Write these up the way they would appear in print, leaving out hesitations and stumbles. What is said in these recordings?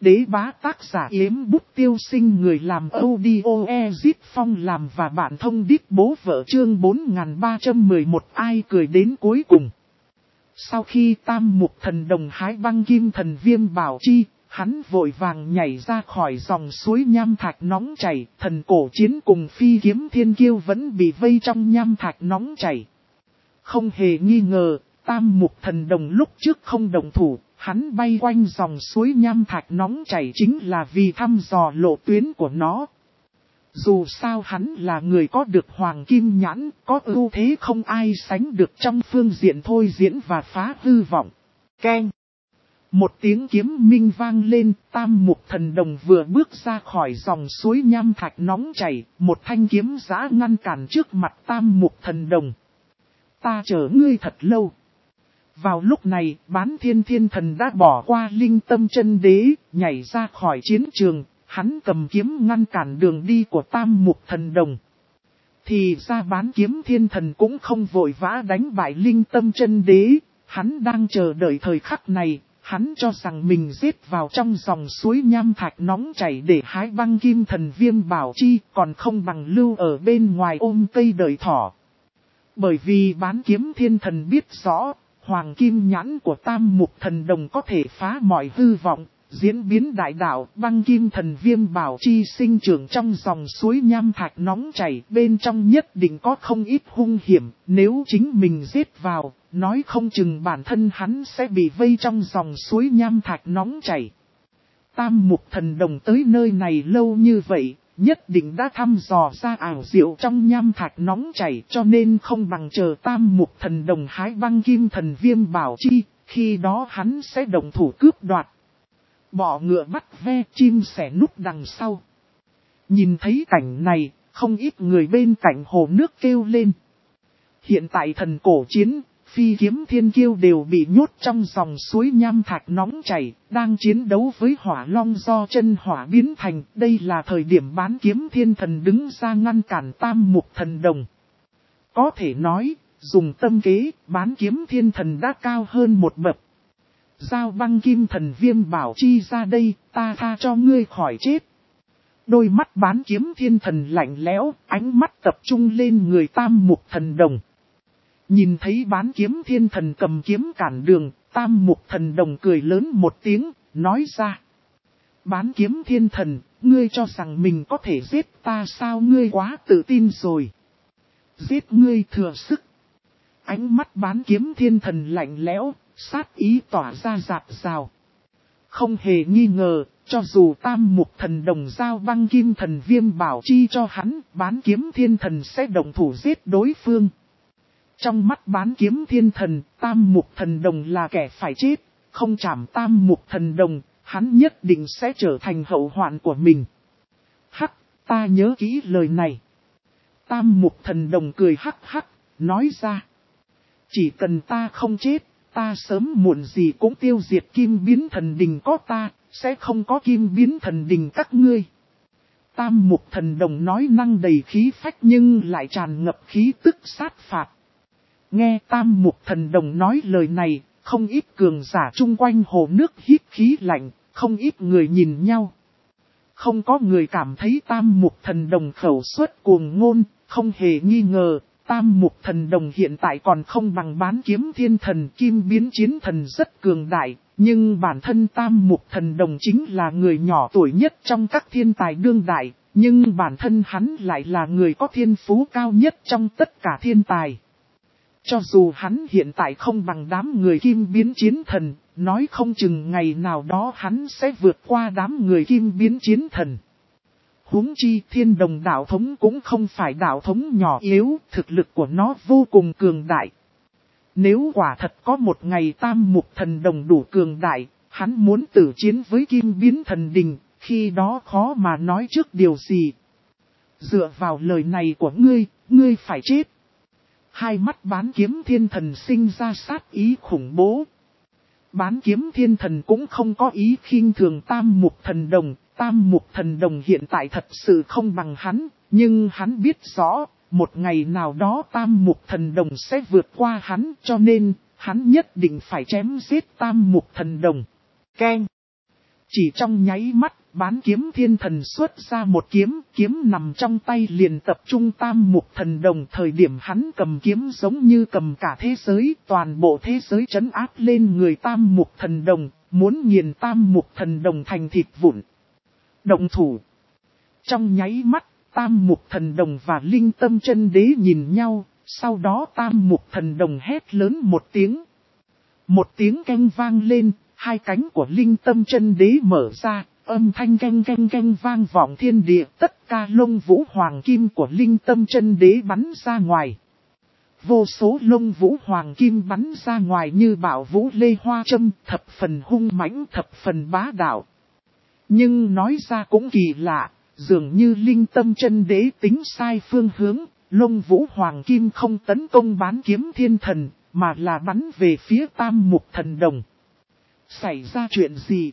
Đế bá tác giả Yếm Bút Tiêu Sinh, người làm audio Ezit Phong làm và bạn thông đít bố vợ, chương 4311 ai cười đến cuối cùng. Sau khi Tam Mục Thần Đồng hái băng kim thần viêm bảo chi, hắn vội vàng nhảy ra khỏi dòng suối nham thạch nóng chảy. Thần cổ chiến cùng phi kiếm thiên kiêu vẫn bị vây trong nham thạch nóng chảy. Không hề nghi ngờ, Tam Mục Thần Đồng lúc trước không động thủ, hắn bay quanh dòng suối nham thạch nóng chảy chính là vì thăm dò lộ tuyến của nó. Dù sao hắn là người có được hoàng kim nhãn, có ưu thế không ai sánh được trong phương diện thôi diễn và phá hư vọng. Keng! Một tiếng kiếm minh vang lên, Tam Mục Thần Đồng vừa bước ra khỏi dòng suối nham thạch nóng chảy, một thanh kiếm giã ngăn cản trước mặt Tam Mục Thần Đồng. Ta chờ ngươi thật lâu. Vào lúc này, Bán Thiên Thiên Thần đã bỏ qua Linh Tâm Chân Đế, nhảy ra khỏi chiến trường, hắn cầm kiếm ngăn cản đường đi của Tam Mục Thần Đồng. Thì ra Bán Kiếm Thiên Thần cũng không vội vã đánh bại Linh Tâm Chân Đế, hắn đang chờ đợi thời khắc này, hắn cho rằng mình giết vào trong dòng suối nham thạch nóng chảy để hái băng kim thần viêm bảo chi, còn không bằng lưu ở bên ngoài ôm cây đợi thỏ. Bởi vì Bán Kiếm Thiên Thần biết rõ, hoàng kim nhãn của Tam Mục Thần Đồng có thể phá mọi hư vọng, diễn biến đại đạo. Băng kim thần viêm bảo chi sinh trưởng trong dòng suối nham thạch nóng chảy, bên trong nhất định có không ít hung hiểm, nếu chính mình giết vào, nói không chừng bản thân hắn sẽ bị vây trong dòng suối nham thạch nóng chảy. Tam Mục Thần Đồng tới nơi này lâu như vậy, nhất định đã thăm dò ra ảo diệu trong nham thạch nóng chảy, cho nên không bằng chờ Tam Mục Thần Đồng hái băng kim thần viêm bảo chi, khi đó hắn sẽ động thủ cướp đoạt. Bọ ngựa bắt ve, chim sẻ núp đằng sau. Nhìn thấy cảnh này, không ít người bên cạnh hồ nước kêu lên. Hiện tại thần cổ chiến, phi kiếm thiên kiêu đều bị nhốt trong dòng suối nham thạch nóng chảy, đang chiến đấu với hỏa long do chân hỏa biến thành. Đây là thời điểm Bán Kiếm Thiên Thần đứng ra ngăn cản Tam Mục Thần Đồng. Có thể nói, dùng tâm kế, Bán Kiếm Thiên Thần đã cao hơn một bậc. Giao băng kim thần viêm bảo chi ra đây, ta tha cho ngươi khỏi chết. Đôi mắt Bán Kiếm Thiên Thần lạnh lẽo, ánh mắt tập trung lên người Tam Mục Thần Đồng. Nhìn thấy Bán Kiếm Thiên Thần cầm kiếm cản đường, Tam Mục Thần Đồng cười lớn một tiếng, nói ra. Bán Kiếm Thiên Thần, ngươi cho rằng mình có thể giết ta sao? Ngươi quá tự tin rồi. Giết ngươi thừa sức. Ánh mắt Bán Kiếm Thiên Thần lạnh lẽo, sát ý tỏa ra rạt rào. Không hề nghi ngờ, cho dù Tam Mục Thần Đồng giao băng kim thần viêm bảo chi cho hắn, Bán Kiếm Thiên Thần sẽ động thủ giết đối phương. Trong mắt Bán Kiếm Thiên Thần, Tam Mục Thần Đồng là kẻ phải chết, không chảm Tam Mục Thần Đồng, hắn nhất định sẽ trở thành hậu hoạn của mình. Hắc, ta nhớ kỹ lời này. Tam Mục Thần Đồng cười hắc hắc, nói ra. Chỉ cần ta không chết, ta sớm muộn gì cũng tiêu diệt Kim Biến Thần Đình có ta, sẽ không có Kim Biến Thần Đình các ngươi. Tam Mục Thần Đồng nói năng đầy khí phách nhưng lại tràn ngập khí tức sát phạt. Nghe Tam Mục Thần Đồng nói lời này, không ít cường giả chung quanh hồ nước hít khí lạnh, không ít người nhìn nhau. Không có người cảm thấy Tam Mục Thần Đồng khẩu suất cuồng ngôn, không hề nghi ngờ, Tam Mục Thần Đồng hiện tại còn không bằng Bán Kiếm Thiên Thần, Kim Biến Chiến Thần rất cường đại, nhưng bản thân Tam Mục Thần Đồng chính là người nhỏ tuổi nhất trong các thiên tài đương đại, nhưng bản thân hắn lại là người có thiên phú cao nhất trong tất cả thiên tài. Cho dù hắn hiện tại không bằng đám người Kim Biến Chiến Thần, nói không chừng ngày nào đó hắn sẽ vượt qua đám người Kim Biến Chiến Thần. Huống chi Thiên Đồng đạo thống cũng không phải đạo thống nhỏ yếu, thực lực của nó vô cùng cường đại. Nếu quả thật có một ngày Tam Mục Thần Đồng đủ cường đại, hắn muốn tử chiến với Kim Biến Thần Đình, khi đó khó mà nói trước điều gì. Dựa vào lời này của ngươi phải chết. Hai mắt Bán Kiếm Thiên Thần sinh ra sát ý khủng bố. Bán Kiếm Thiên Thần cũng không có ý khinh thường Tam Mục Thần Đồng. Tam Mục Thần Đồng hiện tại thật sự không bằng hắn, nhưng hắn biết rõ, một ngày nào đó Tam Mục Thần Đồng sẽ vượt qua hắn, cho nên, hắn nhất định phải chém giết Tam Mục Thần Đồng. Keng! Chỉ trong nháy mắt, Bán Kiếm Thiên Thần xuất ra một kiếm, kiếm nằm trong tay liền tập trung Tam Mục Thần Đồng. Thời điểm hắn cầm kiếm giống như cầm cả thế giới, toàn bộ thế giới trấn áp lên người Tam Mục Thần Đồng, muốn nghiền Tam Mục Thần Đồng thành thịt vụn. Động thủ. Trong nháy mắt, Tam Mục Thần Đồng và Linh Tâm Chân Đế nhìn nhau, sau đó Tam Mục Thần Đồng hét lớn một tiếng. Một tiếng keng vang lên, hai cánh của Linh Tâm Chân Đế mở ra, âm thanh keng keng keng vang vọng thiên địa, tất cả lông vũ hoàng kim của Linh Tâm Chân Đế bắn ra ngoài. Vô số lông vũ hoàng kim bắn ra ngoài như bão vũ lê hoa châm, thập phần hung mãnh, thập phần bá đạo. Nhưng nói ra cũng kỳ lạ, dường như Linh Tâm Chân Đế tính sai phương hướng, lông vũ hoàng kim không tấn công Bán Kiếm Thiên Thần, mà là bắn về phía Tam Mục Thần Đồng. Xảy ra chuyện gì?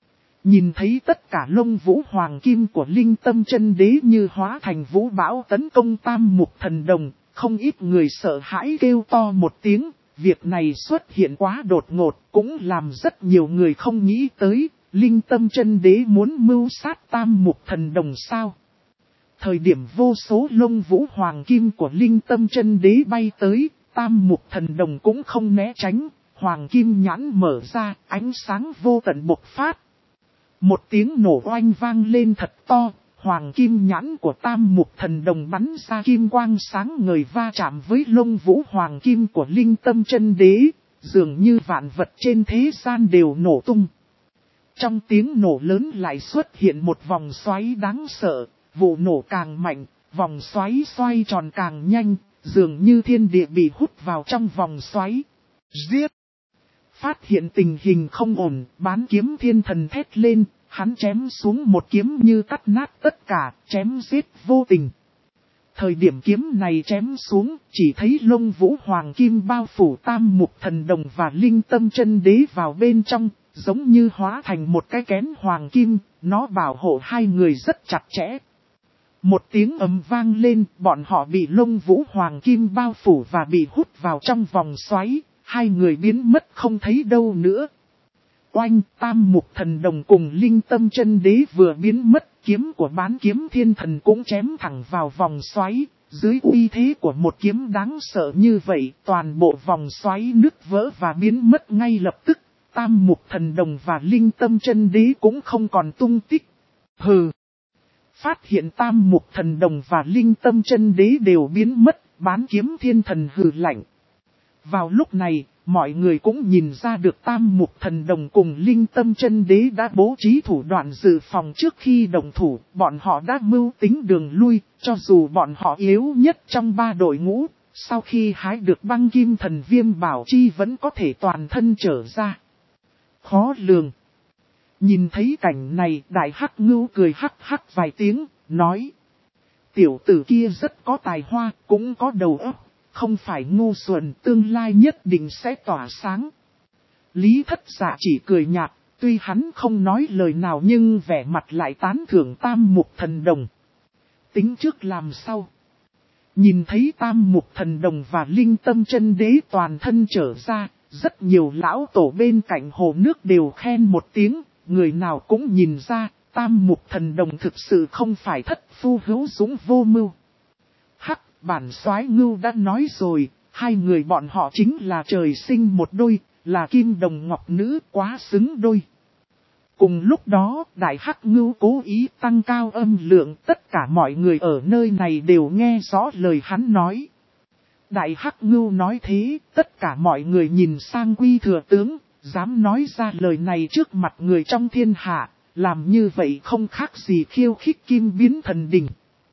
Nhìn thấy tất cả lông vũ hoàng kim của Linh Tâm Chân Đế như hóa thành vũ bão tấn công Tam Mục Thần Đồng, không ít người sợ hãi kêu to một tiếng. Việc này xuất hiện quá đột ngột, cũng làm rất nhiều người không nghĩ tới, Linh Tâm Chân Đế muốn mưu sát Tam Mục Thần Đồng sao? Thời điểm vô số lông vũ hoàng kim của Linh Tâm Chân Đế bay tới, Tam Mục Thần Đồng cũng không né tránh, hoàng kim nhãn mở ra, ánh sáng vô tận bộc phát. Một tiếng nổ oanh vang lên thật to, hoàng kim nhãn của Tam Mục Thần Đồng bắn ra kim quang sáng ngời va chạm với lông vũ hoàng kim của Linh Tâm Chân Đế, dường như vạn vật trên thế gian đều nổ tung. Trong tiếng nổ lớn lại xuất hiện một vòng xoáy đáng sợ, vụ nổ càng mạnh, vòng xoáy xoay tròn càng nhanh, dường như thiên địa bị hút vào trong vòng xoáy. Giết! Phát hiện tình hình không ổn, Bán Kiếm Thiên Thần thét lên, hắn chém xuống một kiếm như cắt nát tất cả, chém giết vô tình. Thời điểm kiếm này chém xuống, chỉ thấy lông vũ hoàng kim bao phủ Tam Mục Thần Đồng và Linh Tâm Chân Đế vào bên trong, giống như hóa thành một cái kén hoàng kim, nó bảo hộ hai người rất chặt chẽ. Một tiếng ầm vang lên, bọn họ bị lông vũ hoàng kim bao phủ và bị hút vào trong vòng xoáy, hai người biến mất không thấy đâu nữa. Oanh, Tam Mục Thần Đồng cùng Linh Tâm Chân Đế vừa biến mất, kiếm của Bán Kiếm Thiên Thần cũng chém thẳng vào vòng xoáy. Dưới uy thế của một kiếm đáng sợ như vậy, toàn bộ vòng xoáy nứt vỡ và biến mất ngay lập tức. Tam Mục Thần Đồng và Linh Tâm Chân Đế cũng không còn tung tích. Hừ! Phát hiện Tam Mục Thần Đồng và Linh Tâm Chân Đế đều biến mất, Bán Kiếm Thiên Thần hừ lạnh. Vào lúc này, mọi người cũng nhìn ra được Tam Mục Thần Đồng cùng Linh Tâm Chân Đế đã bố trí thủ đoạn dự phòng trước khi động thủ, bọn họ đã mưu tính đường lui, cho dù bọn họ yếu nhất trong ba đội ngũ, sau khi hái được băng kim thần viêm bảo chi vẫn có thể toàn thân trở ra. Khó lường. Nhìn thấy cảnh này, Đại Hắc Ngưu cười hắc hắc vài tiếng, nói. Tiểu tử kia rất có tài hoa, cũng có đầu óc. Không phải ngu xuẩn, tương lai nhất định sẽ tỏa sáng. Lý Thất Dạ chỉ cười nhạt, tuy hắn không nói lời nào nhưng vẻ mặt lại tán thưởng Tam Mục Thần Đồng. Tính trước làm sau. Nhìn thấy Tam Mục Thần Đồng và Linh Tâm Chân Đế toàn thân trở ra, rất nhiều lão tổ bên cạnh hồ nước đều khen một tiếng, người nào cũng nhìn ra, Tam Mục Thần Đồng thực sự không phải thất phu hữu dũng vô mưu. Hắc! Bản soái Ngưu đã nói rồi, hai người bọn họ chính là trời sinh một đôi, là kim đồng ngọc nữ, quá xứng đôi. Cùng lúc đó, Đại Hắc Ngưu cố ý tăng cao âm lượng, tất cả mọi người ở nơi này đều nghe rõ lời hắn nói. Đại Hắc Ngưu nói thế, tất cả mọi người nhìn sang Quy Thừa Tướng, dám nói ra lời này trước mặt người trong thiên hạ, làm như vậy không khác gì khiêu khích Kim Biến Thần Đình.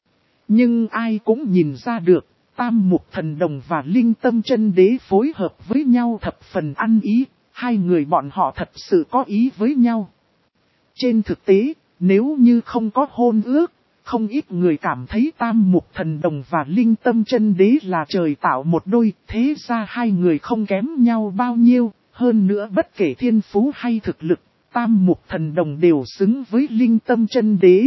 Nhưng ai cũng nhìn ra được, Tam Mục Thần Đồng và Linh Tâm Chân Đế phối hợp với nhau thập phần ăn ý, hai người bọn họ thật sự có ý với nhau. Trên thực tế, nếu như không có hôn ước, không ít người cảm thấy Tam Mục Thần Đồng và Linh Tâm Chân Đế là trời tạo một đôi, thế ra hai người không kém nhau bao nhiêu, hơn nữa bất kể thiên phú hay thực lực, Tam Mục Thần Đồng đều xứng với Linh Tâm Chân Đế.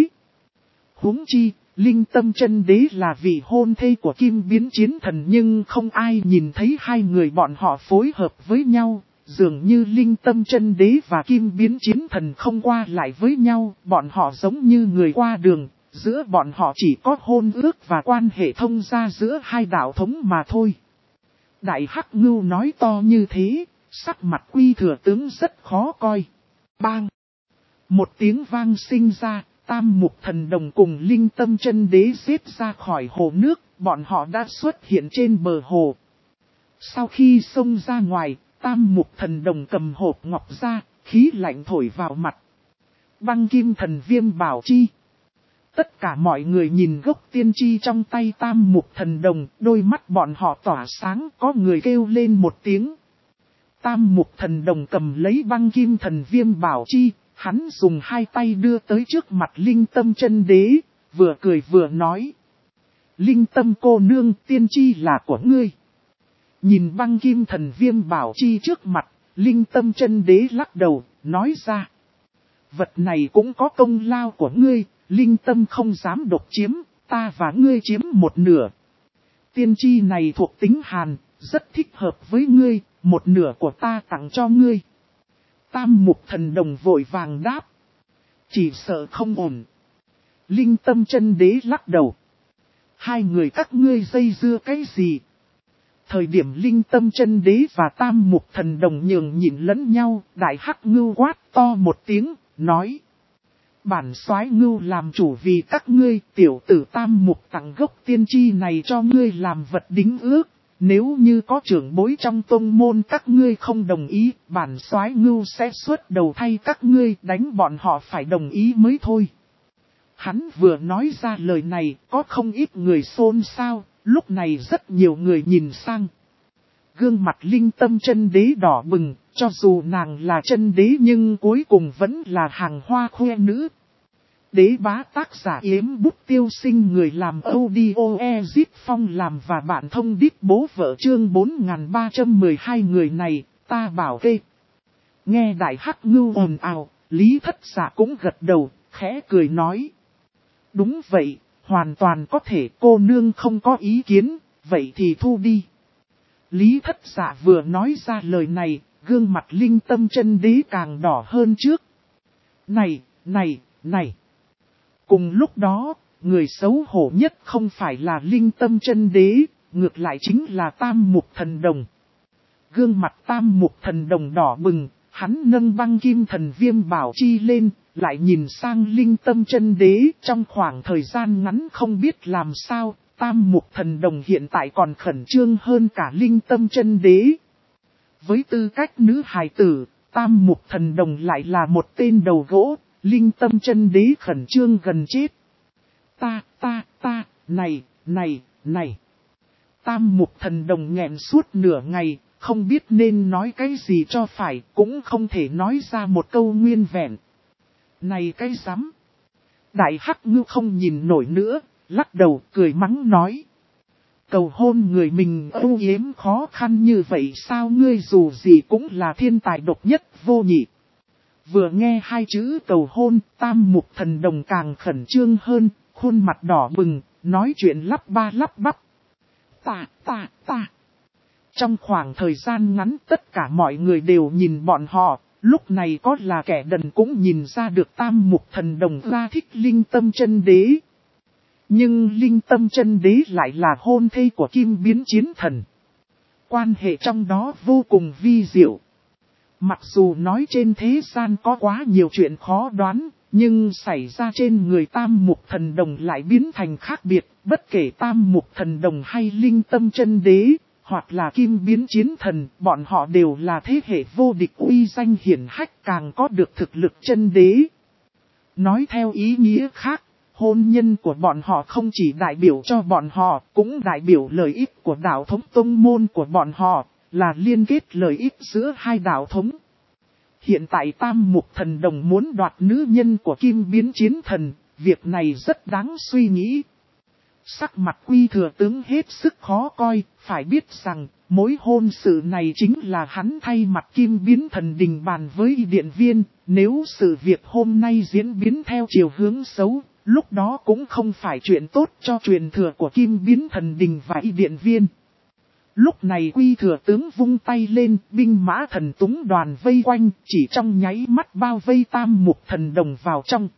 Huống chi, Linh Tâm Chân Đế là vị hôn thê của Kim Biến Chiến Thần nhưng không ai nhìn thấy hai người bọn họ phối hợp với nhau, dường như Linh Tâm Chân Đế và Kim Biến Chiến Thần không qua lại với nhau, bọn họ giống như người qua đường, giữa bọn họ chỉ có hôn ước và quan hệ thông gia giữa hai đạo thống mà thôi. Đại Hắc Ngưu nói to như thế, sắc mặt Quy Thừa tướng rất khó coi. Bang! Một tiếng vang sinh ra, Tam Mục Thần Đồng cùng Linh Tâm Chân Đế xếp ra khỏi hồ nước, bọn họ đã xuất hiện trên bờ hồ. Sau khi xông ra ngoài, Tam Mục Thần Đồng cầm hộp ngọc ra, khí lạnh thổi vào mặt. Băng Kim Thần Viêm bảo chi. Tất cả mọi người nhìn gốc tiên tri trong tay Tam Mục Thần Đồng, đôi mắt bọn họ tỏa sáng, có người kêu lên một tiếng. Tam Mục Thần Đồng cầm lấy băng Kim Thần Viêm bảo chi, hắn dùng hai tay đưa tới trước mặt Linh Tâm Chân Đế, vừa cười vừa nói. Linh Tâm cô nương, tiên tri là của ngươi. Nhìn băng Kim Thần Viêm bảo chi trước mặt, Linh Tâm Chân Đế lắc đầu, nói ra. Vật này cũng có công lao của ngươi, Linh Tâm không dám độc chiếm, ta và ngươi chiếm một nửa. Tiên tri này thuộc tính hàn, rất thích hợp với ngươi, một nửa của ta tặng cho ngươi. Tam Mục Thần Đồng vội vàng đáp. Chỉ sợ không ổn. Linh Tâm Chân Đế lắc đầu. Hai người các ngươi dây dưa cái gì? Thời điểm Linh Tâm Chân Đế và Tam Mục Thần Đồng nhường nhịn lẫn nhau, Đại Hắc Ngưu quát to một tiếng, nói. Bản soái Ngưu làm chủ vì các ngươi, tiểu tử Tam Mục tặng gốc tiên tri này cho ngươi làm vật đính ước. Nếu như có trưởng bối trong tông môn các ngươi không đồng ý, bản soái Ngưu sẽ xuất đầu thay các ngươi, đánh bọn họ phải đồng ý mới thôi. Hắn vừa nói ra lời này, có không ít người xôn xao, lúc này rất nhiều người nhìn sang. Gương mặt Linh Tâm Chân Đế đỏ bừng, cho dù nàng là chân đế nhưng cuối cùng vẫn là hàng hoa khoe nữ. Đế bá tác giả Yếm Bút Tiêu Sinh, người làm audio Ezit Phong làm và bạn thông đít bố vợ chương 4312 người này, ta bảo kê. Nghe Đại Hắc Ngưu ồn ào, Lý Thất Giả cũng gật đầu, khẽ cười nói. Đúng vậy, hoàn toàn có thể, cô nương không có ý kiến, vậy thì thu đi. Lý Thất Giả vừa nói ra lời này, gương mặt Linh Tâm Chân Đế càng đỏ hơn trước. Này. Cùng lúc đó, người xấu hổ nhất không phải là Linh Tâm Chân Đế, ngược lại chính là Tam Mục Thần Đồng. Gương mặt Tam Mục Thần Đồng đỏ bừng, hắn nâng băng Kim Thần Viêm bảo chi lên, lại nhìn sang Linh Tâm Chân Đế. Trong khoảng thời gian ngắn không biết làm sao, Tam Mục Thần Đồng hiện tại còn khẩn trương hơn cả Linh Tâm Chân Đế. Với tư cách nữ hài tử, Tam Mục Thần Đồng lại là một tên đầu gỗ. Linh Tâm Chân Đế khẩn trương gần chết. Này. Tam Mục Thần Đồng nghẹn suốt nửa ngày, không biết nên nói cái gì cho phải, cũng không thể nói ra một câu nguyên vẹn. Này cái rắm. Đại Hắc Ngưu không nhìn nổi nữa, lắc đầu cười mắng nói. Cầu hôn người mình âu yếm khó khăn như vậy sao, ngươi dù gì cũng là thiên tài độc nhất vô nhị. Vừa nghe hai chữ cầu hôn, Tam Mục Thần Đồng càng khẩn trương hơn, khuôn mặt đỏ bừng, nói chuyện lắp ba lắp bắp. Ta. Trong khoảng thời gian ngắn tất cả mọi người đều nhìn bọn họ, lúc này có là kẻ đần cũng nhìn ra được Tam Mục Thần Đồng ra thích Linh Tâm Chân Đế. Nhưng Linh Tâm Chân Đế lại là hôn thê của Kim Biến Chiến Thần. Quan hệ trong đó vô cùng vi diệu. Mặc dù nói trên thế gian có quá nhiều chuyện khó đoán, nhưng xảy ra trên người Tam Mục Thần Đồng lại biến thành khác biệt, bất kể Tam Mục Thần Đồng hay Linh Tâm Chân Đế, hoặc là Kim Biến Chiến Thần, bọn họ đều là thế hệ vô địch uy danh hiển hách, càng có được thực lực chân đế. Nói theo ý nghĩa khác, hôn nhân của bọn họ không chỉ đại biểu cho bọn họ, cũng đại biểu lợi ích của đạo thống tông môn của bọn họ, là liên kết lợi ích giữa hai đạo thống. Hiện tại Tam Mục Thần Đồng muốn đoạt nữ nhân của Kim Biến Chiến Thần, việc này rất đáng suy nghĩ. Sắc mặt Quy Thừa tướng hết sức khó coi, phải biết rằng, mối hôn sự này chính là hắn thay mặt Kim Biến Thần Đình bàn với Y Điện Viên, nếu sự việc hôm nay diễn biến theo chiều hướng xấu, lúc đó cũng không phải chuyện tốt cho truyền thừa của Kim Biến Thần Đình và Y Điện Viên. Lúc này Quy Thừa tướng vung tay lên, binh mã thần túng đoàn vây quanh, chỉ trong nháy mắt bao vây Tam Mục Thần Đồng vào trong.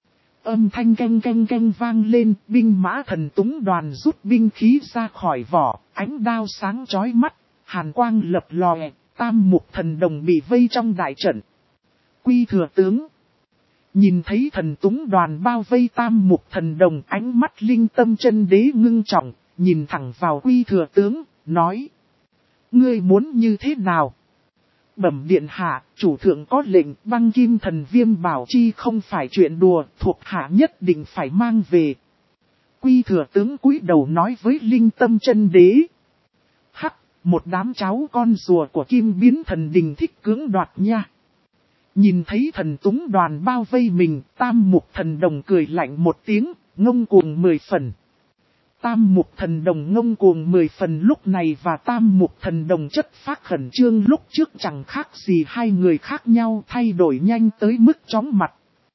Âm thanh canh canh canh vang lên, binh mã thần túng đoàn rút binh khí ra khỏi vỏ, ánh đao sáng chói mắt, hàn quang lập lòe, Tam Mục Thần Đồng bị vây trong đại trận. Quy Thừa tướng nhìn thấy thần túng đoàn bao vây Tam Mục Thần Đồng, ánh mắt Linh Tâm Chân Đế ngưng trọng, nhìn thẳng vào Quy Thừa tướng, nói: ngươi muốn như thế nào? Bẩm điện hạ, chủ thượng có lệnh, băng kim thần viêm bảo chi không phải chuyện đùa, thuộc hạ nhất định phải mang về. Quy Thừa tướng cúi đầu nói với Linh Tâm Chân Đế: hắc, một đám cháu con rùa của Kim Biến Thần Đình thích cưỡng đoạt nha. Nhìn thấy thần túng đoàn bao vây mình, Tam Mục Thần Đồng cười lạnh một tiếng, ngông cuồng 10 phần. Tam Mục Thần Đồng ngông cuồng 10 phần lúc này và Tam Mục Thần Đồng chất phác khẩn trương lúc trước chẳng khác gì hai người khác nhau, thay đổi nhanh tới mức chóng mặt.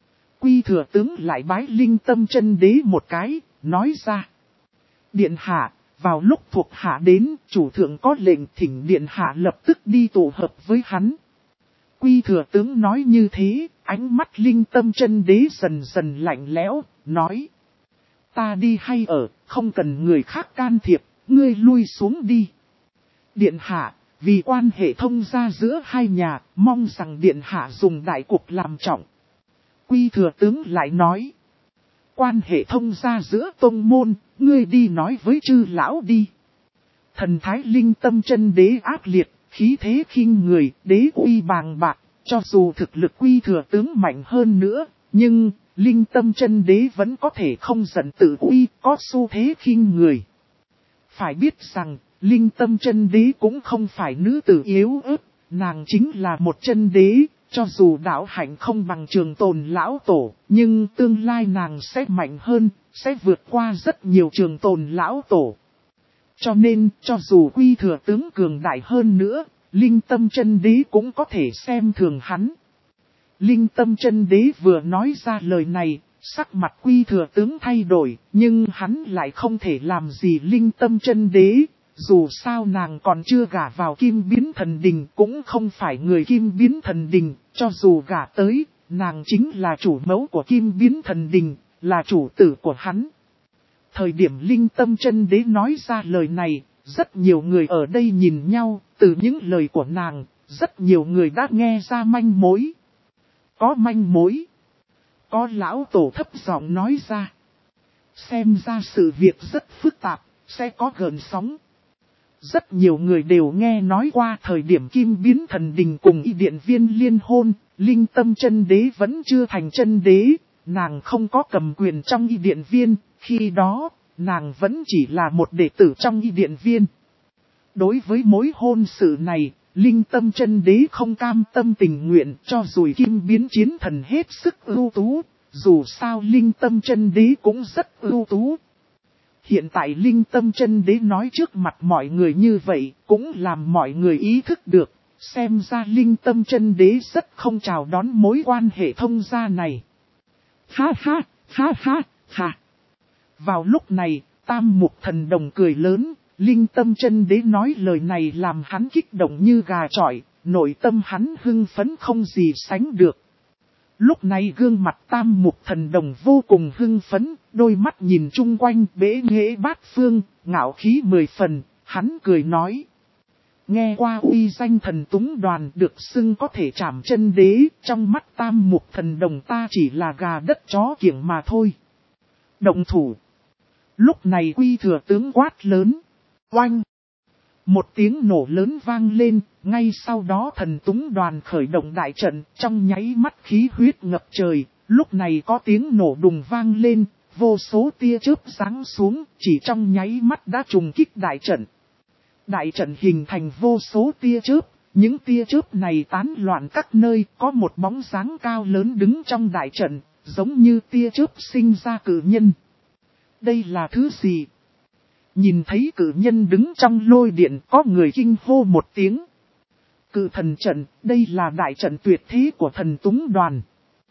Quy Thừa tướng lại bái Linh Tâm Chân Đế một cái, nói ra: điện hạ, vào lúc thuộc hạ đến, chủ thượng có lệnh thỉnh điện hạ lập tức đi tụ hợp với hắn. Quy Thừa tướng nói như thế, ánh mắt Linh Tâm Chân Đế dần dần lạnh lẽo, nói: ta đi hay ở, không cần người khác can thiệp, ngươi lui xuống đi. Điện hạ, vì quan hệ thông gia giữa hai nhà, mong rằng điện hạ dùng đại cục làm trọng. Quy Thừa tướng lại nói: quan hệ thông gia giữa tông môn, ngươi đi nói với chư lão đi. Thần thái Linh Tâm Chân Đế ác liệt, khí thế khinh người, đế uy bàng bạc, cho dù thực lực Quy Thừa tướng mạnh hơn nữa, nhưng Linh Tâm Chân Đế vẫn có thể không giận tự uy, có xu thế khinh người. Phải biết rằng, Linh Tâm Chân Đế cũng không phải nữ tử yếu ớt, nàng chính là một chân đế, cho dù đạo hạnh không bằng Trường Tồn lão tổ, nhưng tương lai nàng sẽ mạnh hơn, sẽ vượt qua rất nhiều Trường Tồn lão tổ. Cho nên, cho dù Quy Thừa tướng cường đại hơn nữa, Linh Tâm Chân Đế cũng có thể xem thường hắn. Linh Tâm Chân Đế vừa nói ra lời này, sắc mặt Quy Thừa tướng thay đổi, nhưng hắn lại không thể làm gì Linh Tâm Chân Đế, dù sao nàng còn chưa gả vào Kim Biến Thần Đình, cũng không phải người Kim Biến Thần Đình, cho dù gả tới, nàng chính là chủ mẫu của Kim Biến Thần Đình, là chủ tử của hắn. Thời điểm Linh Tâm Chân Đế nói ra lời này, rất nhiều người ở đây nhìn nhau, từ những lời của nàng, rất nhiều người đã nghe ra manh mối. Có manh mối. Có lão tổ thấp giọng nói ra: xem ra sự việc rất phức tạp, sẽ có gợn sóng. Rất nhiều người đều nghe nói qua thời điểm Kim Biến Thần Đình cùng Y Điện Viên liên hôn, Linh Tâm Chân Đế vẫn chưa thành chân đế, nàng không có cầm quyền trong Y Điện Viên, khi đó, nàng vẫn chỉ là một đệ tử trong Y Điện Viên. Đối với mối hôn sự này, Linh Tâm Chân Đế không cam tâm tình nguyện, cho dù Kim Biến Chiến Thần hết sức ưu tú, dù sao Linh Tâm Chân Đế cũng rất ưu tú. Hiện tại Linh Tâm Chân Đế nói trước mặt mọi người như vậy, cũng làm mọi người ý thức được, xem ra Linh Tâm Chân Đế rất không chào đón mối quan hệ thông gia này. Ha ha, ha ha, ha. Vào lúc này, Tam Mục Thần Đồng cười lớn, Linh Tâm Chân Đế nói lời này làm hắn kích động như gà chọi, nội tâm hắn hưng phấn không gì sánh được. Lúc này gương mặt Tam Mục Thần Đồng vô cùng hưng phấn, đôi mắt nhìn chung quanh bế nghệ bát phương, ngạo khí 10 phần, hắn cười nói: nghe qua uy danh thần túng đoàn được xưng có thể chạm chân đế, trong mắt Tam Mục Thần Đồng ta chỉ là gà đất chó kiểng mà thôi. Động thủ. Lúc này Quy Thừa tướng quát lớn. Oanh! Một tiếng nổ lớn vang lên, ngay sau đó thần túng đoàn khởi động đại trận, trong nháy mắt khí huyết ngập trời, lúc này có tiếng nổ đùng vang lên, vô số tia chớp giáng xuống, chỉ trong nháy mắt đã trùng kích đại trận. Đại trận hình thành vô số tia chớp, những tia chớp này tán loạn các nơi, có một bóng dáng cao lớn đứng trong đại trận, giống như tia chớp sinh ra cử nhân. Đây là thứ gì? Nhìn thấy cử nhân đứng trong lôi điện, có người kinh hô một tiếng. Cự thần trận, đây là đại trận tuyệt thế của thần túng đoàn.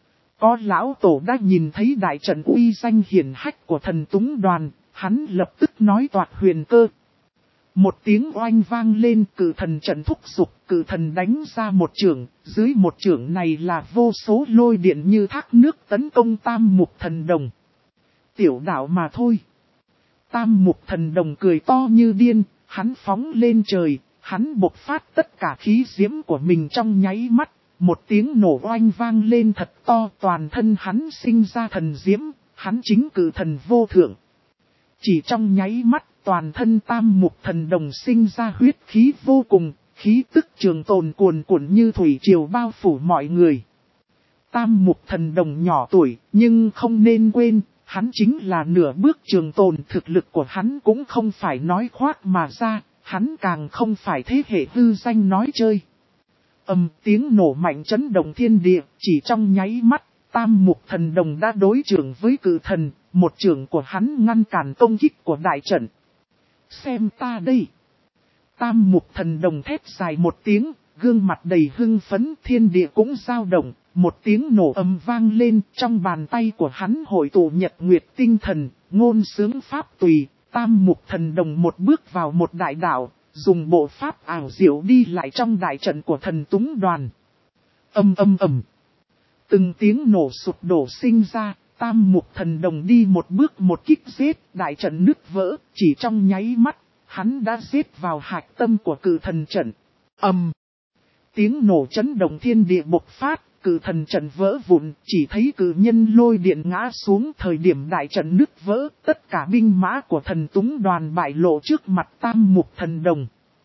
Có lão tổ đã nhìn thấy đại trận uy danh hiển hách của thần túng đoàn, hắn lập tức nói toạc huyền cơ. Một tiếng oanh vang lên, cự thần trận thúc giục, cự thần đánh ra một chưởng, dưới một chưởng này là vô số lôi điện như thác nước tấn công Tam Mục Thần Đồng. Tiểu đạo mà thôi. Tam Mục Thần Đồng cười to như điên, hắn phóng lên trời, hắn bộc phát tất cả khí diễm của mình trong nháy mắt, một tiếng nổ oanh vang lên thật to, toàn thân hắn sinh ra thần diễm, hắn chính cự thần vô thượng. Chỉ trong nháy mắt, toàn thân Tam Mục Thần Đồng sinh ra huyết khí vô cùng, khí tức trường tồn cuồn cuộn như thủy triều bao phủ mọi người. Tam Mục Thần Đồng nhỏ tuổi, nhưng không nên quên, hắn chính là nửa bước trường tồn, thực lực của hắn cũng không phải nói khoác mà ra, hắn càng không phải thế hệ hư danh nói chơi. Tiếng nổ mạnh chấn động thiên địa, chỉ trong nháy mắt, Tam Mục Thần Đồng đã đối chưởng với cự thần, một chưởng của hắn ngăn cản công kích của đại trận. Xem ta đây. Tam Mục Thần Đồng thét dài một tiếng, gương mặt đầy hưng phấn, thiên địa cũng dao động, một tiếng nổ ầm vang lên, trong bàn tay của hắn hội tụ nhật nguyệt tinh thần, ngôn sướng pháp tùy, Tam Mục Thần Đồng một bước vào một đại đạo, dùng bộ pháp ảo diệu đi lại trong đại trận của thần túng đoàn. Từng tiếng nổ sụp đổ sinh ra, Tam Mục Thần Đồng đi một bước một kích giết, đại trận nứt vỡ, chỉ trong nháy mắt, hắn đã giết vào hạch tâm của cự thần trận. Tiếng nổ chấn động thiên địa bộc phát, cự thần trận vỡ vụn, chỉ thấy cự nhân lôi điện ngã xuống, thời điểm đại trận nứt vỡ, tất cả binh mã của thần túng đoàn bại lộ trước mặt Tam Mục Thần Đồng.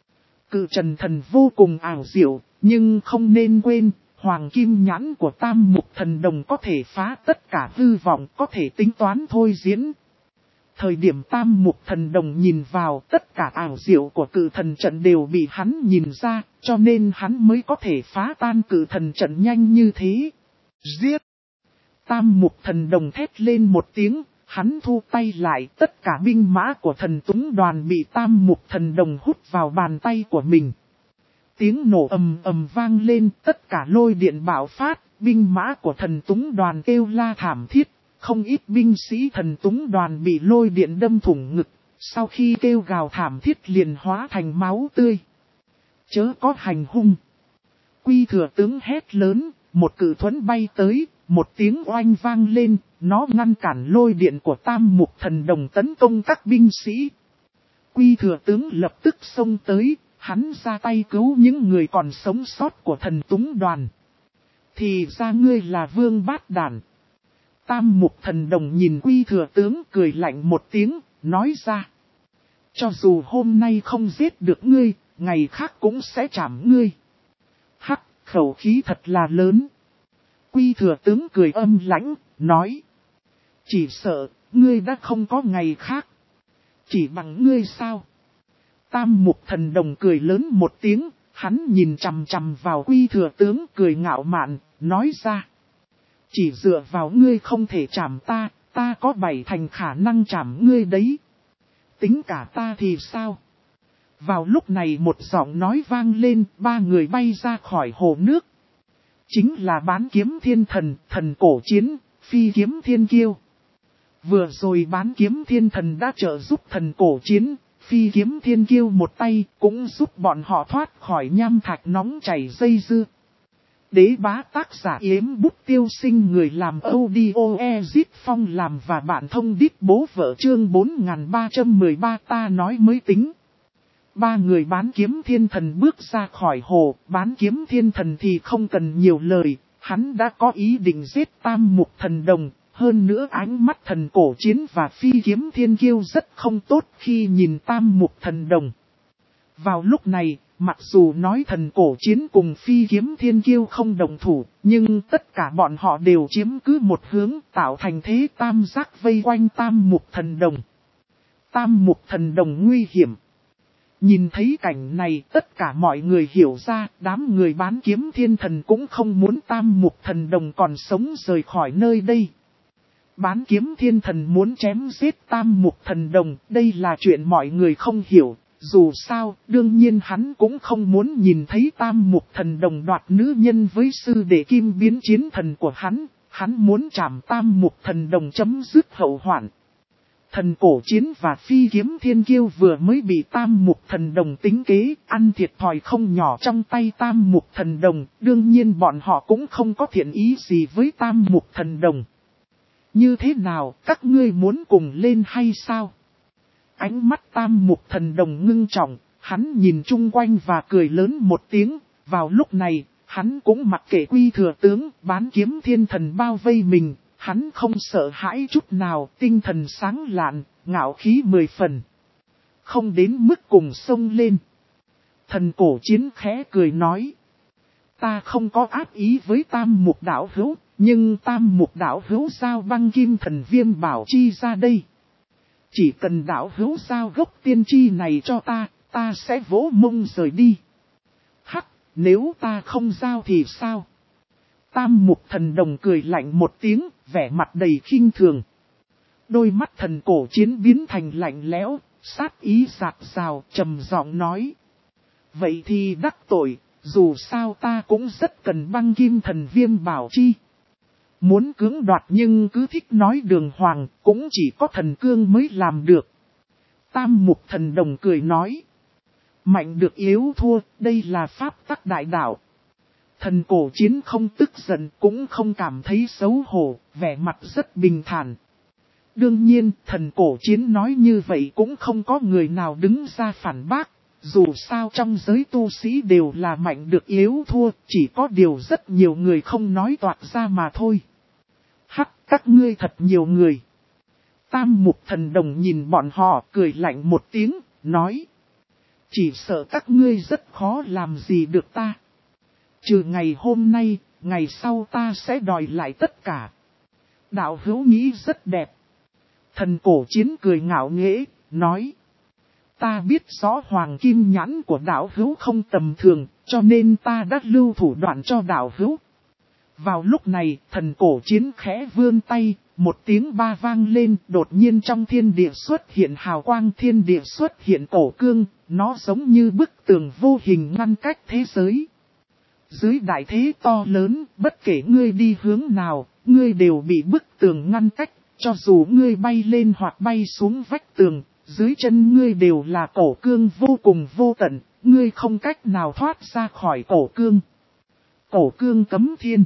Cự trần thần vô cùng ảo diệu, nhưng không nên quên, hoàng kim nhãn của Tam Mục Thần Đồng có thể phá tất cả hư vọng, có thể tính toán thôi diễn. Thời điểm Tam Mục Thần Đồng nhìn vào, tất cả ảo diệu của cự thần trận đều bị hắn nhìn ra, cho nên hắn mới có thể phá tan cự thần trận nhanh như thế. Giết! Tam Mục Thần Đồng thét lên một tiếng, hắn thu tay lại, tất cả binh mã của thần túng đoàn bị Tam Mục Thần Đồng hút vào bàn tay của mình. Tiếng nổ ầm vang lên, tất cả lôi điện bạo phát, binh mã của thần túng đoàn kêu la thảm thiết. Không ít binh sĩ thần túng đoàn bị lôi điện đâm thủng ngực, sau khi kêu gào thảm thiết liền hóa thành máu tươi. Chớ có hành hung. Quy Thừa Tướng hét lớn, một cự thuẫn bay tới, một tiếng oanh vang lên, nó ngăn cản lôi điện của Tam Mục Thần Đồng tấn công các binh sĩ. Quy Thừa Tướng lập tức xông tới, hắn ra tay cứu những người còn sống sót của thần túng đoàn. Thì ra ngươi là Vương Bát Đản. Tam Mục Thần Đồng nhìn Quy Thừa Tướng cười lạnh một tiếng, nói ra. Cho dù hôm nay không giết được ngươi, ngày khác cũng sẽ chảm ngươi. Hắc, khẩu khí thật là lớn. Quy Thừa Tướng cười âm lãnh, nói. Chỉ sợ, ngươi đã không có ngày khác. Chỉ bằng ngươi sao? Tam Mục Thần Đồng cười lớn một tiếng, hắn nhìn chằm chằm vào Quy Thừa Tướng cười ngạo mạn, nói ra. Chỉ dựa vào ngươi không thể chảm ta, ta có 7 thành khả năng chảm ngươi đấy. Tính cả ta thì sao? Vào lúc này một giọng nói vang lên, 3 người bay ra khỏi hồ nước. Chính là Bán Kiếm Thiên Thần, Thần Cổ Chiến, Phi Kiếm Thiên Kiêu. Vừa rồi Bán Kiếm Thiên Thần đã trợ giúp Thần Cổ Chiến, Phi Kiếm Thiên Kiêu một tay, cũng giúp bọn họ thoát khỏi nham thạch nóng chảy dây dưa. Đế bá tác giả Yếm Bút Tiêu Sinh, người làm audio Ezit Phong làm và bạn thông đít bố vợ chương 4313 ta nói mới tính. 3 người Bán Kiếm Thiên Thần bước ra khỏi hồ, Bán Kiếm Thiên Thần thì không cần nhiều lời, hắn đã có ý định giết Tam Mục Thần Đồng, hơn nữa ánh mắt Thần Cổ Chiến và Phi Kiếm Thiên Kiêu rất không tốt khi nhìn Tam Mục Thần Đồng. Vào lúc này, mặc dù nói Thần Cổ Chiến cùng Phi Kiếm Thiên Kiêu không đồng thủ, nhưng tất cả bọn họ đều chiếm cứ một hướng, tạo thành thế tam giác vây quanh Tam Mục Thần Đồng. Tam Mục Thần Đồng nguy hiểm. Nhìn thấy cảnh này, tất cả mọi người hiểu ra, đám người Bán Kiếm Thiên Thần cũng không muốn Tam Mục Thần Đồng còn sống rời khỏi nơi đây. Bán Kiếm Thiên Thần muốn chém giết Tam Mục Thần Đồng, đây là chuyện mọi người không hiểu. Dù sao, đương nhiên hắn cũng không muốn nhìn thấy Tam Mục Thần Đồng đoạt nữ nhân với sư đệ Kim Biến Chiến Thần của hắn muốn chảm Tam Mục Thần Đồng chấm dứt hậu hoạn. Thần cổ chiến và phi kiếm thiên kiêu vừa mới bị tam mục thần đồng tính kế, ăn thiệt thòi không nhỏ trong tay tam mục thần đồng, đương nhiên bọn họ cũng không có thiện ý gì với tam mục thần đồng. Như thế nào, các ngươi muốn cùng lên hay sao? Ánh mắt tam mục thần đồng ngưng trọng, hắn nhìn chung quanh và cười lớn một tiếng, vào lúc này, hắn cũng mặc kệ quy thừa tướng, bán kiếm thiên thần bao vây mình. Hắn không sợ hãi chút nào, tinh thần sáng lạn, ngạo khí 10 phần. Không đến mức cùng sông lên. Thần cổ chiến khẽ cười nói. Ta không có ác ý với tam mục đạo hữu, nhưng tam mục đạo hữu giao băng kim thần viêm bảo chi ra đây. Chỉ cần đạo hữu giao gốc tiên chi này cho ta sẽ vỗ mông rời đi. Hắc, nếu ta không giao thì sao? Tam mục thần đồng cười lạnh một tiếng, vẻ mặt đầy khinh thường. Đôi mắt thần cổ chiến biến thành lạnh lẽo, sát ý rạc rào, trầm giọng nói. Vậy thì đắc tội, dù sao ta cũng rất cần băng kim thần viêm bảo chi. Muốn cưỡng đoạt nhưng cứ thích nói đường hoàng, cũng chỉ có thần cương mới làm được. Tam mục thần đồng cười nói. Mạnh được yếu thua, đây là pháp tắc đại đạo. Thần cổ chiến không tức giận cũng không cảm thấy xấu hổ, vẻ mặt rất bình thản. Đương nhiên, thần cổ chiến nói như vậy cũng không có người nào đứng ra phản bác. Dù sao trong giới tu sĩ đều là mạnh được yếu thua, chỉ có điều rất nhiều người không nói toạc ra mà thôi. Hắc, các ngươi thật nhiều người. Tam mục thần đồng nhìn bọn họ cười lạnh một tiếng, nói. Chỉ sợ các ngươi rất khó làm gì được ta. Trừ ngày hôm nay, ngày sau ta sẽ đòi lại tất cả. Đạo hữu nghĩ rất đẹp. Thần cổ chiến cười ngạo nghễ, nói. Ta biết rõ hoàng kim nhãn của đạo hữu không tầm thường, cho nên ta đã lưu thủ đoạn cho đạo hữu. Vào lúc này, thần cổ chiến khẽ vươn tay, một tiếng ba vang lên, đột nhiên trong thiên địa xuất hiện hào quang, thiên địa xuất hiện cổ cương, nó giống như bức tường vô hình ngăn cách thế giới. Dưới đại thế to lớn, bất kể ngươi đi hướng nào, ngươi đều bị bức tường ngăn cách, cho dù ngươi bay lên hoặc bay xuống vách tường, dưới chân ngươi đều là cổ cương vô cùng vô tận, ngươi không cách nào thoát ra khỏi cổ cương. Cổ cương cấm thiên.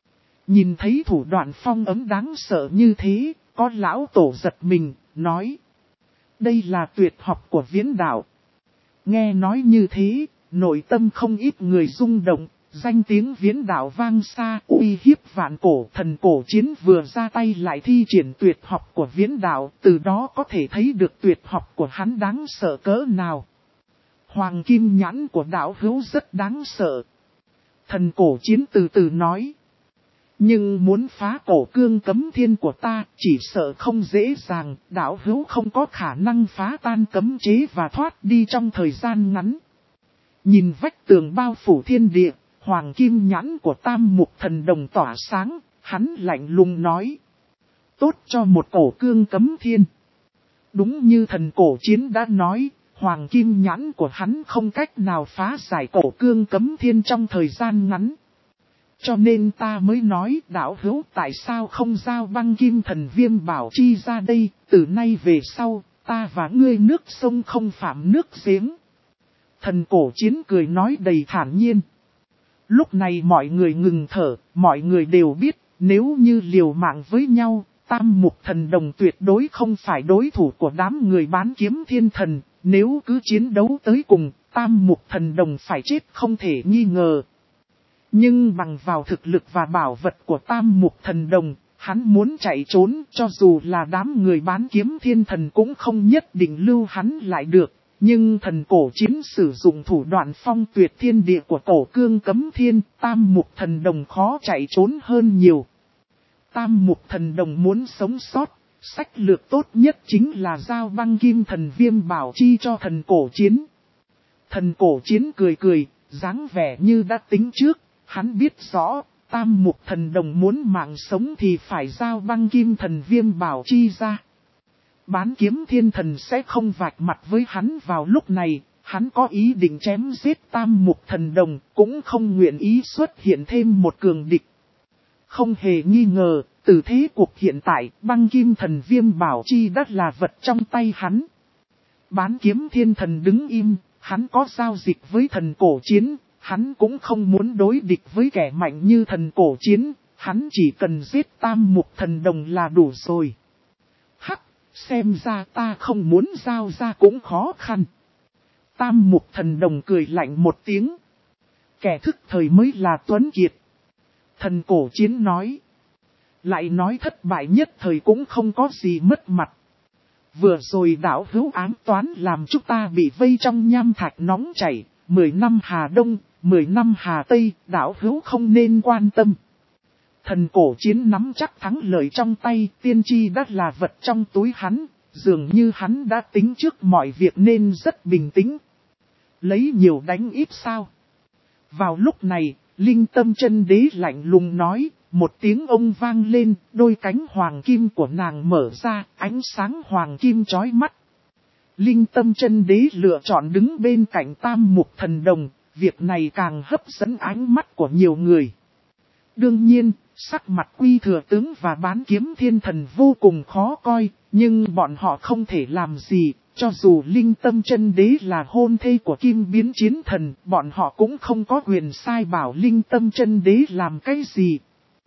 Nhìn thấy thủ đoạn phong ấm đáng sợ như thế, có lão tổ giật mình, nói. Đây là tuyệt học của viễn đạo. Nghe nói như thế, nội tâm không ít người rung động. Danh tiếng viễn đạo vang xa, uy hiếp vạn cổ. Thần cổ chiến vừa ra tay lại thi triển tuyệt học của viễn đạo, từ đó có thể thấy được tuyệt học của hắn đáng sợ cỡ nào. Hoàng kim nhãn của đạo hữu rất đáng sợ. Thần cổ chiến từ từ nói. Nhưng muốn phá cổ cương cấm thiên của ta, chỉ sợ không dễ dàng, đạo hữu không có khả năng phá tan cấm chế và thoát đi trong thời gian ngắn. Nhìn vách tường bao phủ thiên địa. Hoàng kim nhãn của tam mục thần đồng tỏa sáng, hắn lạnh lùng nói. Tốt cho một cổ cương cấm thiên. Đúng như thần cổ chiến đã nói, hoàng kim nhãn của hắn không cách nào phá giải cổ cương cấm thiên trong thời gian ngắn. Cho nên ta mới nói đạo hữu tại sao không giao băng kim thần viêm bảo chi ra đây, từ nay về sau, ta và ngươi nước sông không phạm nước giếng. Thần cổ chiến cười nói đầy thản nhiên. Lúc này mọi người ngừng thở, mọi người đều biết, nếu như liều mạng với nhau, tam mục thần đồng tuyệt đối không phải đối thủ của đám người bán kiếm thiên thần, nếu cứ chiến đấu tới cùng, tam mục thần đồng phải chết không thể nghi ngờ. Nhưng bằng vào thực lực và bảo vật của tam mục thần đồng, hắn muốn chạy trốn cho dù là đám người bán kiếm thiên thần cũng không nhất định lưu hắn lại được. Nhưng thần cổ chiến sử dụng thủ đoạn phong tuyệt thiên địa của cổ cương cấm thiên, tam mục thần đồng khó chạy trốn hơn nhiều. Tam mục thần đồng muốn sống sót, sách lược tốt nhất chính là giao băng kim thần viêm bảo chi cho thần cổ chiến. Thần cổ chiến cười cười, dáng vẻ như đã tính trước, hắn biết rõ, tam mục thần đồng muốn mạng sống thì phải giao băng kim thần viêm bảo chi ra. Bán kiếm thiên thần sẽ không vạch mặt với hắn vào lúc này, hắn có ý định chém giết tam mục thần đồng, cũng không nguyện ý xuất hiện thêm một cường địch. Không hề nghi ngờ, Từ thế cuộc hiện tại, băng kim thần viêm bảo chi đã là vật trong tay hắn. Bán kiếm thiên thần đứng im, hắn có giao dịch với thần cổ chiến, hắn cũng không muốn đối địch với kẻ mạnh như thần cổ chiến, hắn chỉ cần giết tam mục thần đồng là đủ rồi. Hắc, xem ra ta không muốn giao ra cũng khó khăn. Tam mục thần đồng cười lạnh một tiếng. Kẻ thức thời mới là tuấn kiệt. Thần cổ chiến nói. Lại nói thất bại nhất thời cũng không có gì mất mặt. Vừa rồi đảo hữu ám toán làm chúng ta bị vây trong nham thạch nóng chảy, 10 năm Hà Đông, 10 năm Hà Tây, đảo hữu không nên quan tâm. Thần cổ chiến nắm chắc thắng lợi trong tay, tiên tri đã là vật trong túi hắn, dường như hắn đã tính trước mọi việc nên rất bình tĩnh. Lấy nhiều đánh ít sao? Vào lúc này, Linh Tâm Chân Đế lạnh lùng nói, một tiếng ông vang lên, đôi cánh hoàng kim của nàng mở ra, ánh sáng hoàng kim chói mắt. Linh Tâm Chân Đế lựa chọn đứng bên cạnh tam mục thần đồng, việc này càng hấp dẫn ánh mắt của nhiều người. Đương nhiên, sắc mặt Quy Thừa Tướng và Bán Kiếm Thiên Thần vô cùng khó coi, nhưng bọn họ không thể làm gì, cho dù Linh Tâm Chân Đế là hôn thê của Kim Biến Chiến Thần, bọn họ cũng không có quyền sai bảo Linh Tâm Chân Đế làm cái gì.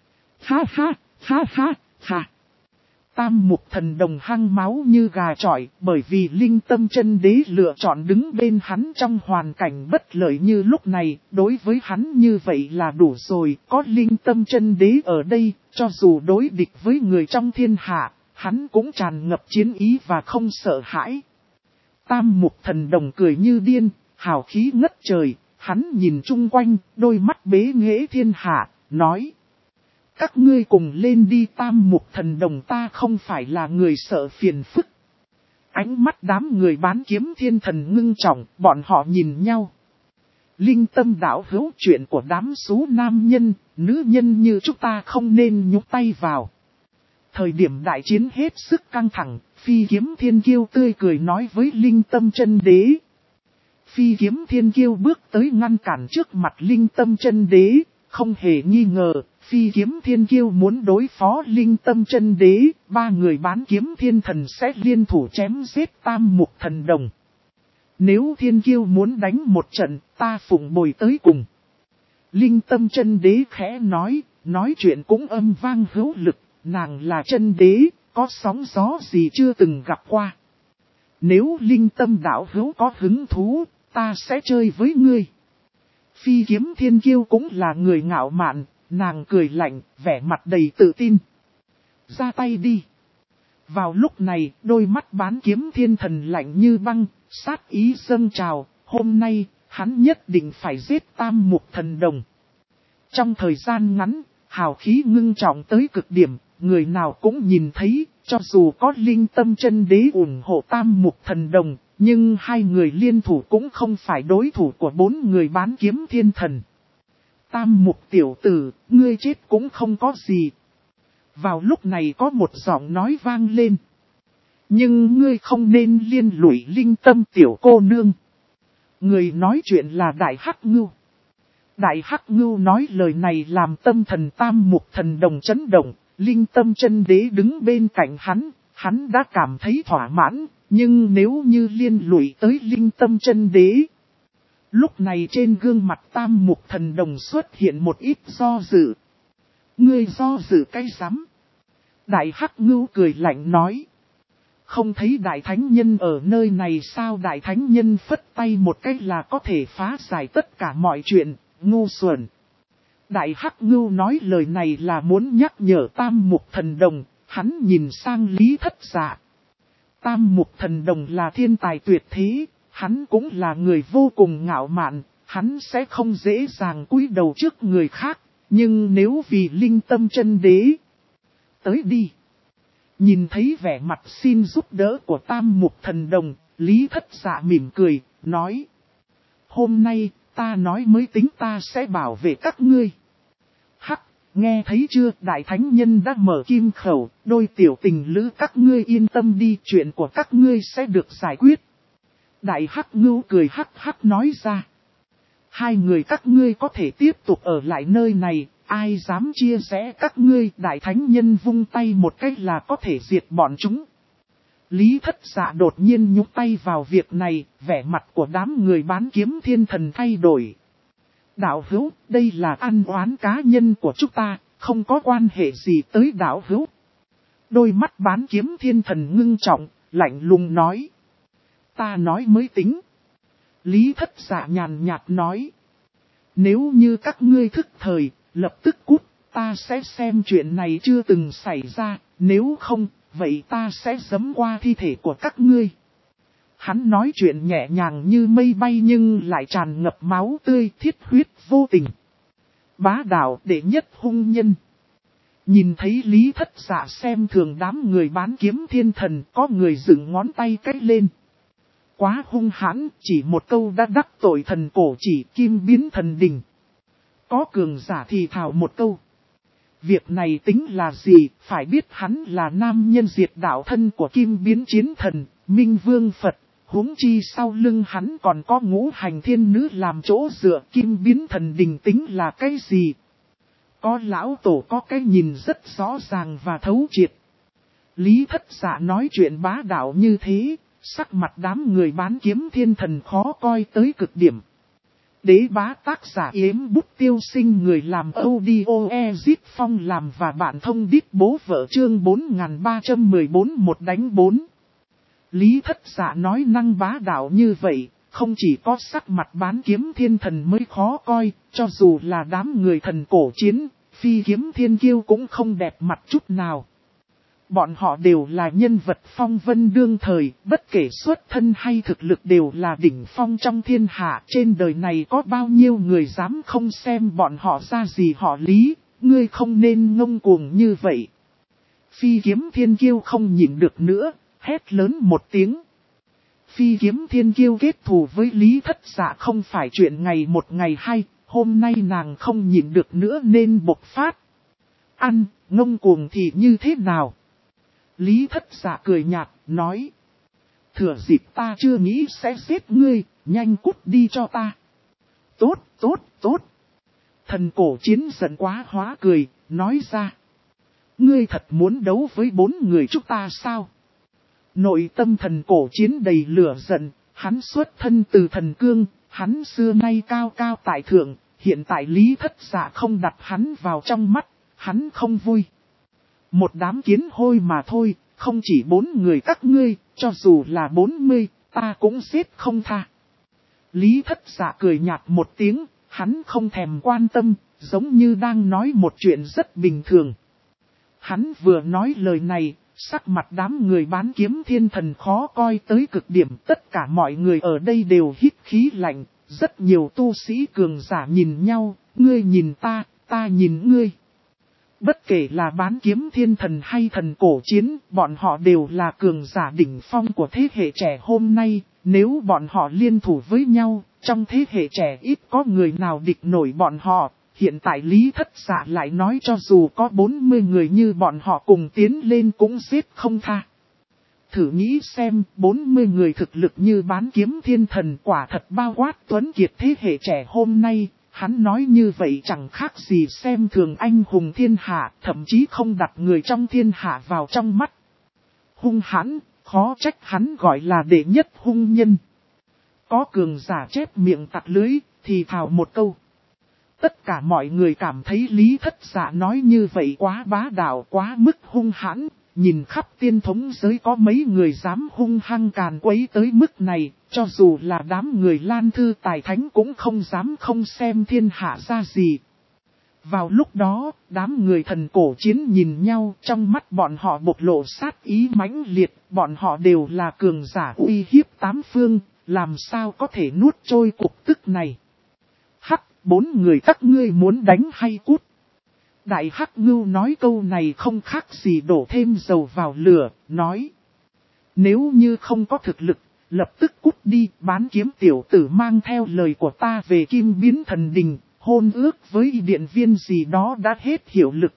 Ha ha, ha ha, ha. Tam mục thần đồng hăng máu như gà chọi, bởi vì Linh Tâm Chân Đế lựa chọn đứng bên hắn trong hoàn cảnh bất lợi như lúc này, đối với hắn như vậy là đủ rồi, có Linh Tâm Chân Đế ở đây, cho dù đối địch với người trong thiên hạ, hắn cũng tràn ngập chiến ý và không sợ hãi. Tam mục thần đồng cười như điên, hào khí ngất trời, hắn nhìn chung quanh, đôi mắt bế nghệ thiên hạ, nói. Các ngươi cùng lên đi, tam mục thần đồng, ta không phải là người sợ phiền phức. Ánh mắt đám người Bán Kiếm Thiên Thần ngưng trọng, bọn họ nhìn nhau. Linh Tâm đạo hữu, chuyện của đám số nam nhân, nữ nhân như chúng ta không nên nhúc tay vào. Thời điểm đại chiến hết sức căng thẳng, Phi Kiếm Thiên Kiêu tươi cười nói với Linh Tâm Chân Đế. Phi Kiếm Thiên Kiêu bước tới ngăn cản trước mặt Linh Tâm Chân Đế, không hề nghi ngờ, Phi Kiếm Thiên Kiêu muốn đối phó Linh Tâm Chân Đế, ba người Bán Kiếm Thiên Thần sẽ liên thủ chém giết tam mục thần đồng. Nếu Thiên Kiêu muốn đánh một trận, ta phụng bồi tới cùng. Linh Tâm Chân Đế khẽ nói chuyện cũng âm vang hữu lực, nàng là chân đế, có sóng gió gì chưa từng gặp qua. Nếu Linh Tâm đạo hữu có hứng thú, ta sẽ chơi với ngươi. Phi Kiếm Thiên Kiêu cũng là người ngạo mạn, nàng cười lạnh, vẻ mặt đầy tự tin. Ra tay đi. Vào lúc này, đôi mắt Bán Kiếm Thiên Thần lạnh như băng, sát ý dâng trào, hôm nay, hắn nhất định phải giết tam mục thần đồng. Trong thời gian ngắn, hào khí ngưng trọng tới cực điểm, người nào cũng nhìn thấy, cho dù có Linh Tâm Chân Đế ủng hộ tam mục thần đồng, nhưng hai người liên thủ cũng không phải đối thủ của bốn người Bán Kiếm Thiên Thần. Tam mục tiểu tử, ngươi chết cũng không có gì. Vào lúc này có một giọng nói vang lên. Nhưng ngươi không nên liên lụy Linh Tâm tiểu cô nương. Người nói chuyện là Đại Hắc Ngưu. Đại Hắc Ngưu nói lời này làm tâm thần tam mục thần đồng chấn động. Linh Tâm Chân Đế đứng bên cạnh hắn đã cảm thấy thỏa mãn. Nhưng nếu như liên lụy tới Linh Tâm Chân Đế. Lúc này trên gương mặt tam mục thần đồng xuất hiện một ít do dự. Ngươi do dự cái rắm? Đại Hắc Ngưu cười lạnh nói. Không thấy Đại Thánh Nhân ở nơi này sao? Đại Thánh Nhân phất tay một cái là có thể phá giải tất cả mọi chuyện, ngu xuẩn. Đại Hắc Ngưu nói lời này là muốn nhắc nhở tam mục thần đồng, hắn nhìn sang Lý Thất Dạ. Tam mục thần đồng là thiên tài tuyệt thế, hắn cũng là người vô cùng ngạo mạn, hắn sẽ không dễ dàng cúi đầu trước người khác, nhưng nếu vì Linh Tâm Chân Đế, tới đi. Nhìn thấy vẻ mặt xin giúp đỡ của tam mục thần đồng, Lý Thất Dạ mỉm cười, nói. Hôm nay, ta nói mới tính ta sẽ bảo vệ các ngươi. Hắc, nghe thấy chưa? Đại Thánh Nhân đã mở kim khẩu, đôi tiểu tình lữ các ngươi yên tâm đi, chuyện của các ngươi sẽ được giải quyết. Đại Hắc Ngưu cười hắc hắc nói ra. Hai người các ngươi có thể tiếp tục ở lại nơi này, ai dám chia rẽ các ngươi, đại thánh nhân vung tay một cách là có thể diệt bọn chúng. Lý Thất Dạ đột nhiên nhúc tay vào việc này, vẻ mặt của đám người bán kiếm thiên thần thay đổi. Đạo hữu, đây là ăn oán cá nhân của chúng ta, không có quan hệ gì tới đạo hữu. Đôi mắt bán kiếm thiên thần ngưng trọng, lạnh lùng nói. Ta nói mới tính. Lý Thất Dạ nhàn nhạt nói. Nếu như các ngươi thức thời, lập tức cút, ta sẽ xem chuyện này chưa từng xảy ra, nếu không, vậy ta sẽ giẫm qua thi thể của các ngươi. Hắn nói chuyện nhẹ nhàng như mây bay nhưng lại tràn ngập máu tươi, thiết huyết vô tình. Bá đạo đệ nhất hung nhân. Nhìn thấy Lý Thất Dạ xem thường đám người bán kiếm thiên thần, có người dựng ngón tay cách lên. Quá hung hãn, chỉ một câu đã đắc tội thần cổ chỉ kim biến thần đình. Có cường giả thì thào một câu. Việc này tính là gì, phải biết hắn là nam nhân diệt đạo thân của kim biến chiến thần, Minh Vương Phật, huống chi sau lưng hắn còn có ngũ hành thiên nữ làm chỗ dựa, kim biến thần đình tính là cái gì? Có lão tổ có cái nhìn rất rõ ràng và thấu triệt. Lý Thất Dạ nói chuyện bá đạo như thế, sắc mặt đám người bán kiếm thiên thần khó coi tới cực điểm. Đế bá tác giả yếm bút tiêu sinh người làm audio Ezit Phong làm và bạn thông đít bố vợ chương 4314 một đánh 4. Lý Thất Dạ nói năng bá đạo như vậy, không chỉ có sắc mặt bán kiếm thiên thần mới khó coi, cho dù là đám người thần cổ chiến, phi kiếm thiên kiêu cũng không đẹp mặt chút nào. Bọn họ đều là nhân vật phong vân đương thời, bất kể xuất thân hay thực lực đều là đỉnh phong trong thiên hạ. Trên đời này có bao nhiêu người dám không xem bọn họ ra gì họ Lý, ngươi không nên ngông cuồng như vậy. Phi kiếm thiên kiêu không nhịn được nữa, hét lớn một tiếng. Phi kiếm thiên kiêu kết thù với Lý Thất Dạ không phải chuyện ngày một ngày hai, hôm nay nàng không nhịn được nữa nên bộc phát. Ăn, ngông cuồng thì như thế nào? Lý Thất Dạ cười nhạt, nói. Thừa dịp ta chưa nghĩ sẽ giết ngươi, nhanh cút đi cho ta. Tốt, tốt, tốt. Thần cổ chiến giận quá hóa cười, nói ra. Ngươi thật muốn đấu với 4 người chúng ta sao? Nội tâm thần cổ chiến đầy lửa giận, hắn xuất thân từ thần cương, hắn xưa nay cao cao tại thượng, hiện tại Lý Thất Dạ không đặt hắn vào trong mắt, hắn không vui. Một đám kiến hôi mà thôi, không chỉ 4 người các ngươi, cho dù là 40, ta cũng giết không tha. Lý Thất Dạ cười nhạt một tiếng, hắn không thèm quan tâm, giống như đang nói một chuyện rất bình thường. Hắn vừa nói lời này, sắc mặt đám người bán kiếm thiên thần khó coi tới cực điểm. Tất cả mọi người ở đây đều hít khí lạnh, rất nhiều tu sĩ cường giả nhìn nhau, ngươi nhìn ta nhìn ngươi. Bất kể là bán kiếm thiên thần hay thần cổ chiến, bọn họ đều là cường giả đỉnh phong của thế hệ trẻ hôm nay. Nếu bọn họ liên thủ với nhau, trong thế hệ trẻ ít có người nào địch nổi bọn họ. Hiện tại Lý Thất Dạ lại nói cho dù có 40 người như bọn họ cùng tiến lên cũng giết không tha. Thử nghĩ xem, 40 người thực lực như bán kiếm thiên thần quả thật bao quát tuấn kiệt thế hệ trẻ hôm nay. Hắn nói như vậy chẳng khác gì xem thường anh hùng thiên hạ, thậm chí không đặt người trong thiên hạ vào trong mắt. Hung hãn, khó trách hắn gọi là đệ nhất hung nhân. Có cường giả chép miệng tặc lưới, thì thào một câu. Tất cả mọi người cảm thấy Lý Thất Dạ nói như vậy quá bá đạo, quá mức hung hãn. Nhìn khắp tiên thống giới có mấy người dám hung hăng càn quấy tới mức này, cho dù là đám người Lan Thư Tài Thánh cũng không dám không xem thiên hạ ra gì. Vào lúc đó, đám người thần cổ chiến nhìn nhau, trong mắt bọn họ bộc lộ sát ý mãnh liệt, bọn họ đều là cường giả uy hiếp tám phương, làm sao có thể nuốt trôi cục tức này. Hắc, 4 người các ngươi muốn đánh hay cút? Đại Hắc Ngưu nói câu này không khác gì đổ thêm dầu vào lửa, nói. Nếu như không có thực lực, lập tức cút đi, bán kiếm tiểu tử mang theo lời của ta về kim biến thần đình, hôn ước với điện viên gì đó đã hết hiệu lực.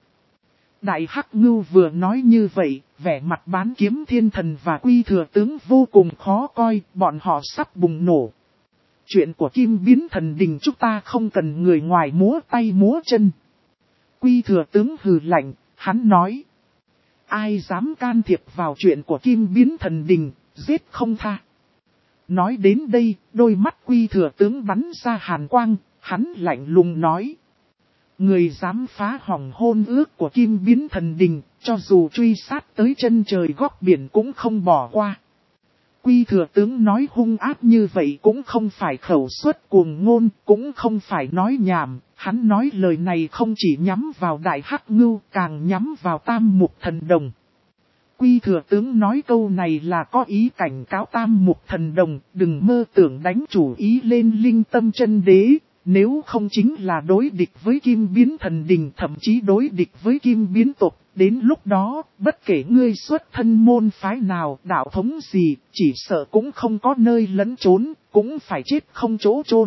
Đại Hắc Ngưu vừa nói như vậy, vẻ mặt bán kiếm thiên thần và quy thừa tướng vô cùng khó coi, bọn họ sắp bùng nổ. Chuyện của kim biến thần đình chúng ta không cần người ngoài múa tay múa chân. Quy thừa tướng hừ lạnh, hắn nói. Ai dám can thiệp vào chuyện của Kim Biến Thần Đình, giết không tha. Nói đến đây, đôi mắt Quy thừa tướng bắn ra hàn quang, hắn lạnh lùng nói. Người dám phá hỏng hôn ước của Kim Biến Thần Đình, cho dù truy sát tới chân trời góc biển cũng không bỏ qua. Quy thừa tướng nói hung ác như vậy cũng không phải khẩu suất cuồng ngôn, cũng không phải nói nhảm, hắn nói lời này không chỉ nhắm vào Đại Hắc Ngưu, càng nhắm vào Tam Mục Thần Đồng. Quy thừa tướng nói câu này là có ý cảnh cáo Tam Mục Thần Đồng, đừng mơ tưởng đánh chủ ý lên Linh Tâm Chân Đế, nếu không chính là đối địch với Kim Biến Thần Đình, thậm chí đối địch với Kim Biến tộc. Đến lúc đó, bất kể ngươi xuất thân môn phái nào, đạo thống gì, chỉ sợ cũng không có nơi lẫn trốn, cũng phải chết không chỗ chôn.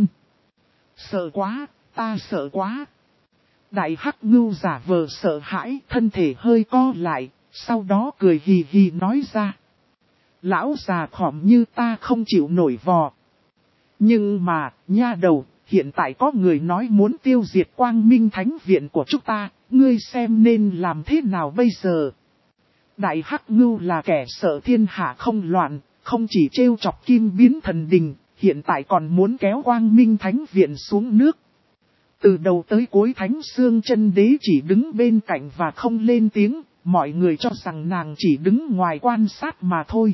Sợ quá, ta sợ quá. Đại Hắc Ngưu giả vờ sợ hãi, thân thể hơi co lại, sau đó cười hì hì nói ra. Lão già khỏm như ta không chịu nổi vò. Nhưng mà, nha đầu, hiện tại có người nói muốn tiêu diệt Quang Minh Thánh Viện của chúng ta, ngươi xem nên làm thế nào bây giờ? Đại Hắc Ngưu là kẻ sợ thiên hạ không loạn, không chỉ trêu chọc Kim Biến Thần Đình, hiện tại còn muốn kéo Quang Minh Thánh Viện xuống nước. Từ đầu tới cuối Thánh Xương Chân Đế chỉ đứng bên cạnh và không lên tiếng, mọi người cho rằng nàng chỉ đứng ngoài quan sát mà thôi.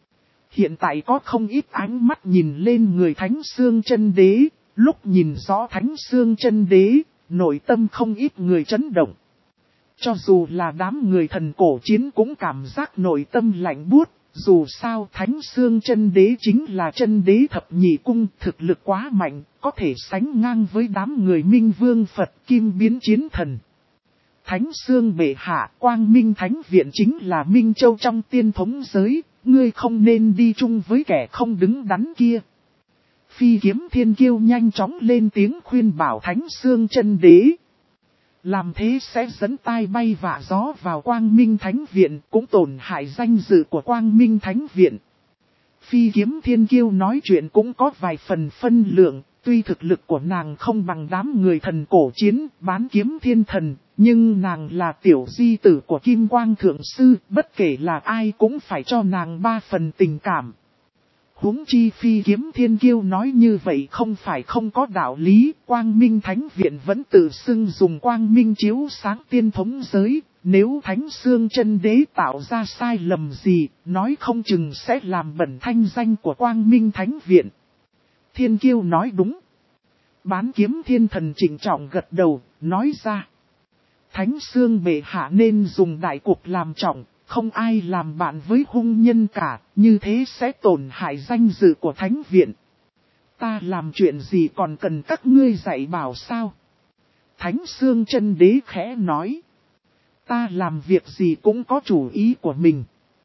Hiện tại có không ít ánh mắt nhìn lên người Thánh Xương Chân Đế, lúc nhìn rõ Thánh Xương Chân Đế, nội tâm không ít người chấn động. Cho dù là đám người thần cổ chiến cũng cảm giác nội tâm lạnh buốt, dù sao Thánh Xương Chân Đế chính là chân đế thập nhị cung, thực lực quá mạnh, có thể sánh ngang với đám người Minh Vương Phật Kim Biến Chiến Thần. Thánh Xương bệ hạ, Quang Minh Thánh Viện chính là Minh Châu trong tiên thống giới, ngươi không nên đi chung với kẻ không đứng đắn kia. Phi Kiếm Thiên Kiêu nhanh chóng lên tiếng khuyên bảo Thánh Xương Chân Đế. Làm thế sẽ dẫn tai bay vạ gió vào Quang Minh Thánh Viện, cũng tổn hại danh dự của Quang Minh Thánh Viện. Phi Kiếm Thiên Kiêu nói chuyện cũng có vài phần phân lượng, tuy thực lực của nàng không bằng đám người thần cổ chiến, bán kiếm thiên thần, nhưng nàng là tiểu di tử của Kim Quang Thượng Sư, bất kể là ai cũng phải cho nàng 3 phần tình cảm. Huống chi Phi Kiếm Thiên Kiêu nói như vậy không phải không có đạo lý, Quang Minh Thánh Viện vẫn tự xưng dùng Quang Minh chiếu sáng tiên thống giới, nếu Thánh Xương Chân Đế tạo ra sai lầm gì, nói không chừng sẽ làm bẩn thanh danh của Quang Minh Thánh Viện. Thiên Kiêu nói đúng. Bán kiếm thiên thần trịnh trọng gật đầu, nói ra. Thánh Xương bệ hạ nên dùng đại cục làm trọng. Không ai làm bạn với hung nhân cả, như thế sẽ tổn hại danh dự của Thánh Viện. Ta làm chuyện gì còn cần các ngươi dạy bảo sao? Thánh Xương Chân Đế khẽ nói. Ta làm việc gì cũng có chủ ý của mình.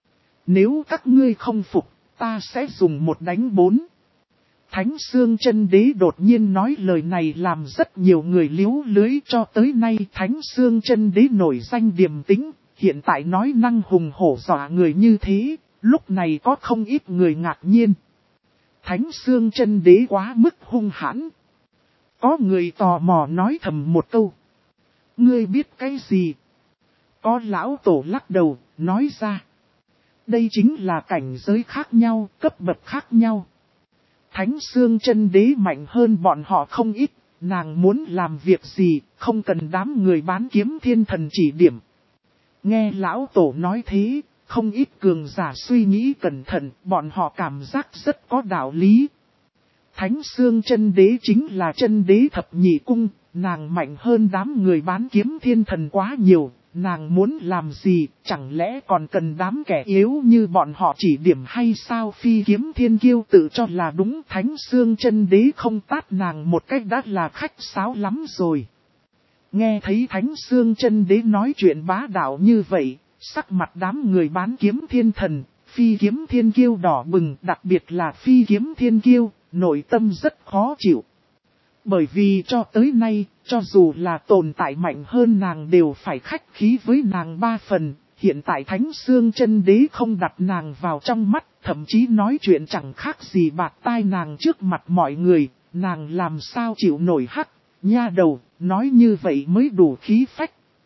Nếu các ngươi không phục, ta sẽ dùng 1 đánh 4. Thánh Xương Chân Đế đột nhiên nói lời này làm rất nhiều người liếu lưới, cho tới nay Thánh Xương Chân Đế nổi danh điềm tĩnh. Hiện tại nói năng hùng hổ dọa người như thế, lúc này có không ít người ngạc nhiên. Thánh Xương Chân Đế quá mức hung hãn. Có người tò mò nói thầm một câu. Ngươi biết cái gì? Có lão tổ lắc đầu, nói ra. Đây chính là cảnh giới khác nhau, cấp bậc khác nhau. Thánh Xương Chân Đế mạnh hơn bọn họ không ít, nàng muốn làm việc gì, không cần đám người bán kiếm thiên thần chỉ điểm. Nghe lão tổ nói thế, không ít cường giả suy nghĩ cẩn thận, bọn họ cảm giác rất có đạo lý. Thánh Xương Chân Đế chính là chân đế thập nhị cung, nàng mạnh hơn đám người bán kiếm thiên thần quá nhiều, nàng muốn làm gì, chẳng lẽ còn cần đám kẻ yếu như bọn họ chỉ điểm hay sao? Phi Kiếm Thiên Kiêu tự cho là đúng, Thánh Xương Chân Đế không tát nàng một cách đã là khách sáo lắm rồi. Nghe thấy Thánh Xương Chân Đế nói chuyện bá đạo như vậy, sắc mặt đám người bán kiếm thiên thần, Phi Kiếm Thiên Kiêu đỏ bừng, đặc biệt là Phi Kiếm Thiên Kiêu, nội tâm rất khó chịu. Bởi vì cho tới nay, cho dù là tồn tại mạnh hơn nàng đều phải khách khí với nàng 3 phần, hiện tại Thánh Xương Chân Đế không đặt nàng vào trong mắt, thậm chí nói chuyện chẳng khác gì bạt tai nàng trước mặt mọi người, nàng làm sao chịu nổi hắc, nha đầu, nói như vậy mới đủ khí phách.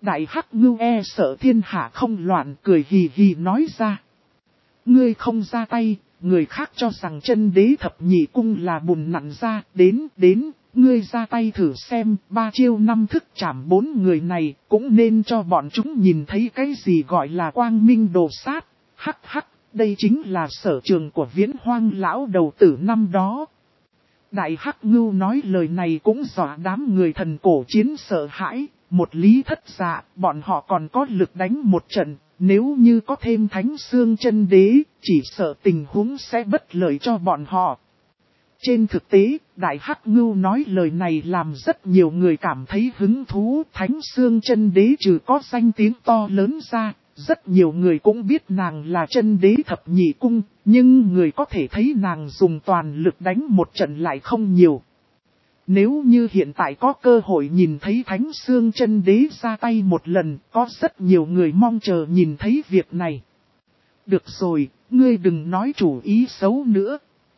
Đại Hắc Ngưu sợ thiên hạ không loạn, cười hì hì nói ra. Ngươi không ra tay, người khác cho rằng chân đế thập nhị cung là bùn nặn ra, đến, ngươi ra tay thử xem, 3 chiêu 5 thức chảm 4 người này, cũng nên cho bọn chúng nhìn thấy cái gì gọi là quang minh đồ sát. Hắc hắc, đây chính là sở trường của Viễn Hoang lão đầu tử năm đó. Đại Hắc Ngưu nói lời này cũng dọa đám người thần cổ chiến sợ hãi, một Lý Thất Dạ, bọn họ còn có lực đánh một trận, nếu như có thêm Thánh Xương Chân Đế, chỉ sợ tình huống sẽ bất lợi cho bọn họ. Trên thực tế, Đại Hắc Ngưu nói lời này làm rất nhiều người cảm thấy hứng thú. Thánh Xương Chân Đế trừ có danh tiếng to lớn ra, rất nhiều người cũng biết nàng là chân đế thập nhị cung, nhưng người có thể thấy nàng dùng toàn lực đánh một trận lại không nhiều. Nếu như hiện tại có cơ hội nhìn thấy Thánh Xương Chân Đế ra tay một lần, có rất nhiều người mong chờ nhìn thấy việc này. Được rồi, ngươi đừng nói chủ ý xấu nữa.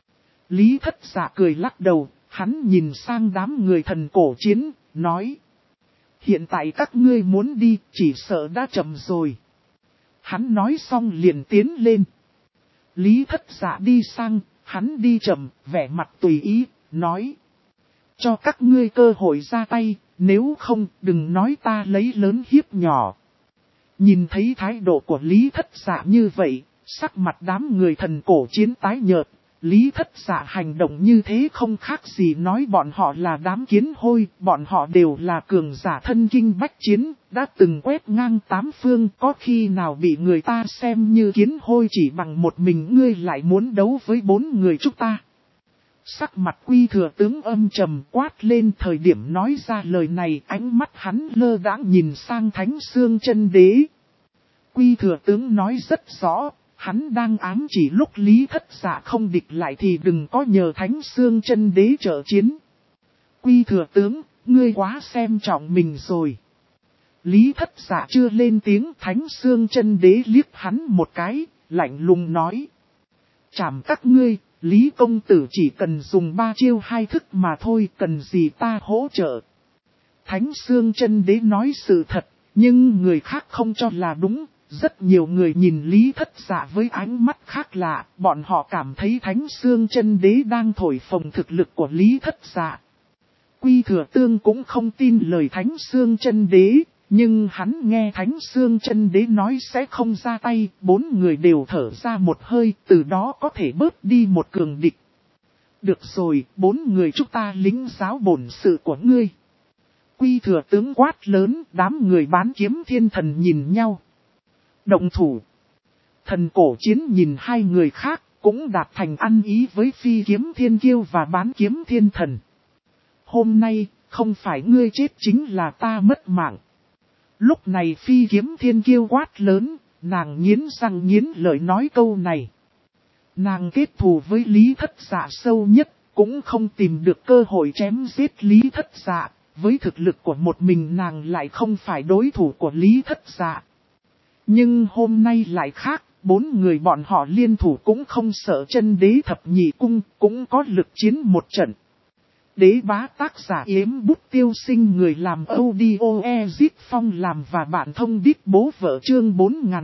Lý Thất Dạ cười lắc đầu, hắn nhìn sang đám người thần cổ chiến, nói. Hiện tại các ngươi muốn đi, chỉ sợ đã chậm rồi. Hắn nói xong liền tiến lên. Lý Thất Dạ đi sang, hắn đi chậm, vẻ mặt tùy ý, nói. Cho các ngươi cơ hội ra tay, nếu không đừng nói ta lấy lớn hiếp nhỏ. Nhìn thấy thái độ của Lý Thất Dạ như vậy, sắc mặt đám người thần cổ chiến tái nhợt. Lý Thất Dạ hành động như thế không khác gì nói bọn họ là đám kiến hôi, bọn họ đều là cường giả thân kinh bách chiến, đã từng quét ngang 8 phương, có khi nào bị người ta xem như kiến hôi chỉ bằng một mình ngươi lại muốn đấu với 4 người chúng ta. Sắc mặt Quy Thừa Tướng âm trầm quát lên thời điểm nói ra lời này, ánh mắt hắn lơ đãng nhìn sang Thánh Xương Chân Đế. Quy Thừa Tướng nói rất rõ. Hắn đang ám chỉ lúc Lý Thất Dạ không địch lại thì đừng có nhờ Thánh Xương Chân Đế trợ chiến. Quy Thừa Tướng, ngươi quá xem trọng mình rồi. Lý Thất Dạ chưa lên tiếng, Thánh Xương Chân Đế liếc hắn một cái, lạnh lùng nói. Chảm các ngươi, Lý công tử chỉ cần dùng 3 chiêu 2 thức mà thôi, cần gì ta hỗ trợ. Thánh Xương Chân Đế nói sự thật, nhưng người khác không cho là đúng. Rất nhiều người nhìn Lý Thất Dạ với ánh mắt khác lạ, bọn họ cảm thấy Thánh Xương Chân Đế đang thổi phồng thực lực của Lý Thất Dạ. Quy Thừa Tương cũng không tin lời Thánh Xương Chân Đế, nhưng hắn nghe Thánh Xương Chân Đế nói sẽ không ra tay, 4 người đều thở ra một hơi, từ đó có thể bớt đi một cường địch. Được rồi, 4 người chúng ta lính giáo bổn sự của ngươi. Quy Thừa Tướng quát lớn, đám người Bán Kiếm Thiên Thần nhìn nhau. Động thủ. Thần cổ chiến nhìn hai người khác, cũng đạt thành ăn ý với Phi Kiếm Thiên Kiêu và Bán Kiếm Thiên Thần. Hôm nay, không phải ngươi chết chính là ta mất mạng. Lúc này Phi Kiếm Thiên Kiêu quát lớn, nàng nghiến răng nghiến lợi nói câu này. Nàng kết thù với Lý Thất Dạ sâu nhất, cũng không tìm được cơ hội chém giết Lý Thất Dạ. Với thực lực của một mình nàng lại không phải đối thủ của Lý Thất Dạ. Nhưng hôm nay lại khác, 4 người bọn họ liên thủ cũng không sợ chân đế thập nhị cung, cũng có lực chiến một trận. Đế bá tác giả Yếm Bút Tiêu Sinh, người làm audio Ezit Phong làm và bạn thông đít bố vợ chương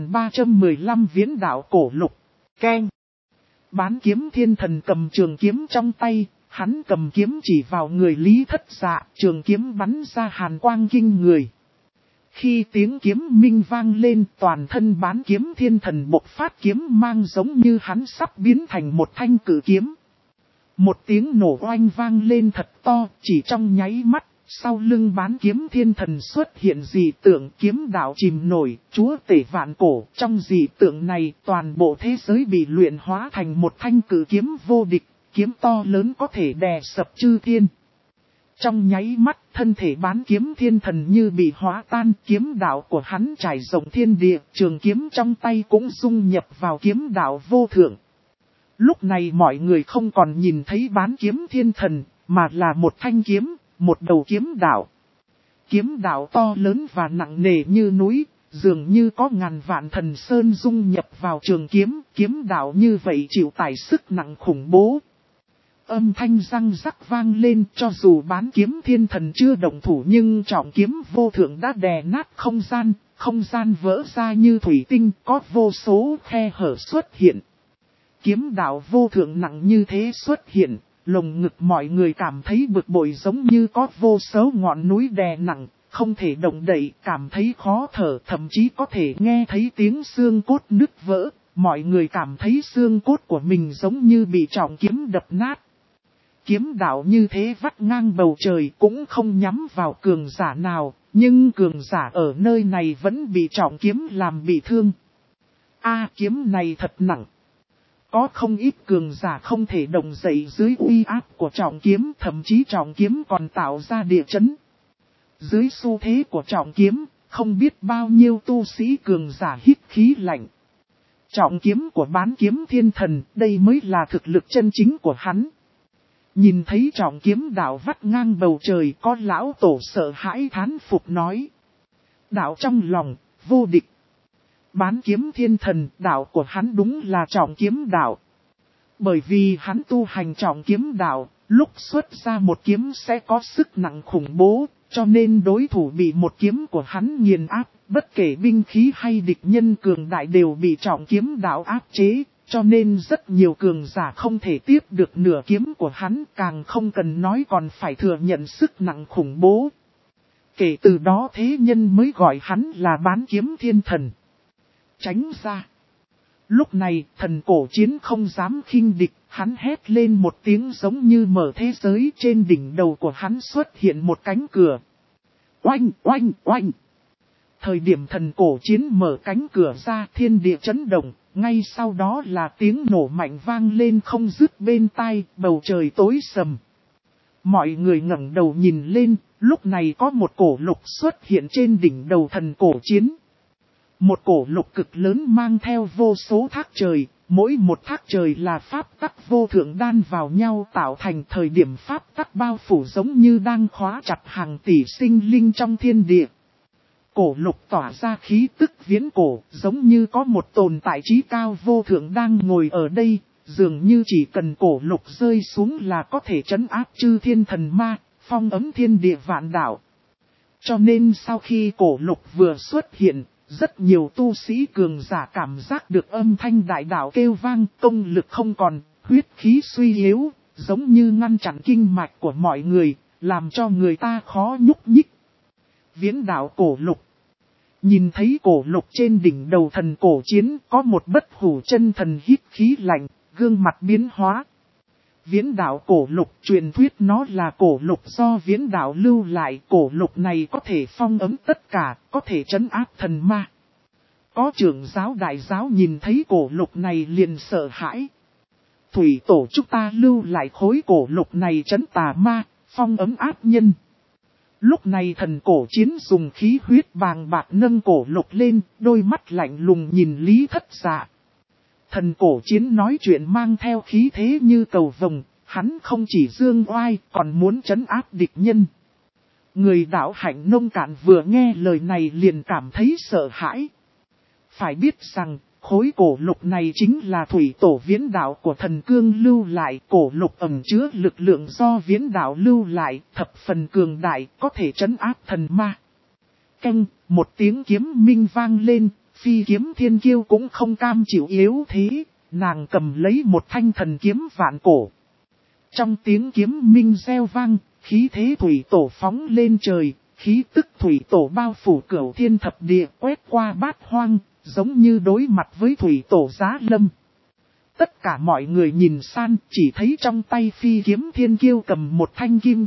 4315 Viễn Đạo Cổ Lục. Keng. Bán Kiếm Thiên Thần cầm trường kiếm trong tay, hắn cầm kiếm chỉ vào người Lý Thất Dạ, trường kiếm bắn ra hàn quang kinh người. Khi tiếng kiếm minh vang lên, toàn thân Bán Kiếm Thiên Thần bộc phát kiếm mang giống như hắn sắp biến thành một thanh cử kiếm. Một tiếng nổ oanh vang lên thật to, chỉ trong nháy mắt, sau lưng Bán Kiếm Thiên Thần xuất hiện dị tượng kiếm đạo chìm nổi, chúa tể vạn cổ. Trong dị tượng này, toàn bộ thế giới bị luyện hóa thành một thanh cử kiếm vô địch, kiếm to lớn có thể đè sập chư thiên. Trong nháy mắt, thân thể Bán Kiếm Thiên Thần như bị hóa tan, kiếm đạo của hắn trải rộng thiên địa, trường kiếm trong tay cũng dung nhập vào kiếm đạo vô thượng. Lúc này mọi người không còn nhìn thấy Bán Kiếm Thiên Thần, mà là một thanh kiếm, một đầu kiếm đạo. Kiếm đạo to lớn và nặng nề như núi, dường như có ngàn vạn thần sơn dung nhập vào trường kiếm, kiếm đạo như vậy chịu tải sức nặng khủng bố. âm thanh răng rắc vang lên, cho dù bán kiếm thiên thần chưa động thủ nhưng trọng kiếm vô thượng đã đè nát không gian vỡ ra như thủy tinh, có vô số khe hở xuất hiện. Kiếm đạo vô thượng nặng như thế xuất hiện, lồng ngực mọi người cảm thấy bực bội giống như có vô số ngọn núi đè nặng, không thể động đậy, cảm thấy khó thở, thậm chí có thể nghe thấy tiếng xương cốt nứt vỡ. Mọi người cảm thấy xương cốt của mình giống như bị trọng kiếm đập nát. Kiếm đạo như thế vắt ngang bầu trời cũng không nhắm vào cường giả nào, nhưng cường giả ở nơi này vẫn bị trọng kiếm làm bị thương. Kiếm này thật nặng. Có không ít cường giả không thể động dậy dưới uy áp của trọng kiếm, thậm chí trọng kiếm còn tạo ra địa chấn. Dưới xu thế của trọng kiếm, không biết bao nhiêu tu sĩ cường giả hít khí lạnh. Trọng kiếm của bán kiếm thiên thần, đây mới là thực lực chân chính của hắn. Nhìn thấy trọng kiếm đạo vắt ngang bầu trời, có lão tổ sợ hãi thán phục nói. Đạo trong lòng, vô địch. Bán kiếm thiên thần, đạo của hắn đúng là trọng kiếm đạo. Bởi vì hắn tu hành trọng kiếm đạo, lúc xuất ra một kiếm sẽ có sức nặng khủng bố, cho nên đối thủ bị một kiếm của hắn nghiền áp. Bất kể binh khí hay địch nhân cường đại đều bị trọng kiếm đạo áp chế, cho nên rất nhiều cường giả không thể tiếp được nửa kiếm của hắn, càng không cần nói còn phải thừa nhận sức nặng khủng bố. Kể từ đó thế nhân mới gọi hắn là bán kiếm thiên thần. Tránh ra. Lúc này thần cổ chiến không dám khinh địch, hắn hét lên một tiếng giống như mở thế giới, trên đỉnh đầu của hắn xuất hiện một cánh cửa. Oanh oanh oanh. Thời điểm thần cổ chiến mở cánh cửa ra, thiên địa chấn động, ngay sau đó là tiếng nổ mạnh vang lên không dứt bên tai, bầu trời tối sầm. Mọi người ngẩng đầu nhìn lên, lúc này có một cổ lục xuất hiện trên đỉnh đầu thần cổ chiến. Một cổ lục cực lớn mang theo vô số thác trời, mỗi một thác trời là pháp tắc vô thượng đan vào nhau tạo thành, thời điểm pháp tắc bao phủ giống như đang khóa chặt hàng tỷ sinh linh trong thiên địa. Cổ lục tỏa ra khí tức viễn cổ, giống như có một tồn tại trí cao vô thượng đang ngồi ở đây, dường như chỉ cần cổ lục rơi xuống là có thể trấn áp chư thiên thần ma, phong ấm thiên địa vạn đạo. Cho nên sau khi cổ lục vừa xuất hiện, rất nhiều tu sĩ cường giả cảm giác được âm thanh đại đạo kêu vang, công lực không còn, huyết khí suy yếu, giống như ngăn chặn kinh mạch của mọi người, làm cho người ta khó nhúc nhích. Viễn đạo cổ lục. Nhìn thấy cổ lục trên đỉnh đầu thần cổ chiến, có một bất hủ chân thần hít khí lạnh, gương mặt biến hóa. Viễn đạo cổ lục, truyền thuyết nó là cổ lục do viễn đạo lưu lại, cổ lục này có thể phong ấm tất cả, có thể trấn áp thần ma. Có trưởng giáo đại giáo nhìn thấy cổ lục này liền sợ hãi. Thủy tổ chúng ta lưu lại khối cổ lục này trấn tà ma, phong ấm áp nhân. Lúc này thần cổ chiến dùng khí huyết bàng bạc nâng cổ lục lên, đôi mắt lạnh lùng nhìn Lý Thất Dạ. Thần cổ chiến nói chuyện mang theo khí thế như cầu vồng, hắn không chỉ dương oai còn muốn trấn áp địch nhân. Người đạo hạnh nông cạn vừa nghe lời này liền cảm thấy sợ hãi. Phải biết rằng, khối cổ lục này chính là thủy tổ viễn đạo của thần cương lưu lại, cổ lục ẩn chứa lực lượng do viễn đạo lưu lại, thập phần cường đại, có thể trấn áp thần ma. Canh, một tiếng kiếm minh vang lên, phi kiếm thiên kiêu cũng không cam chịu yếu thế, nàng cầm lấy một thanh thần kiếm vạn cổ. Trong tiếng kiếm minh reo vang, khí thế thủy tổ phóng lên trời, khí tức thủy tổ bao phủ cửu thiên thập địa quét qua bát hoang, giống như đối mặt với thủy tổ giá lâm. Tất cả mọi người nhìn san, chỉ thấy trong tay phi kiếm thiên kiêu cầm một thanh kim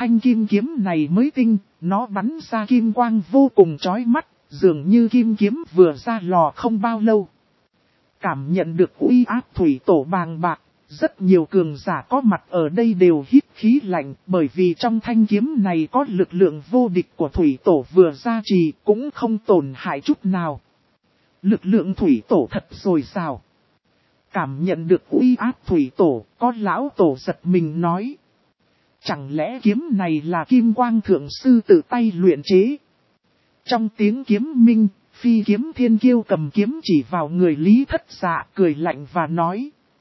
kiếm này mới tinh, nó bắn ra kim quang vô cùng chói mắt, dường như kim kiếm vừa ra lò không bao lâu. Cảm nhận được uy áp thủy tổ bàng bạc, rất nhiều cường giả có mặt ở đây đều hít khí lạnh, bởi vì trong thanh kiếm này có lực lượng vô địch của thủy tổ vừa ra trì, cũng không tổn hại chút nào. Lực lượng thủy tổ thật dồi dào. Cảm nhận được uy áp thủy tổ, có lão tổ giật mình nói. Chẳng lẽ kiếm này là kim quang thượng sư tự tay luyện chế? Trong tiếng kiếm minh, phi kiếm thiên kiêu cầm kiếm chỉ vào người Lý Thất Dạ cười lạnh và nói.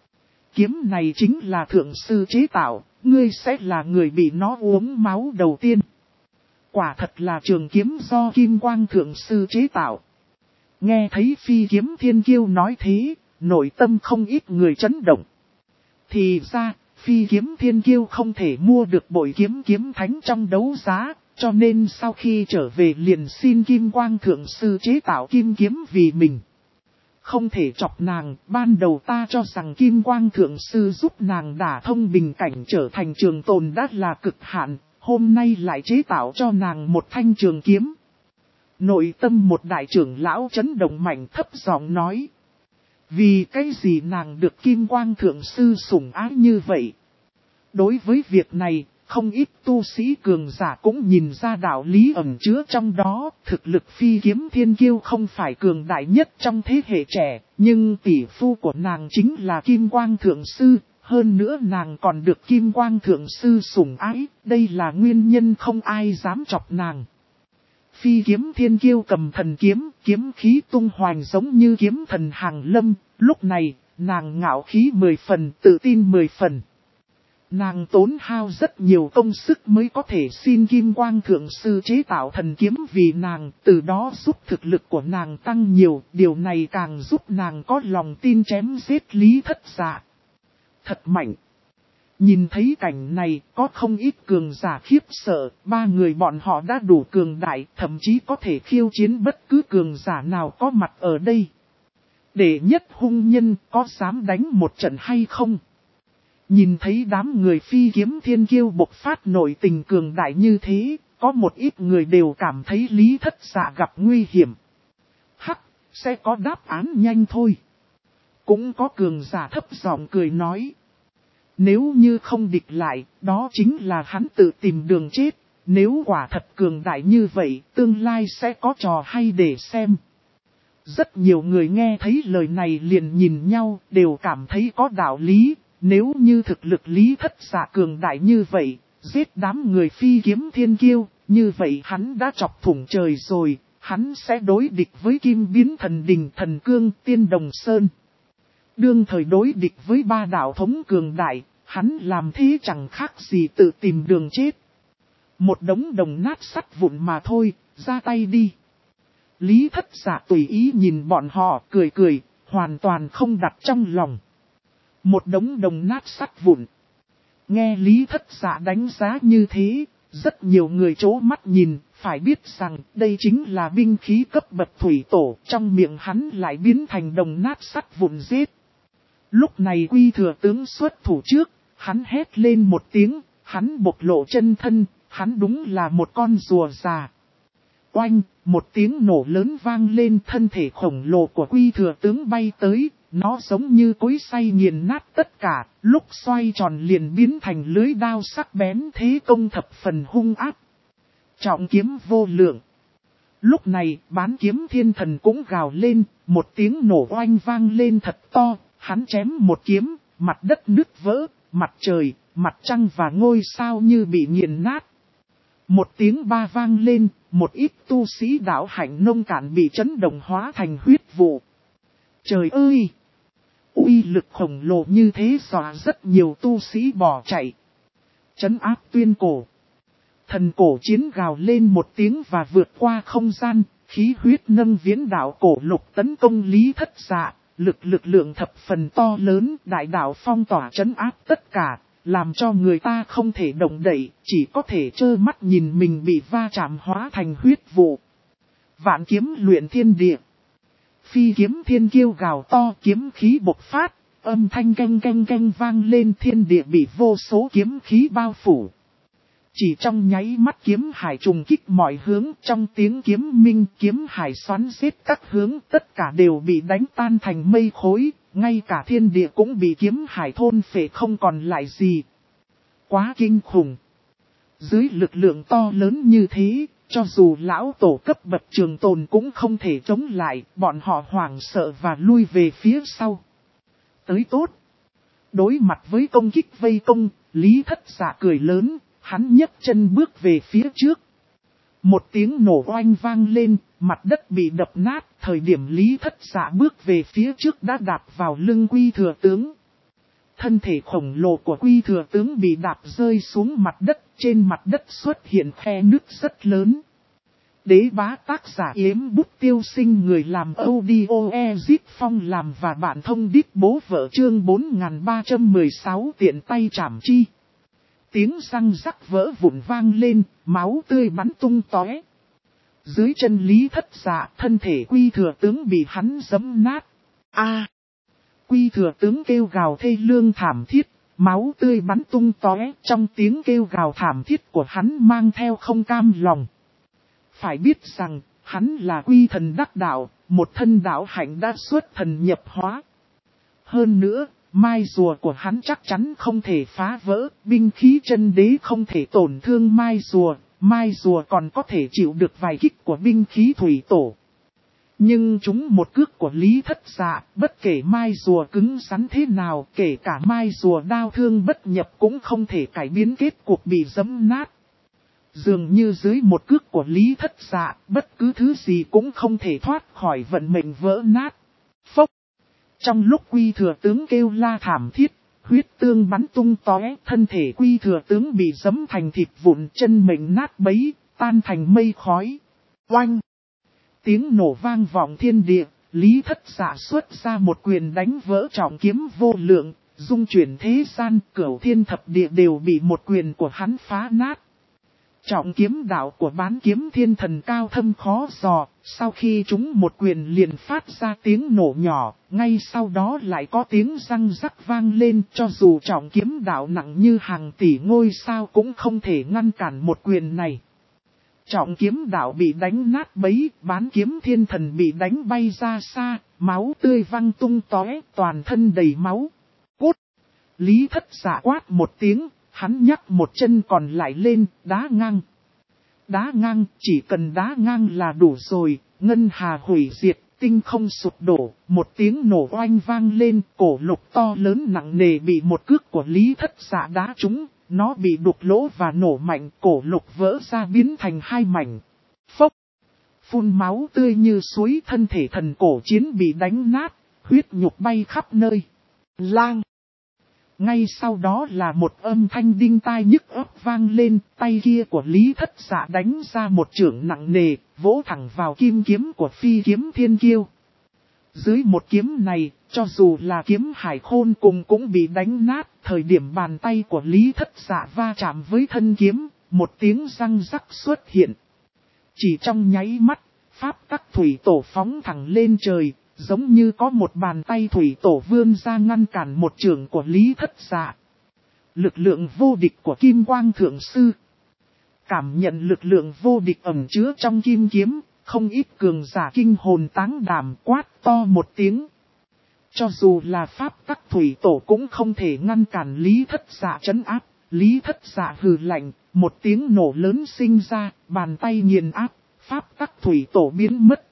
Kiếm này chính là thượng sư chế tạo, ngươi sẽ là người bị nó uống máu đầu tiên. Quả thật là trường kiếm do Kim Quang thượng sư chế tạo. Nghe thấy Phi Kiếm Thiên Kiêu nói thế, nội tâm không ít người chấn động. Thì ra, Phi Kiếm Thiên Kiêu không thể mua được bội kiếm kiếm thánh trong đấu giá, cho nên sau khi trở về liền xin Kim Quang thượng sư chế tạo kim kiếm vì mình. Không thể chọc nàng, ban đầu ta cho rằng Kim Quang thượng sư giúp nàng đả thông bình cảnh trở thành trường tồn đã là cực hạn, hôm nay lại chế tạo cho nàng một thanh trường kiếm. Nội tâm một đại trưởng lão chấn động mạnh thấp giọng nói. Vì cái gì nàng được Kim Quang thượng sư sủng ái như vậy? Đối với việc này, không ít tu sĩ cường giả cũng nhìn ra đạo lý ẩn chứa trong đó. Thực lực Phi Kiếm Thiên Kiêu không phải cường đại nhất trong thế hệ trẻ, nhưng tỷ phu của nàng chính là Kim Quang thượng sư. Hơn nữa nàng còn được Kim Quang thượng sư sủng ái, đây là nguyên nhân không ai dám chọc nàng. Phi Kiếm Thiên Kiêu cầm thần kiếm, kiếm khí tung hoành giống như kiếm thần hàng lâm, lúc này, nàng ngạo khí 10 phần, tự tin 10 phần. Nàng tốn hao rất nhiều công sức mới có thể xin Kim Quang thượng sư chế tạo thần kiếm vì nàng, từ đó giúp thực lực của nàng tăng nhiều, điều này càng giúp nàng có lòng tin chém giết Lý Thất Dạ. Thật mạnh! Nhìn thấy cảnh này, có không ít cường giả khiếp sợ, ba người bọn họ đã đủ cường đại, thậm chí có thể khiêu chiến bất cứ cường giả nào có mặt ở đây. Đệ nhất hung nhân có dám đánh một trận hay không? Nhìn thấy đám người Phi Kiếm Thiên Kiêu bộc phát nội tình cường đại như thế, có một ít người đều cảm thấy Lý Thất Dạ gặp nguy hiểm. Hắc, sẽ có đáp án nhanh thôi. Cũng có cường giả thấp giọng cười nói. Nếu như không địch lại, đó chính là hắn tự tìm đường chết. Nếu quả thật cường đại như vậy, tương lai sẽ có trò hay để xem. Rất nhiều người nghe thấy lời này liền nhìn nhau, đều cảm thấy có đạo lý. Nếu như thực lực Lý Thất Dạ cường đại như vậy, giết đám người Phi Kiếm Thiên Kiêu, như vậy hắn đã chọc thủng trời rồi, hắn sẽ đối địch với Kim Biến Thần Đình, Thần Cương, Tiên Đồng Sơn. Đương thời đối địch với ba đạo thống cường đại, hắn làm thế chẳng khác gì tự tìm đường chết. Một đống đồng nát sắt vụn mà thôi, ra tay đi. Lý Thất Dạ tùy ý nhìn bọn họ cười cười, hoàn toàn không đặt trong lòng. Một đống đồng nát sắt vụn. Nghe Lý Thất Dạ đánh giá như thế, rất nhiều người chố mắt nhìn, phải biết rằng đây chính là binh khí cấp bậc thủy tổ, trong miệng hắn lại biến thành đồng nát sắt vụn giết. Lúc này Quy Thừa tướng xuất thủ trước, hắn hét lên một tiếng, hắn bộc lộ chân thân, hắn đúng là một con rùa già. Oanh, một tiếng nổ lớn vang lên, thân thể khổng lồ của Quy Thừa tướng bay tới, nó giống như cối xay nghiền nát tất cả, lúc xoay tròn liền biến thành lưới đao sắc bén, thế công thập phần hung ác. Trọng kiếm vô lượng. Lúc này, Bán Kiếm Thiên Thần cũng gào lên, một tiếng nổ oanh vang lên thật to, hắn chém một kiếm, mặt đất nứt vỡ, mặt trời, mặt trăng và ngôi sao như bị nghiền nát. Một tiếng ba vang lên, một ít tu sĩ đạo Hạnh Nông Cản bị chấn động hóa thành huyết vụ. Trời ơi! Uy lực khổng lồ như thế dọa rất nhiều tu sĩ bỏ chạy. Trấn áp Tuyên Cổ. Thần cổ chiến gào lên một tiếng và vượt qua không gian, khí huyết nâng Viễn Đạo cổ lục tấn công Lý Thất Dạ, lực lượng thập phần to lớn, đại đạo phong tỏa trấn áp tất cả, làm cho người ta không thể động đậy, chỉ có thể trơ mắt nhìn mình bị va chạm hóa thành huyết vụ. Vạn kiếm luyện thiên địa. Phi Kiếm Thiên Kiêu gào to, kiếm khí bộc phát, âm thanh canh canh canh vang lên, thiên địa bị vô số kiếm khí bao phủ. Chỉ trong nháy mắt kiếm hải trùng kích mọi hướng, trong tiếng kiếm minh kiếm hải xoắn xếp các hướng, tất cả đều bị đánh tan thành mây khối, ngay cả thiên địa cũng bị kiếm hải thôn phệ không còn lại gì. Quá kinh khủng. Dưới lực lượng to lớn như thế, cho dù lão tổ cấp bậc trường tồn cũng không thể chống lại, bọn họ hoảng sợ và lui về phía sau. Tới tốt. Đối mặt với công kích vây công, Lý Thất Dạ cười lớn, hắn nhấc chân bước về phía trước. Một tiếng nổ oanh vang lên, mặt đất bị đập nát, thời điểm Lý Thất Dạ bước về phía trước đã đạp vào lưng Quy Thừa tướng. thân thể khổng lồ của Quy Thừa Tướng bị đạp rơi xuống mặt đất, trên mặt đất xuất hiện khe nứt rất lớn. Đế bá tác giả Yếm Bút Tiêu Sinh, người làm audio Ezit Phong làm và bạn thông đít bố vợ, chương 4316 tiện tay chảm chi. Tiếng răng rắc vỡ vụn vang lên, máu tươi bắn tung tóe. Dưới chân Lý Thất Dạ, thân thể Quy Thừa Tướng bị hắn giẫm nát. Quy Thừa Tướng kêu gào thê lương thảm thiết, máu tươi bắn tung tóe, trong tiếng kêu gào thảm thiết của hắn mang theo không cam lòng. Phải biết rằng, hắn là quy thần đắc đạo, một thân đạo hạnh đã xuất thần nhập hóa. Hơn nữa, mai rùa của hắn chắc chắn không thể phá vỡ, binh khí chân đế không thể tổn thương mai rùa còn có thể chịu được vài kích của binh khí thủy tổ. Nhưng chúng một cước của Lý Thất Dạ, bất kể mai rùa cứng rắn thế nào, kể cả mai rùa đao thương bất nhập cũng không thể cải biến kết cuộc bị giẫm nát. Dường như dưới một cước của Lý Thất Dạ, bất cứ thứ gì cũng không thể thoát khỏi vận mệnh vỡ nát. Phốc! Trong lúc Quy Thừa Tướng kêu la thảm thiết, huyết tương bắn tung tóe, thân thể Quy Thừa Tướng bị giẫm thành thịt vụn, chân mệnh nát bấy, tan thành mây khói. Oanh! Tiếng nổ vang vọng thiên địa, Lý Thất Dạ xuất ra một quyền đánh vỡ trọng kiếm vô lượng, dung chuyển thế gian, cửu thiên thập địa đều bị một quyền của hắn phá nát. Trọng kiếm đạo của Bán Kiếm Thiên Thần cao thâm khó dò, sau khi chúng một quyền liền phát ra tiếng nổ nhỏ, ngay sau đó lại có tiếng răng rắc vang lên, cho dù trọng kiếm đạo nặng như hàng tỷ ngôi sao cũng không thể ngăn cản một quyền này. Trọng kiếm đạo bị đánh nát bấy, Bán Kiếm Thiên Thần bị đánh bay ra xa, máu tươi văng tung tóe, toàn thân đầy máu. Cút! Lý Thất Dạ quát một tiếng. Hắn nhắc một chân còn lại lên, đá ngang. Đá ngang, chỉ cần đá ngang là đủ rồi, ngân hà hủy diệt, tinh không sụp đổ, một tiếng nổ oanh vang lên, cổ lục to lớn nặng nề bị một cước của Lý Thất Dạ đá trúng, nó bị đục lỗ và nổ mạnh, cổ lục vỡ ra biến thành hai mảnh. Phốc! Phun máu tươi như suối, thân thể thần cổ chiến bị đánh nát, huyết nhục bay khắp nơi. Lang! Ngay sau đó là một âm thanh đinh tai nhức óc vang lên, tay kia của Lý Thất Dạ đánh ra một chưởng nặng nề, vỗ thẳng vào kim kiếm của Phi Kiếm Thiên Kiêu. Dưới một kiếm này, cho dù là kiếm Hải Khôn cùng cũng bị đánh nát, thời điểm bàn tay của Lý Thất Dạ va chạm với thân kiếm, một tiếng răng rắc xuất hiện. Chỉ trong nháy mắt, pháp tắc thủy tổ phóng thẳng lên trời. Giống như có một bàn tay thủy tổ vươn ra ngăn cản một chưởng của Lý Thất Dạ. Lực lượng vô địch của Kim Quang Thượng Sư. Cảm nhận lực lượng vô địch ẩn chứa trong kim kiếm, không ít cường giả kinh hồn táng đảm quát to một tiếng. Cho dù là pháp tắc thủy tổ cũng không thể ngăn cản Lý Thất Dạ trấn áp. Lý Thất Dạ hừ lạnh, một tiếng nổ lớn sinh ra, bàn tay nghiền áp, pháp tắc thủy tổ biến mất.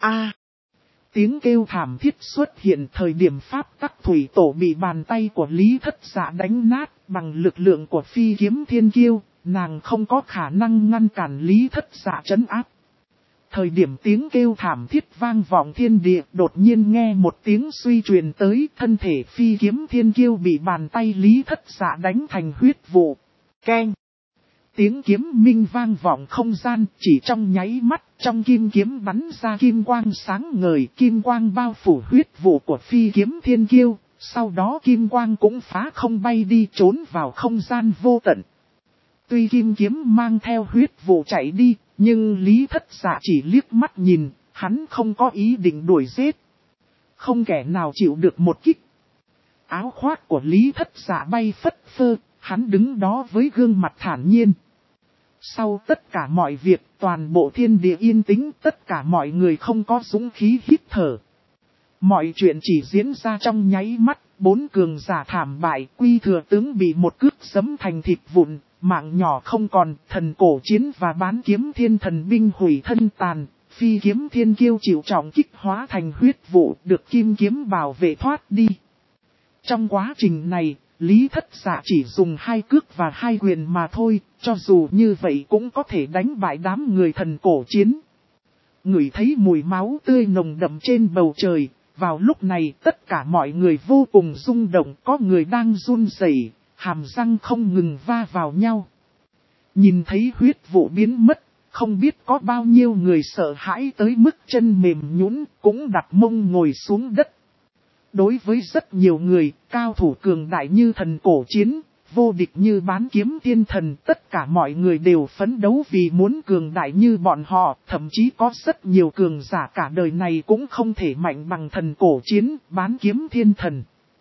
Tiếng kêu thảm thiết xuất hiện thời điểm pháp tắc thủy tổ bị bàn tay của Lý Thất Dạ đánh nát, bằng lực lượng của Phi Kiếm Thiên Kiêu, nàng không có khả năng ngăn cản Lý Thất Dạ trấn áp. Thời điểm tiếng kêu thảm thiết vang vọng thiên địa, đột nhiên nghe một tiếng suy truyền tới, thân thể Phi Kiếm Thiên Kiêu bị bàn tay Lý Thất Dạ đánh thành huyết vụ. Keng! Tiếng kiếm minh vang vọng không gian, chỉ trong nháy mắt, trong kim kiếm bắn ra kim quang sáng ngời, kim quang bao phủ huyết vụ của Phi Kiếm Thiên Kiêu, sau đó kim quang cũng phá không bay đi trốn vào không gian vô tận. Tuy kim kiếm mang theo huyết vụ chạy đi, nhưng Lý Thất Dạ chỉ liếc mắt nhìn, hắn không có ý định đuổi giết. Không kẻ nào chịu được một kích. Áo khoác của Lý Thất Dạ bay phất phơ, hắn đứng đó với gương mặt thản nhiên. Sau tất cả mọi việc, toàn bộ thiên địa yên tĩnh, tất cả mọi người không có dũng khí hít thở. Mọi chuyện chỉ diễn ra trong nháy mắt, 4 cường giả thảm bại, Quy Thừa Tướng bị một cước giẫm thành thịt vụn, mạng nhỏ không còn, thần cổ chiến và Bán Kiếm Thiên Thần binh hủy thân tàn, Phi Kiếm Thiên Kiêu chịu trọng kích hóa thành huyết vụ, được kim kiếm bảo vệ thoát đi. Trong quá trình này, Lý Thất Dạ chỉ dùng 2 cước và 2 quyền mà thôi, cho dù như vậy cũng có thể đánh bại đám người thần cổ chiến. Ngửi thấy mùi máu tươi nồng đậm trên bầu trời, Vào lúc này tất cả mọi người vô cùng rung động, có người đang run rẩy, hàm răng không ngừng va vào nhau. Nhìn thấy huyết vụ biến mất, không biết có bao nhiêu người sợ hãi tới mức chân mềm nhũn, cũng đặt mông ngồi xuống đất. Đối với rất nhiều người, cao thủ cường đại như thần cổ chiến, vô địch như bán kiếm thiên thần, tất cả mọi người đều phấn đấu vì muốn cường đại như bọn họ, thậm chí có rất nhiều cường giả cả đời này cũng không thể mạnh bằng thần cổ chiến, bán kiếm thiên thần.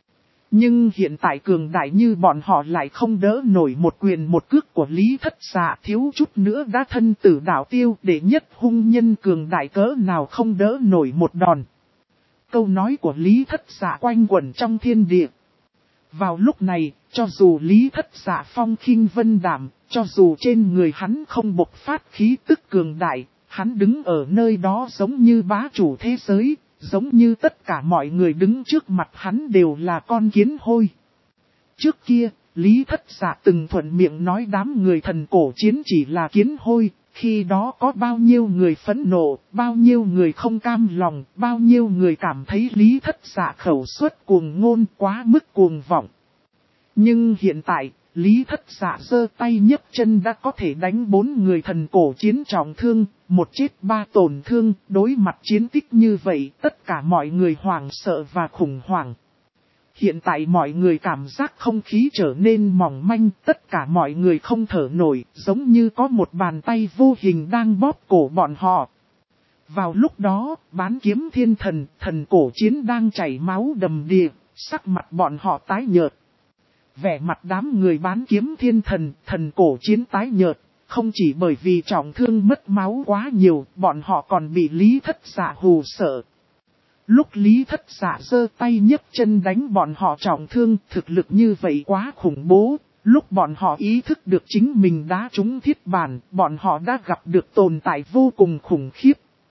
Nhưng hiện tại cường đại như bọn họ lại không đỡ nổi một quyền một cước của Lý Thất Dạ, thiếu chút nữa đã thân tử đạo tiêu, để nhất hung nhân cường đại cỡ nào không đỡ nổi một đòn. Câu nói của Lý Thất Dạ quanh quẩn trong thiên địa. Vào lúc này, cho dù Lý Thất Dạ phong khinh vân đảm, cho dù trên người hắn không bộc phát khí tức cường đại, hắn đứng ở nơi đó giống như bá chủ thế giới, giống như tất cả mọi người đứng trước mặt hắn đều là con kiến hôi. Trước kia, Lý Thất Dạ từng thuận miệng nói đám người thần cổ chiến chỉ là kiến hôi, khi đó có bao nhiêu người phẫn nộ, bao nhiêu người không cam lòng, bao nhiêu người cảm thấy Lý Thất Dạ khẩu suất cuồng ngôn quá mức cuồng vọng. Nhưng hiện tại, Lý Thất Dạ giơ tay nhấc chân đã có thể đánh 4 người thần cổ chiến trọng thương, 1 chết 3 tổn thương, đối mặt chiến tích như vậy, tất cả mọi người hoảng sợ và khủng hoảng. Hiện tại mọi người cảm giác không khí trở nên mỏng manh, tất cả mọi người không thở nổi, giống như có một bàn tay vô hình đang bóp cổ bọn họ. Vào lúc đó, bán kiếm thiên thần, thần cổ chiến đang chảy máu đầm đìa, sắc mặt bọn họ tái nhợt. Vẻ mặt đám người bán kiếm thiên thần, thần cổ chiến tái nhợt, không chỉ bởi vì trọng thương mất máu quá nhiều, bọn họ còn bị Lý Thất Dạ hù sợ. Lúc Lý Thất Dạ giơ tay nhấc chân đánh bọn họ trọng thương, thực lực như vậy quá khủng bố. Lúc bọn họ ý thức được chính mình đã trúng thiết bản, bọn họ đã gặp được tồn tại vô cùng khủng khiếp.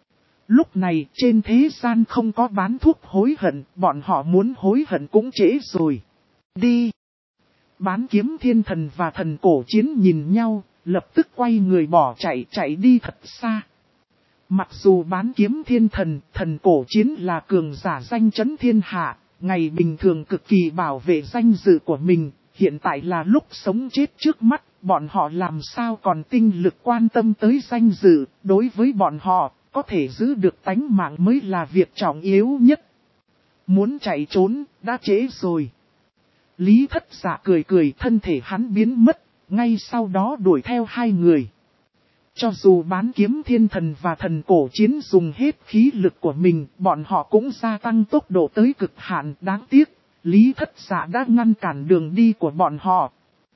Lúc này trên thế gian không có bán thuốc hối hận, bọn họ muốn hối hận cũng trễ rồi. Đi! Bán kiếm thiên thần và thần cổ chiến nhìn nhau, lập tức quay người bỏ chạy đi thật xa. Mặc dù bán kiếm thiên thần, thần cổ chiến là cường giả danh chấn thiên hạ, ngày bình thường cực kỳ bảo vệ danh dự của mình, hiện tại là lúc sống chết trước mắt, bọn họ làm sao còn tinh lực quan tâm tới danh dự, đối với bọn họ, có thể giữ được tánh mạng mới là việc trọng yếu nhất. Muốn chạy trốn, đã trễ rồi. Lý Thất Dạ cười thân thể hắn biến mất, ngay sau đó đuổi theo 2 người. Cho dù bán kiếm thiên thần và thần cổ chiến dùng hết khí lực của mình, bọn họ cũng gia tăng tốc độ tới cực hạn. Đáng tiếc, Lý Thất Dạ đã ngăn cản đường đi của bọn họ.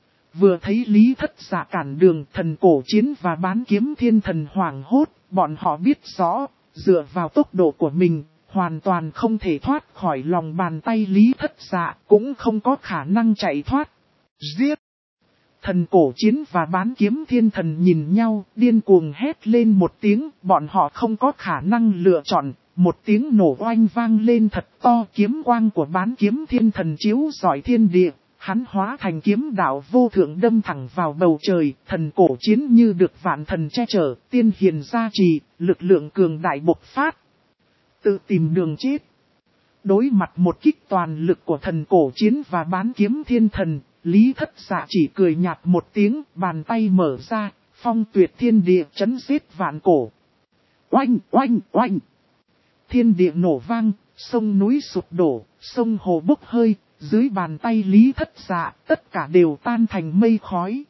Vừa thấy Lý Thất Dạ cản đường, thần cổ chiến và bán kiếm thiên thần hoảng hốt, bọn họ biết rõ, dựa vào tốc độ của mình, hoàn toàn không thể thoát khỏi lòng bàn tay Lý Thất Dạ, cũng không có khả năng chạy thoát. Giết! Thần cổ chiến và bán kiếm thiên thần nhìn nhau, điên cuồng hét lên một tiếng, bọn họ không có khả năng lựa chọn, một tiếng nổ oanh vang lên thật to, kiếm quang của bán kiếm thiên thần chiếu rọi thiên địa, hắn hóa thành kiếm đạo vô thượng đâm thẳng vào bầu trời, thần cổ chiến như được vạn thần che chở, tiên hiền gia trì, lực lượng cường đại bộc phát. Tự tìm đường chết. Đối mặt một kích toàn lực của thần cổ chiến và bán kiếm thiên thần, Lý Thất Dạ chỉ cười nhạt một tiếng, bàn tay mở ra, phong tuyệt thiên địa chấn giết vạn cổ. Oanh, oanh, oanh. Thiên địa nổ vang, sông núi sụp đổ, sông hồ bốc hơi, dưới bàn tay Lý Thất Dạ, tất cả đều tan thành mây khói.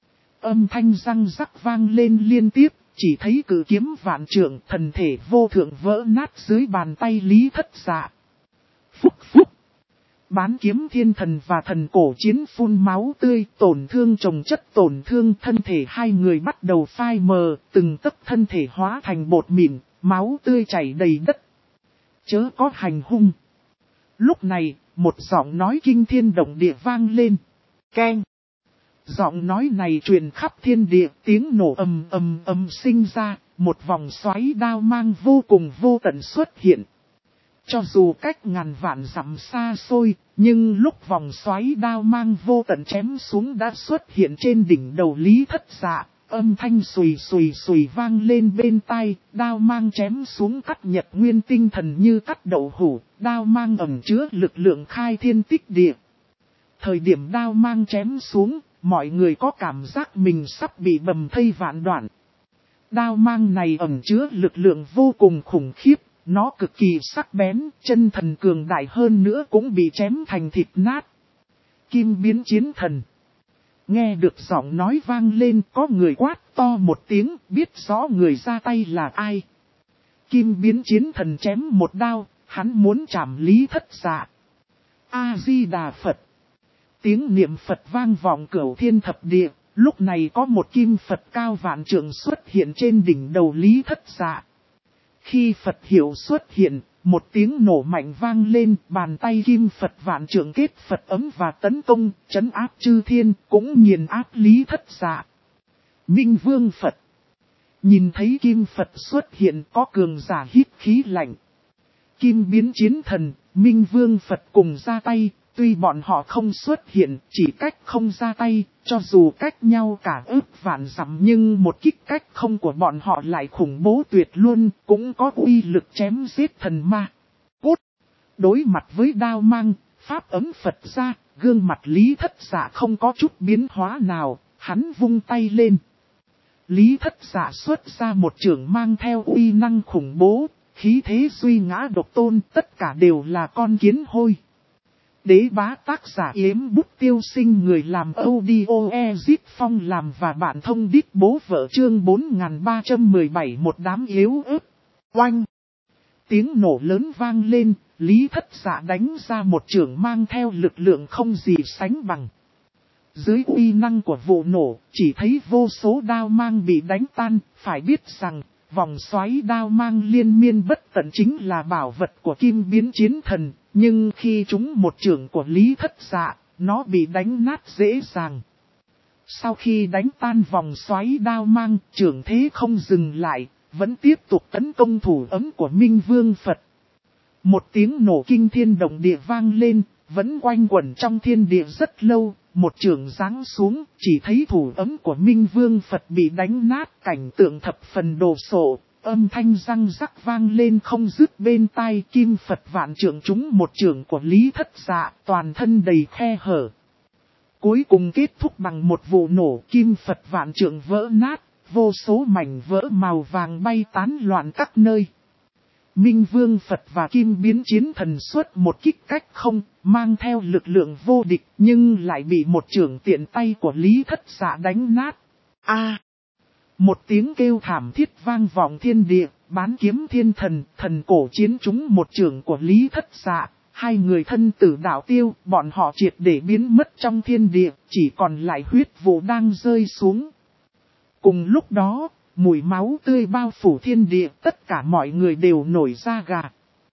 Âm thanh răng rắc vang lên liên tiếp, chỉ thấy cự kiếm vạn trượng, thần thể vô thượng vỡ nát dưới bàn tay Lý Thất Dạ. Phúc phúc. Bán kiếm thiên thần và thần cổ chiến phun máu tươi, tổn thương chồng chất tổn thương, thân thể 2 người bắt đầu phai mờ, từng tấc thân thể hóa thành bột mịn, máu tươi chảy đầy đất. Chớ có hành hung. Lúc này, một giọng nói kinh thiên động địa vang lên. Keng. Giọng nói này truyền khắp thiên địa, tiếng nổ ầm ầm ầm sinh ra, một vòng xoáy đao mang vô cùng vô tận xuất hiện. Cho dù cách ngàn vạn dặm xa xôi, nhưng lúc vòng xoáy đao mang vô tận chém xuống đã xuất hiện trên đỉnh đầu Lý Thất Dạ, Âm thanh xùy xùy xùy vang lên bên tai, đao mang chém xuống cắt nhật nguyên tinh thần như cắt đậu hũ, đao mang ẩn chứa lực lượng khai thiên tích địa. Thời điểm đao mang chém xuống, mọi người có cảm giác mình sắp bị bầm thây vạn đoạn. Đao mang này ẩn chứa lực lượng vô cùng khủng khiếp, nó cực kỳ sắc bén, chân thần cường đại hơn nữa cũng bị chém thành thịt nát. Kim biến chiến thần. Nghe được giọng nói vang lên, có người quát to một tiếng, biết rõ người ra tay là ai. Kim biến chiến thần chém một đao, hắn muốn chảm Lý Thất Dạ. A-di-đà Phật. Tiếng niệm Phật vang vọng cửu thiên thập địa, lúc này có một kim Phật cao vạn trượng xuất hiện trên đỉnh đầu Lý Thất Dạ. Khi Phật hiệu xuất hiện, một tiếng nổ mạnh vang lên, bàn tay kim Phật vạn trượng kết Phật ấm và tấn công, trấn áp chư thiên, cũng nghiền áp Lý Thất Dạ. Minh Vương Phật. Nhìn thấy kim Phật xuất hiện, có cường giả hít khí lạnh. Kim biến chiến thần, Minh Vương Phật cùng ra tay, tuy bọn họ không xuất hiện, chỉ cách không ra tay, cho dù cách nhau cả ước vạn dặm nhưng một kích cách không của bọn họ lại khủng bố tuyệt luôn, cũng có uy lực chém giết thần ma. Cút! Đối mặt với đao mang, pháp ấm Phật ra, gương mặt Lý Thất Dạ không có chút biến hóa nào, hắn vung tay lên. Lý Thất Dạ xuất ra một chưởng mang theo uy năng khủng bố, khí thế duy ngã độc tôn, tất cả đều là con kiến hôi. Đế bá tác giả Yếm Bút Tiêu Sinh, người làm audio Ezit Phong làm và bạn thông đít bố vợ chương 4317 một đám yếu ớt. Oanh! Tiếng nổ lớn vang lên, Lý Thất Dạ đánh ra một chưởng mang theo lực lượng không gì sánh bằng. Dưới uy năng của vụ nổ, chỉ thấy vô số đao mang bị đánh tan, phải biết rằng, vòng xoáy đao mang liên miên bất tận chính là bảo vật của kim biến chiến thần, nhưng khi trúng một chưởng của Lý Thất Dạ, nó bị đánh nát dễ dàng. Sau khi đánh tan vòng xoáy đao mang, chưởng thế không dừng lại, vẫn tiếp tục tấn công thủ ấm của Minh Vương Phật. Một tiếng nổ kinh thiên động địa vang lên, vẫn quanh quẩn trong thiên địa rất lâu, một chưởng giáng xuống, chỉ thấy thủ ấm của Minh Vương Phật bị đánh nát, cảnh tượng thập phần đồ sộ, âm thanh răng rắc vang lên không dứt bên tai. Kim Phật vạn trượng trúng một chưởng của Lý Thất Dạ, toàn thân đầy khe hở. Cuối cùng kết thúc bằng một vụ nổ, kim Phật vạn trượng vỡ nát, vô số mảnh vỡ màu vàng bay tán loạn các nơi. Minh Vương Phật và kim biến chiến thần xuất một kích cách không, mang theo lực lượng vô địch nhưng lại bị một chưởng tiện tay của Lý Thất Dạ đánh nát. Một tiếng kêu thảm thiết vang vọng thiên địa, bán kiếm thiên thần, thần cổ chiến trúng một chưởng của Lý Thất Dạ. Hai người thân tử đạo tiêu, bọn họ triệt để biến mất trong thiên địa, chỉ còn lại huyết vụ đang rơi xuống. Cùng lúc đó, mùi máu tươi bao phủ thiên địa, tất cả mọi người đều nổi da gà.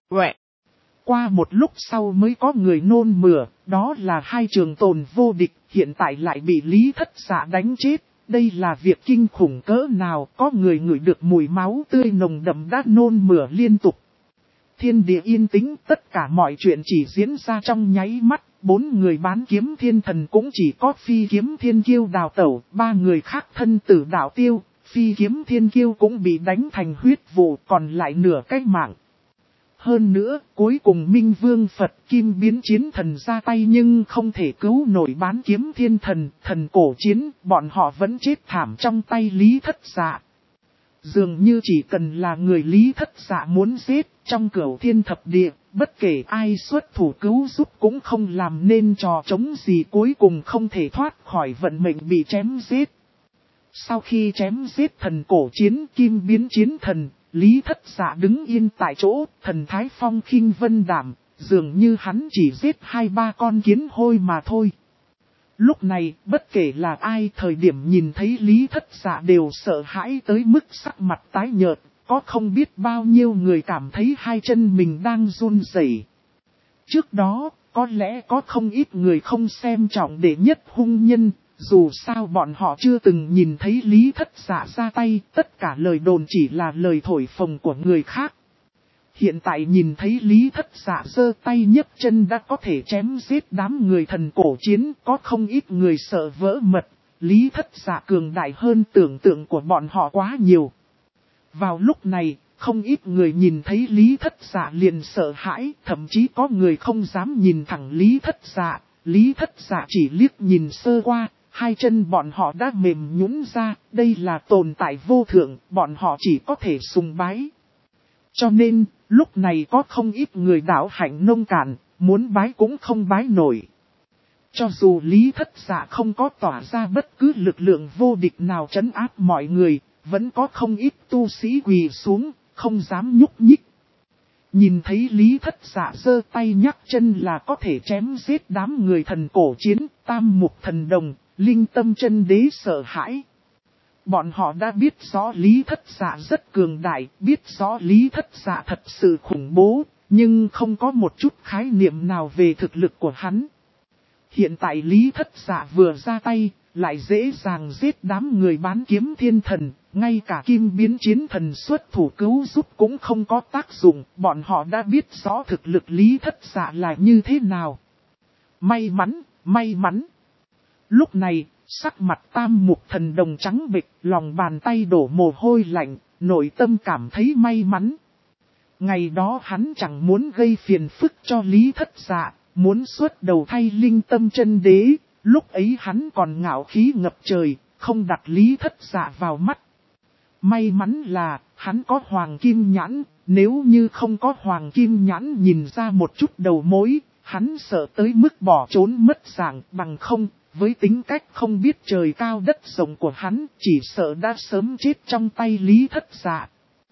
Qua một lúc sau mới có người nôn mửa, đó là hai trường tồn vô địch, hiện tại lại bị Lý Thất Dạ đánh chết. Đây là việc kinh khủng cỡ nào, có người ngửi được mùi máu tươi nồng đậm đã nôn mửa liên tục. Thiên địa yên tĩnh, tất cả mọi chuyện chỉ diễn ra trong nháy mắt, 4 người bán kiếm thiên thần cũng chỉ có phi kiếm thiên kiêu đào tẩu, 3 người khác thân tử đạo tiêu, phi kiếm thiên kiêu cũng bị đánh thành huyết vụ, còn lại nửa cái mạng. Hơn nữa, cuối cùng Minh Vương Phật kim biến chiến thần ra tay nhưng không thể cứu nổi bán kiếm thiên thần, thần cổ chiến, bọn họ vẫn chết thảm trong tay Lý Thất Dạ. Dường như chỉ cần là người Lý Thất Dạ muốn giết, trong cửu thiên thập địa, bất kể ai xuất thủ cứu giúp cũng không làm nên trò chống gì, cuối cùng không thể thoát khỏi vận mệnh bị chém giết. Sau khi chém giết thần cổ chiến kim biến chiến thần, Lý Thất Dạ đứng yên tại chỗ, thần thái phong khinh vân đảm, dường như hắn chỉ giết 2-3 con kiến hôi mà thôi. Lúc này, bất kể là ai, thời điểm nhìn thấy Lý Thất Dạ đều sợ hãi tới mức sắc mặt tái nhợt, có không biết bao nhiêu người cảm thấy hai chân mình đang run rẩy. Trước đó, có lẽ có không ít người không xem trọng đệ nhất hung nhân, dù sao bọn họ chưa từng nhìn thấy Lý Thất Dạ ra tay, tất cả lời đồn chỉ là lời thổi phồng của người khác. Hiện tại nhìn thấy Lý Thất Dạ giơ tay nhấc chân đã có thể chém giết đám người thần cổ chiến, có không ít người sợ vỡ mật, Lý Thất Dạ cường đại hơn tưởng tượng của bọn họ quá nhiều. Vào lúc này, không ít người nhìn thấy Lý Thất Dạ liền sợ hãi, thậm chí có người không dám nhìn thẳng Lý Thất Dạ. Lý Thất Dạ chỉ liếc nhìn sơ qua, hai chân bọn họ đã mềm nhũn ra, đây là tồn tại vô thượng, bọn họ chỉ có thể sùng bái. Cho nên, lúc này có không ít người đạo hạnh nông cạn, muốn bái cũng không bái nổi. Cho dù Lý Thất Dạ không có tỏa ra bất cứ lực lượng vô địch nào trấn áp mọi người, vẫn có không ít tu sĩ quỳ xuống, không dám nhúc nhích. Nhìn thấy Lý Thất Dạ giơ tay nhắc chân là có thể chém giết đám người thần cổ chiến, Tam Mục Thần Đồng, Linh Tâm Chân Đế sợ hãi. Bọn họ đã biết rõ Lý Thất Dạ rất cường đại, biết rõ Lý Thất Dạ thật sự khủng bố, nhưng không có một chút khái niệm nào về thực lực của hắn. Hiện tại Lý Thất Dạ vừa ra tay, lại dễ dàng giết đám người bán kiếm thiên thần, ngay cả kim biến chiến thần xuất thủ cứu giúp cũng không có tác dụng, bọn họ đã biết rõ thực lực Lý Thất Dạ là như thế nào. May mắn, may mắn. Lúc này, sắc mặt Tam Mục Thần Đồng trắng bệch, lòng bàn tay đổ mồ hôi lạnh, nội tâm cảm thấy may mắn. Ngày đó hắn chẳng muốn gây phiền phức cho Lý Thất Dạ, muốn xuất đầu thay Linh Tâm Chân Đế, lúc ấy hắn còn ngạo khí ngập trời, không đặt Lý Thất Dạ vào mắt. May mắn là, hắn có Hoàng Kim Nhãn, nếu như không có Hoàng Kim Nhãn nhìn ra một chút đầu mối, hắn sợ tới mức bỏ trốn mất dạng, bằng không, với tính cách không biết trời cao đất rộng của hắn, chỉ sợ đã sớm chết trong tay Lý Thất Dạ.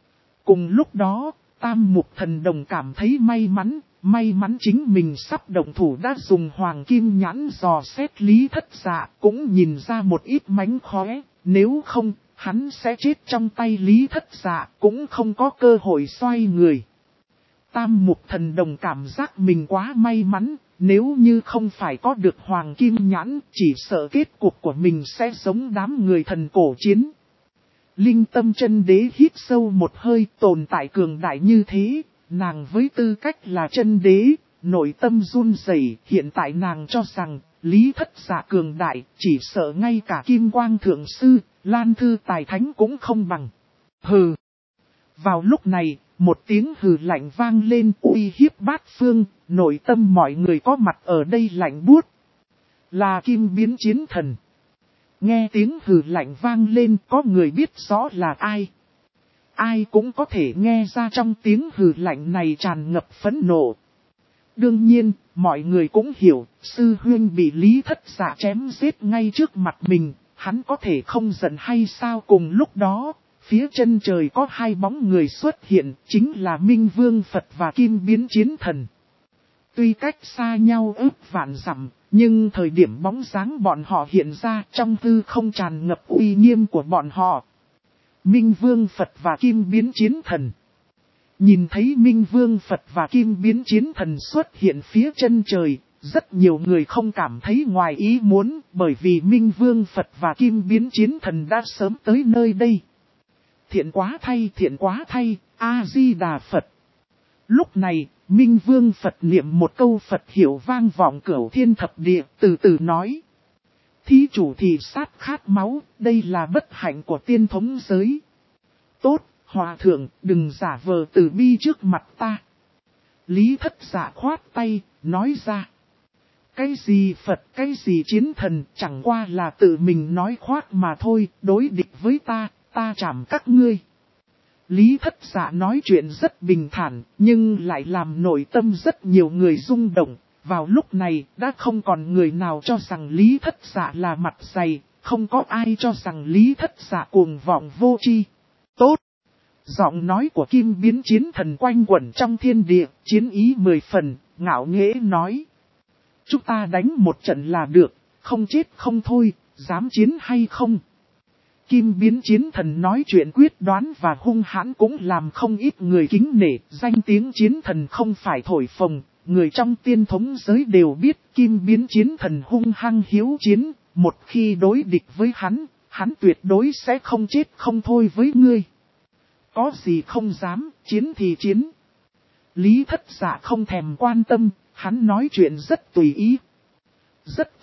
Cùng lúc đó, Tam Mục Thần Đồng cảm thấy may mắn chính mình sắp động thủ đã dùng Hoàng Kim Nhãn dò xét Lý Thất Dạ, cũng nhìn ra một ít mánh khóe, nếu không, hắn sẽ chết trong tay Lý Thất Dạ, cũng không có cơ hội xoay người. Tam Mục Thần Đồng cảm giác mình quá may mắn, nếu như không phải có được Hoàng Kim Nhãn, chỉ sợ kết cục của mình sẽ giống đám người thần cổ chiến. Linh Tâm Chân Đế hít sâu một hơi, tồn tại cường đại như thế, nàng với tư cách là chân đế, nội tâm run rẩy. Hiện tại nàng cho rằng, Lý Thất Dạ cường đại, chỉ sợ ngay cả Kim Quang Thượng Sư, Lan Thư Tài Thánh cũng không bằng. Hừ! Vào lúc này, một tiếng hừ lạnh vang lên uy hiếp bát phương, nội tâm mọi người có mặt ở đây lạnh buốt. Là Kim Biến Chiến Thần. Nghe tiếng hừ lạnh vang lên, có người biết rõ là ai. Ai cũng có thể nghe ra trong tiếng hừ lạnh này tràn ngập phẫn nộ. Đương nhiên, mọi người cũng hiểu, sư huynh bị Lý Thất Dạ chém giết ngay trước mặt mình, hắn có thể không giận hay sao. Cùng lúc đó, phía chân trời có hai bóng người xuất hiện, chính là Minh Vương Phật và Kim Biến Chiến Thần. Tuy cách xa nhau ước vạn dặm, nhưng thời điểm bóng dáng bọn họ hiện ra trong hư không tràn ngập uy nghiêm của bọn họ. Minh Vương Phật và Kim Biến Chiến Thần. Nhìn thấy Minh Vương Phật và Kim Biến Chiến Thần xuất hiện phía chân trời, rất nhiều người không cảm thấy ngoài ý muốn, bởi vì Minh Vương Phật và Kim Biến Chiến Thần đã sớm tới nơi đây. Thiện quá thay, A-di-đà Phật. Lúc này, Minh Vương Phật niệm một câu Phật hiệu vang vọng cửu thiên thập địa, từ từ nói. Thí chủ thì sát khát máu, đây là bất hạnh của tiên thống giới. Tốt, hòa thượng, đừng giả vờ từ bi trước mặt ta. Lý Thất Dạ khoát tay, nói ra. Cái gì Phật, cái gì chiến thần, chẳng qua là tự mình nói khoác mà thôi, đối địch với ta, ta chảm các ngươi. Lý Thất Dạ nói chuyện rất bình thản, nhưng lại làm nội tâm rất nhiều người rung động. Vào lúc này, đã không còn người nào cho rằng Lý Thất Dạ là mặt dày, không có ai cho rằng Lý Thất Dạ cuồng vọng vô tri. Tốt! Giọng nói của Kim Biến Chiến Thần quanh quẩn trong thiên địa, chiến ý 10 phần, ngạo nghễ nói. Chúng ta đánh một trận là được, không chết không thôi, dám chiến hay không? Kim Biến Chiến Thần nói chuyện quyết đoán và hung hãn cũng làm không ít người kính nể, danh tiếng chiến thần không phải thổi phồng, người trong tiên thống giới đều biết Kim Biến Chiến Thần hung hăng hiếu chiến, một khi đối địch với hắn tuyệt đối sẽ không chết không thôi với ngươi. Có gì không dám, chiến thì chiến. Lý Thất Dạ không thèm quan tâm, hắn nói chuyện rất tùy ý. Rất tốt,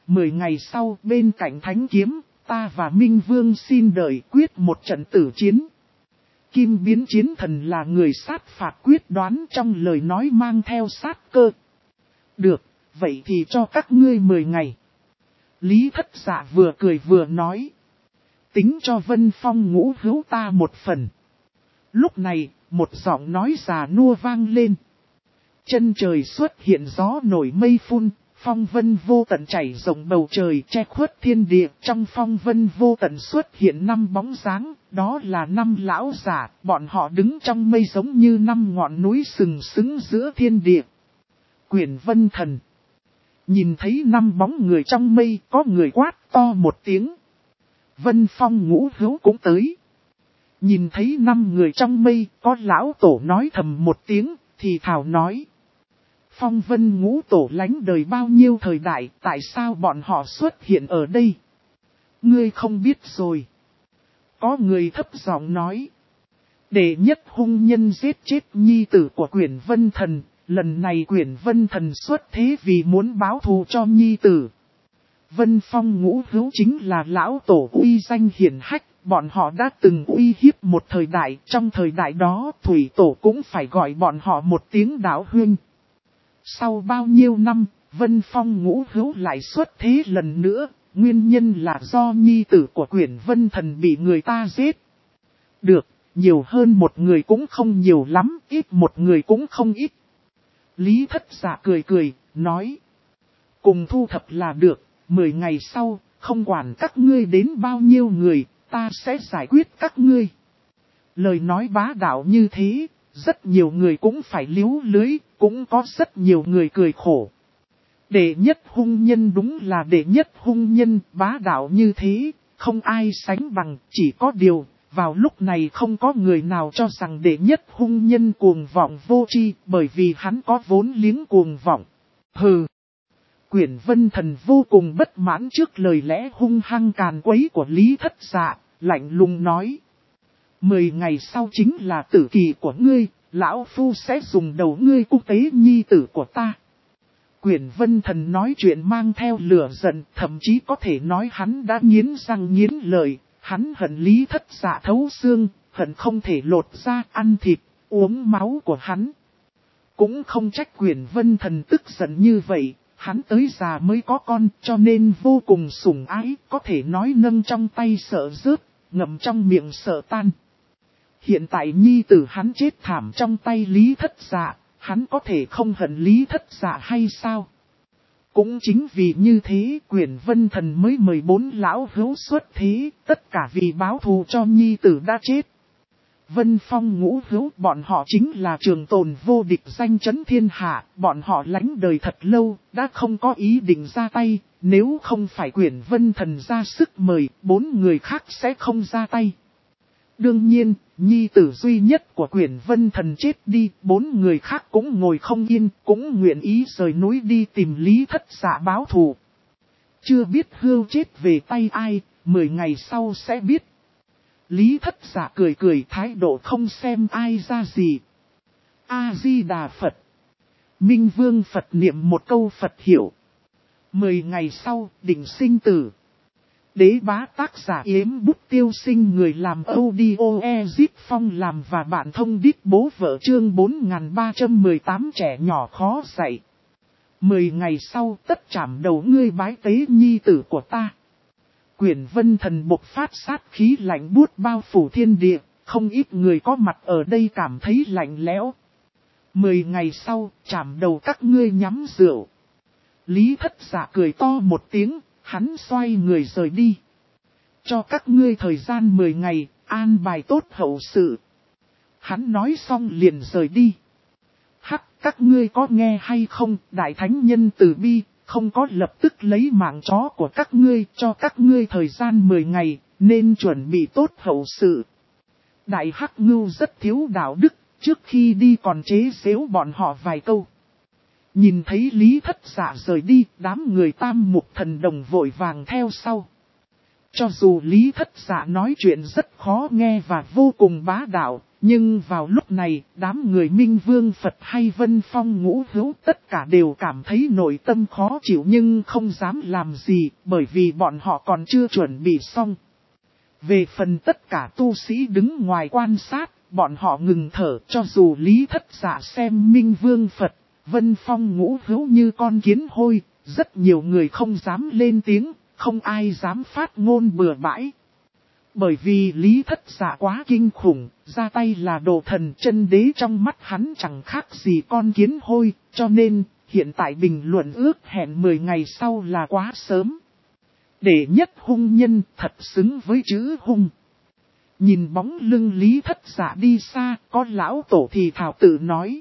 10 ngày sau bên cạnh thánh kiếm, ta và Minh Vương xin đợi quyết một trận tử chiến. Kim biến chiến thần là người sát phạt quyết đoán, trong lời nói mang theo sát cơ. Được, vậy thì cho các ngươi 10 ngày. Lý Thất Dạ vừa cười vừa nói. Tính cho Vân Phong ngũ hữu ta một phần. Lúc này, một giọng nói già nua vang lên. Chân trời xuất hiện gió nổi mây phun, phong vân vô tận chảy rộng bầu trời che khuất thiên địa. Trong phong vân vô tận xuất hiện 5 bóng dáng, đó là 5 lão giả, bọn họ đứng trong mây giống như 5 ngọn núi sừng sững giữa thiên địa. Quyển Vân Thần. Nhìn thấy 5 bóng người trong mây, có người quát to một tiếng. Vân Phong ngũ hữu cũng tới. Nhìn thấy 5 người trong mây, có lão tổ nói thầm một tiếng, thì thảo nói. Phong Vân ngũ tổ lánh đời bao nhiêu thời đại, tại sao bọn họ xuất hiện ở đây? Ngươi không biết rồi. Có người thấp giọng nói. Đệ nhất hung nhân giết chết nhi tử của Quyển Vân Thần, lần này Quyển Vân Thần xuất thế vì muốn báo thù cho nhi tử. Vân Phong ngũ hữu chính là lão tổ uy danh hiển hách, bọn họ đã từng uy hiếp một thời đại, trong thời đại đó thủy tổ cũng phải gọi bọn họ một tiếng đạo huynh. Sau bao nhiêu năm, Vân Phong ngũ hữu lại xuất thế lần nữa, nguyên nhân là do nhi tử của Quyển Vân Thần bị người ta giết. Được, nhiều hơn một người cũng không nhiều lắm, ít một người cũng không ít. Lý Thất Dạ cười cười, nói. Cùng thu thập là được, 10 ngày sau, không quản các ngươi đến bao nhiêu người, ta sẽ giải quyết các ngươi. Lời nói bá đạo như thế, rất nhiều người cũng phải líu lưới, cũng có rất nhiều người cười khổ. Đệ nhất hung nhân đúng là đệ nhất hung nhân, bá đạo như thế, không ai sánh bằng, chỉ có điều, vào lúc này không có người nào cho rằng đệ nhất hung nhân cuồng vọng vô tri, bởi vì hắn có vốn liếng cuồng vọng. Hừ! Quyển Vân Thần vô cùng bất mãn trước lời lẽ hung hăng càn quấy của Lý Thất Dạ, lạnh lùng nói. 10 ngày sau chính là tử kỳ của ngươi, lão phu sẽ dùng đầu ngươi cung tế nhi tử của ta. Quyển Vân Thần nói chuyện mang theo lửa giận, thậm chí có thể nói hắn đã nghiến răng nghiến lợi, hắn hận Lý Thất Dạ thấu xương, hận không thể lột ra ăn thịt, uống máu của hắn. Cũng không trách Quyển Vân Thần tức giận như vậy. Hắn tới già mới có con cho nên vô cùng sủng ái, có thể nói nâng trong tay sợ rớt, ngậm trong miệng sợ tan. Hiện tại nhi tử hắn chết thảm trong tay Lý Thất Dạ, hắn có thể không hận Lý Thất Dạ hay sao? Cũng chính vì như thế Quyển Vân Thần mới 14 lão hữu xuất thế, tất cả vì báo thù cho nhi tử đã chết. Vân Phong ngũ hữu bọn họ chính là trường tồn vô địch danh chấn thiên hạ, bọn họ lánh đời thật lâu, đã không có ý định ra tay, nếu không phải Quyển Vân Thần ra sức mời, 4 người khác sẽ không ra tay. Đương nhiên, nhi tử duy nhất của Quyển Vân Thần chết đi, 4 người khác cũng ngồi không yên, cũng nguyện ý rời núi đi tìm Lý Thất Dạ báo thù. Chưa biết hươu chết về tay ai, 10 ngày sau sẽ biết. Lý Thất Dạ cười cười thái độ không xem ai ra gì. A-di-đà Phật. Minh Vương Phật niệm một câu Phật hiểu. 10 ngày sau, định sinh tử. Đế bá tác giả Yếm Bút Tiêu Sinh, người làm audio Ezip Phong làm và bạn thông đít bố vợ, chương 4318 trẻ nhỏ khó dạy. 10 ngày sau tất chảm đầu ngươi bái tế nhi tử của ta. Quyển Vân Thần bộc phát sát khí lạnh buốt bao phủ thiên địa, không ít người có mặt ở đây cảm thấy lạnh lẽo. 10 ngày sau, chảm đầu các ngươi nhắm rượu. Lý Thất Dạ cười to một tiếng, hắn xoay người rời đi. Cho các ngươi thời gian 10 ngày, an bài tốt hậu sự. Hắn nói xong liền rời đi. Hắc, các ngươi có nghe hay không, Đại Thánh Nhân từ bi, không có lập tức lấy mạng chó của các ngươi, cho các ngươi thời gian 10 ngày, nên chuẩn bị tốt hậu sự. Đại Hắc Ngưu rất thiếu đạo đức, trước khi đi còn chế giễu bọn họ vài câu. Nhìn thấy Lý Thất Dạ rời đi, đám người Tam Mục Thần Đồng vội vàng theo sau. Cho dù Lý Thất Dạ nói chuyện rất khó nghe và vô cùng bá đạo, Nhưng vào lúc này, đám người Minh Vương Phật hay Vân Phong Ngũ Hữu tất cả đều cảm thấy nội tâm khó chịu nhưng không dám làm gì, bởi vì bọn họ còn chưa chuẩn bị xong. Về phần tất cả tu sĩ đứng ngoài quan sát, bọn họ ngừng thở, cho dù Lý Thất Dạ xem Minh Vương Phật, Vân Phong Ngũ Hữu như con kiến hôi, rất nhiều người không dám lên tiếng, không ai dám phát ngôn bừa bãi. Bởi vì Lý Thất Dạ quá kinh khủng, ra tay là đồ thần chân đế, trong mắt hắn chẳng khác gì con kiến hôi, cho nên hiện tại bình luận ước hẹn 10 ngày sau là quá sớm. Đệ nhất hung nhân thật xứng với chữ hung. Nhìn bóng lưng Lý Thất Dạ đi xa, có lão tổ thì thảo tự nói.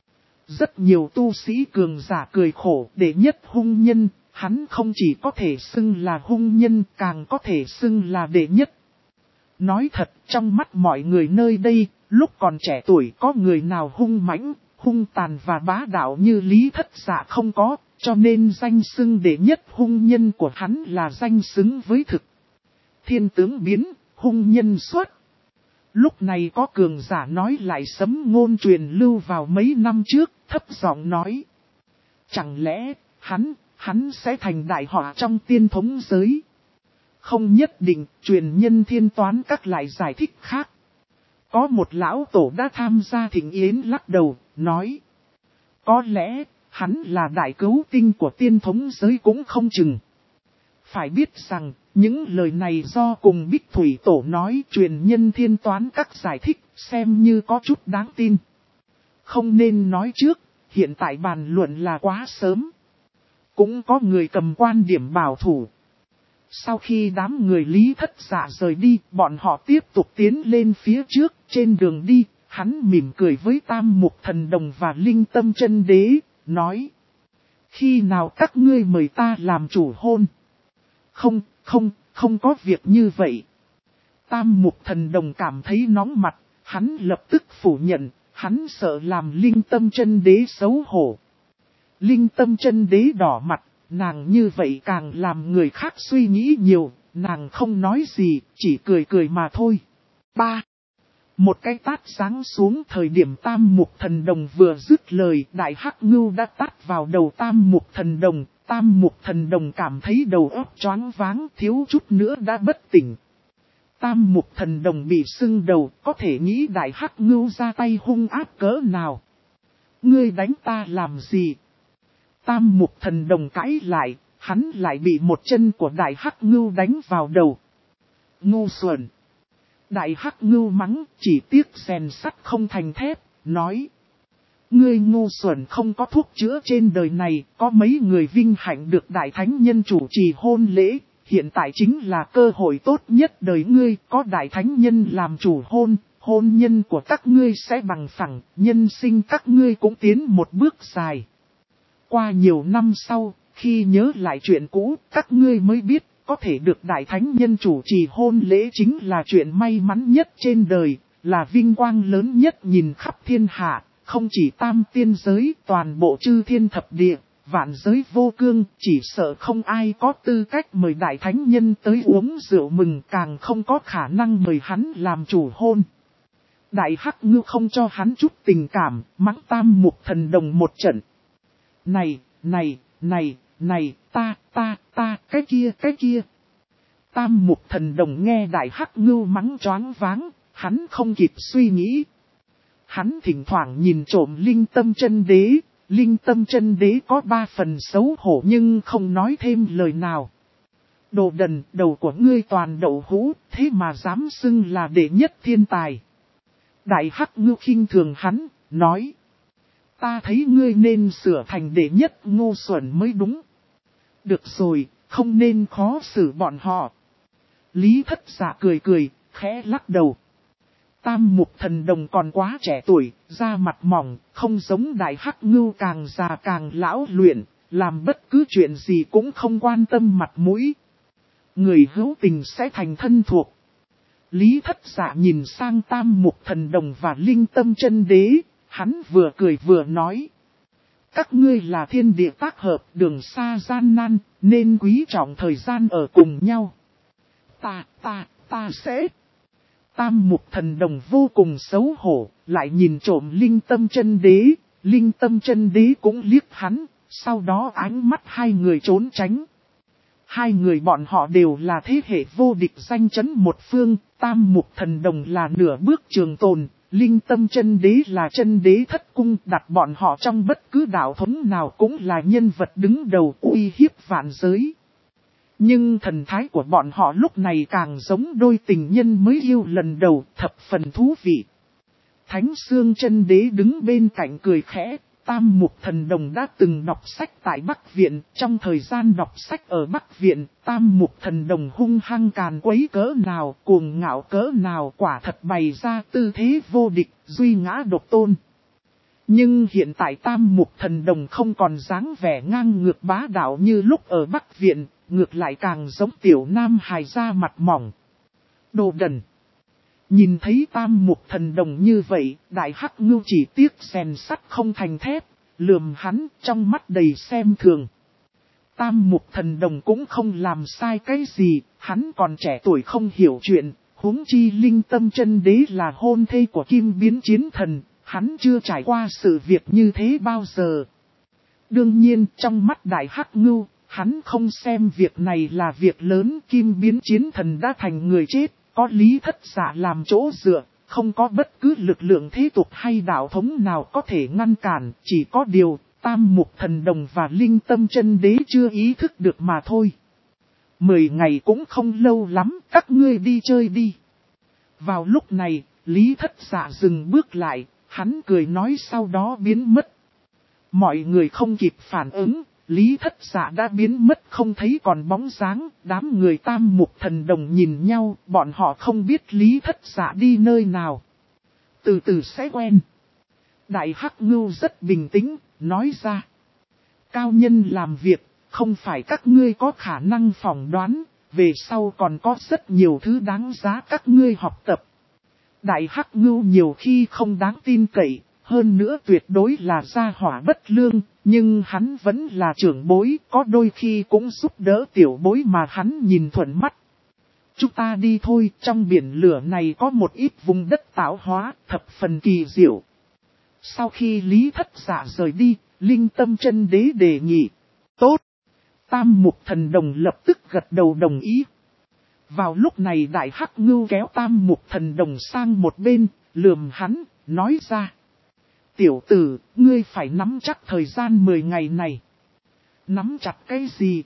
Rất nhiều tu sĩ cường giả cười khổ, đệ nhất hung nhân, hắn không chỉ có thể xưng là hung nhân, càng có thể xưng là đệ nhất. Nói thật, trong mắt mọi người nơi đây, lúc còn trẻ tuổi có người nào hung mãnh, hung tàn và bá đạo như Lý Thất Dạ không có, cho nên danh xưng đệ nhất hung nhân của hắn là danh xứng với thực. Thiên tướng biến, hung nhân xuất. Lúc này có cường giả nói lại sấm ngôn truyền lưu vào mấy năm trước, thấp giọng nói. Chẳng lẽ, hắn sẽ thành đại họa trong tiên thống giới? Không nhất định, truyền nhân thiên toán các lại giải thích khác. Có một lão tổ đã tham gia thỉnh yến lắc đầu, nói. Có lẽ, hắn là đại cứu tinh của tiên thống giới cũng không chừng. Phải biết rằng, những lời này do cùng Bích Thủy Tổ nói, truyền nhân thiên toán các giải thích, xem như có chút đáng tin. Không nên nói trước, hiện tại bàn luận là quá sớm. Cũng có người cầm quan điểm bảo thủ. Sau khi đám người Lý Thất Dạ rời đi, bọn họ tiếp tục tiến lên phía trước, trên đường đi, hắn mỉm cười với Tam Mục Thần Đồng và Linh Tâm Chân Đế, nói. Khi nào các ngươi mời ta làm chủ hôn? Không có việc như vậy. Tam Mục Thần Đồng cảm thấy nóng mặt, hắn lập tức phủ nhận, hắn sợ làm Linh Tâm Chân Đế xấu hổ. Linh Tâm Chân Đế đỏ mặt, nàng như vậy càng làm người khác suy nghĩ nhiều, nàng không nói gì, chỉ cười cười mà thôi. 3. Một cái tát giáng xuống thời điểm Tam Mục Thần Đồng vừa dứt lời, Đại Hắc Ngưu đã tát vào đầu Tam Mục Thần Đồng. Tam Mục Thần Đồng cảm thấy đầu óc choáng váng, thiếu chút nữa đã bất tỉnh. Tam Mục Thần Đồng bị sưng đầu, có thể nghĩ Đại Hắc Ngưu ra tay hung ác cỡ nào. Ngươi đánh ta làm gì? Tam Mục Thần Đồng cãi lại, hắn lại bị một chân của Đại Hắc Ngưu đánh vào đầu. Ngu xuẩn! Đại Hắc Ngưu mắng, chỉ tiếc rèn sắt không thành thép, nói. Ngươi ngu xuẩn, không có thuốc chữa trên đời này, có mấy người vinh hạnh được Đại Thánh Nhân chủ trì hôn lễ, hiện tại chính là cơ hội tốt nhất đời ngươi, có Đại Thánh Nhân làm chủ hôn nhân của các ngươi sẽ bằng phẳng, nhân sinh các ngươi cũng tiến một bước dài. Qua nhiều năm sau, khi nhớ lại chuyện cũ, các ngươi mới biết, có thể được Đại Thánh Nhân chủ trì hôn lễ chính là chuyện may mắn nhất trên đời, là vinh quang lớn nhất nhìn khắp thiên hạ, không chỉ tam tiên giới, toàn bộ chư thiên thập địa, vạn giới vô cương, chỉ sợ không ai có tư cách mời Đại Thánh Nhân tới uống rượu mừng, càng không có khả năng mời hắn làm chủ hôn. Đại Hắc Ngưu không cho hắn chút tình cảm, mắng Tam Mục Thần Đồng một trận. Này, ta, cái kia. Tam Mục Thần Đồng nghe Đại Hắc Ngưu mắng choáng váng, hắn không kịp suy nghĩ. Hắn thỉnh thoảng nhìn trộm Linh Tâm Chân Đế, Linh Tâm Chân Đế có 3 phần xấu hổ nhưng không nói thêm lời nào. Đồ đần, đầu của ngươi toàn đậu hũ, thế mà dám xưng là đệ nhất thiên tài. Đại Hắc Ngưu khinh thường hắn, nói. Ta thấy ngươi nên sửa thành đệ nhất ngu xuẩn mới đúng. Được rồi, không nên khó xử bọn họ. Lý Thất Dạ cười, khẽ lắc đầu. Tam Mục Thần Đồng còn quá trẻ tuổi, da mặt mỏng, không giống Đại Hắc Ngưu càng già càng lão luyện, làm bất cứ chuyện gì cũng không quan tâm mặt mũi. Người hữu tình sẽ thành thân thuộc. Lý Thất Dạ nhìn sang Tam Mục Thần Đồng và Linh Tâm Chân Đế, hắn vừa cười vừa nói. Các ngươi là thiên địa tác hợp, đường xa gian nan, nên quý trọng thời gian ở cùng nhau. Ta sẽ... Tam Mục Thần Đồng vô cùng xấu hổ, lại nhìn trộm Linh Tâm Chân Đế. Linh Tâm Chân Đế cũng liếc hắn, sau đó ánh mắt hai người trốn tránh. Hai người bọn họ đều là thế hệ vô địch danh chấn một phương, Tam Mục Thần Đồng là nửa bước trường tồn, Linh Tâm Chân Đế là chân đế thất cung, đặt bọn họ trong bất cứ đạo thống nào cũng là nhân vật đứng đầu uy hiếp vạn giới. Nhưng thần thái của bọn họ lúc này càng giống đôi tình nhân mới yêu lần đầu, thập phần thú vị. Thánh Xương Chân Đế đứng bên cạnh cười khẽ. Tam Mục Thần Đồng đã từng đọc sách tại Bắc Viện, trong thời gian đọc sách ở Bắc Viện, Tam Mục Thần Đồng hung hăng càn quấy cỡ nào, cuồng ngạo cỡ nào, quả thật bày ra tư thế vô địch, duy ngã độc tôn. Nhưng hiện tại Tam Mục Thần Đồng không còn dáng vẻ ngang ngược bá đạo như lúc ở Bắc Viện, ngược lại càng giống tiểu nam hài da mặt mỏng. Đồ đần! Nhìn thấy Tam Mục Thần Đồng như vậy, Đại Hắc Ngưu chỉ tiếc rèn sắt không thành thép, lườm hắn trong mắt đầy xem thường. Tam Mục Thần Đồng cũng không làm sai cái gì, hắn còn trẻ tuổi không hiểu chuyện, huống chi Linh Tâm Chân Đế là hôn thê của Kim Biến Chiến Thần, hắn chưa trải qua sự việc như thế bao giờ. Đương nhiên, trong mắt Đại Hắc Ngưu, hắn không xem việc này là việc lớn, Kim Biến Chiến Thần đã thành người chết. Có Lý Thất Dạ làm chỗ dựa, không có bất cứ lực lượng thế tục hay đạo thống nào có thể ngăn cản, chỉ có điều Tam Mục Thần Đồng và Linh Tâm Chân Đế chưa ý thức được mà thôi. 10 ngày cũng không lâu lắm, các ngươi đi chơi đi. Vào lúc này, Lý Thất Dạ dừng bước lại, hắn cười nói sau đó biến mất. Mọi người không kịp phản ứng. Lý Thất Dạ đã biến mất không thấy còn bóng dáng, đám người Tam Mục Thần Đồng nhìn nhau, bọn họ không biết Lý Thất Dạ đi nơi nào. Từ từ sẽ quen. Đại Hắc Ngưu rất bình tĩnh, nói ra. Cao nhân làm việc, không phải các ngươi có khả năng phỏng đoán, về sau còn có rất nhiều thứ đáng giá các ngươi học tập. Đại Hắc Ngưu nhiều khi không đáng tin cậy. Hơn nữa tuyệt đối là gia hỏa bất lương, nhưng hắn vẫn là trưởng bối, có đôi khi cũng giúp đỡ tiểu bối mà hắn nhìn thuận mắt. Chúng ta đi thôi, trong biển lửa này có một ít vùng đất tạo hóa, thập phần kỳ diệu. Sau khi Lý Thất Dạ rời đi, Linh Tâm Chân Đế đề nghị. Tốt! Tam Mục Thần Đồng lập tức gật đầu đồng ý. Vào lúc này Đại Hắc Ngưu kéo Tam Mục Thần Đồng sang một bên, lườm hắn, nói ra. Tiểu tử, ngươi phải nắm chắc thời gian 10 ngày này. Nắm chặt cái gì?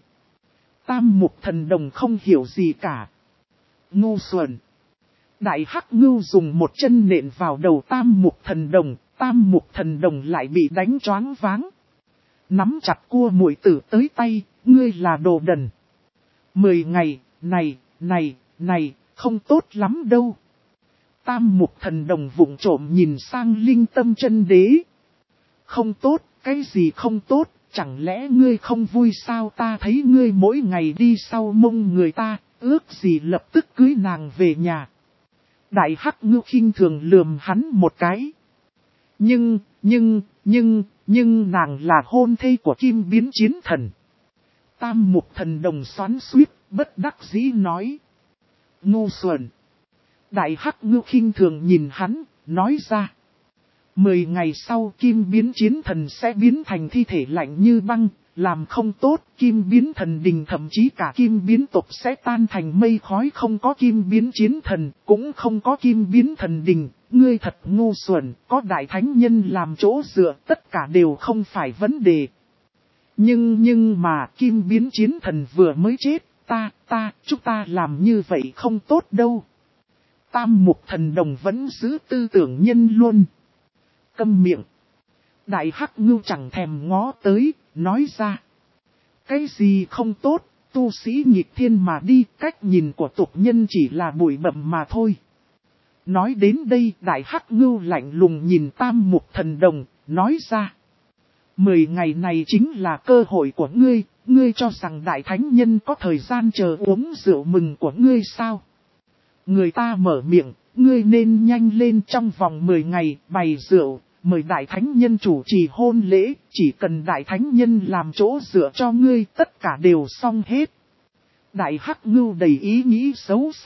Tam Mục Thần Đồng không hiểu gì cả. Ngu xuẩn. Đại Hắc Ngưu dùng một chân nện vào đầu Tam Mục Thần Đồng, Tam Mục Thần Đồng lại bị đánh choáng váng. Nắm chặt cua muội tử tới tay, ngươi là đồ đần. 10 ngày, này, không tốt lắm đâu. Tam Mục Thần Đồng vụng trộm nhìn sang Linh Tâm Chân Đế. Không tốt, cái gì không tốt, chẳng lẽ ngươi không vui sao? Ta thấy ngươi mỗi ngày đi sau mông người ta, ước gì lập tức cưới nàng về nhà. Đại Hắc Ngưu khinh thường lườm hắn một cái. Nhưng nàng là hôn thê của Kim Biến Chiến Thần. Tam Mục Thần Đồng xoắn xuýt, bất đắc dĩ nói. Ngu xuẩn. Đại Hắc Ngưu khinh thường nhìn hắn, nói ra. 10 ngày sau Kim Biến Chiến Thần sẽ biến thành thi thể lạnh như băng, làm không tốt, Kim Biến Thần Đình thậm chí cả Kim Biến tộc sẽ tan thành mây khói, không có Kim Biến Chiến Thần, cũng không có Kim Biến Thần Đình, ngươi thật ngu xuẩn, có Đại Thánh Nhân làm chỗ dựa, tất cả đều không phải vấn đề. Nhưng mà Kim Biến Chiến Thần vừa mới chết, chúng ta làm như vậy không tốt đâu. Tam Mục Thần Đồng vẫn giữ tư tưởng nhân luôn. Câm miệng. Đại Hắc Ngưu chẳng thèm ngó tới, nói ra. Cái gì không tốt, tu sĩ nghịch thiên mà đi, cách nhìn của tục nhân chỉ là bụi bặm mà thôi. Nói đến đây Đại Hắc Ngưu lạnh lùng nhìn Tam Mục Thần Đồng, nói ra. 10 ngày này chính là cơ hội của ngươi, ngươi cho rằng Đại Thánh Nhân có thời gian chờ uống rượu mừng của ngươi sao? Người ta mở miệng, ngươi nên nhanh lên trong vòng 10 ngày, bày rượu, mời Đại Thánh Nhân chủ trì hôn lễ, chỉ cần Đại Thánh Nhân làm chỗ dựa cho ngươi, tất cả đều xong hết. Đại Hắc Ngưu đầy ý nghĩ xấu xa,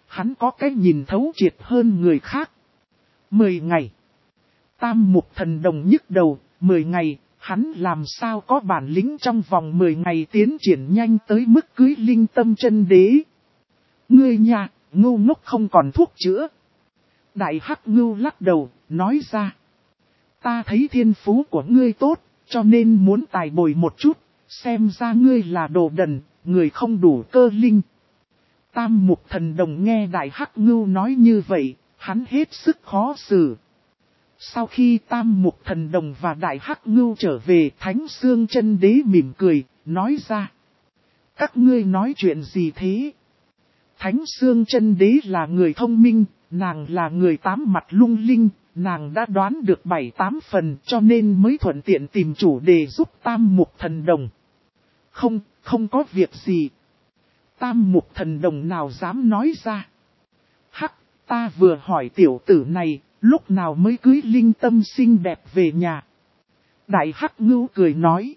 hắn có cái nhìn thấu triệt hơn người khác. 10 ngày. Tam Mục Thần Đồng nhức đầu, 10 ngày, hắn làm sao có bản lĩnh trong vòng 10 ngày tiến triển nhanh tới mức cưới Linh Tâm Chân Đế. Ngươi nhà, ngu ngốc không còn thuốc chữa. Đại Hắc Ngưu lắc đầu, nói ra. Ta thấy thiên phú của ngươi tốt, cho nên muốn tài bồi một chút, xem ra ngươi là đồ đần, người không đủ cơ linh. Tam Mục Thần Đồng nghe Đại Hắc Ngưu nói như vậy, hắn hết sức khó xử. Sau khi Tam Mục Thần Đồng và Đại Hắc Ngưu trở về, Thánh Xương Chân Đế mỉm cười, nói ra. Các ngươi nói chuyện gì thế? Thánh Xương Chân Đế là người thông minh, nàng là người tám mặt lung linh, nàng đã đoán được 7-8 phần cho nên mới thuận tiện tìm chủ đề giúp Tam Mục Thần Đồng. Không có việc gì. Tam Mục Thần Đồng nào dám nói ra. Hắc, ta vừa hỏi tiểu tử này, lúc nào mới cưới Linh Tâm xinh đẹp về nhà. Đại Hắc Ngưu cười nói.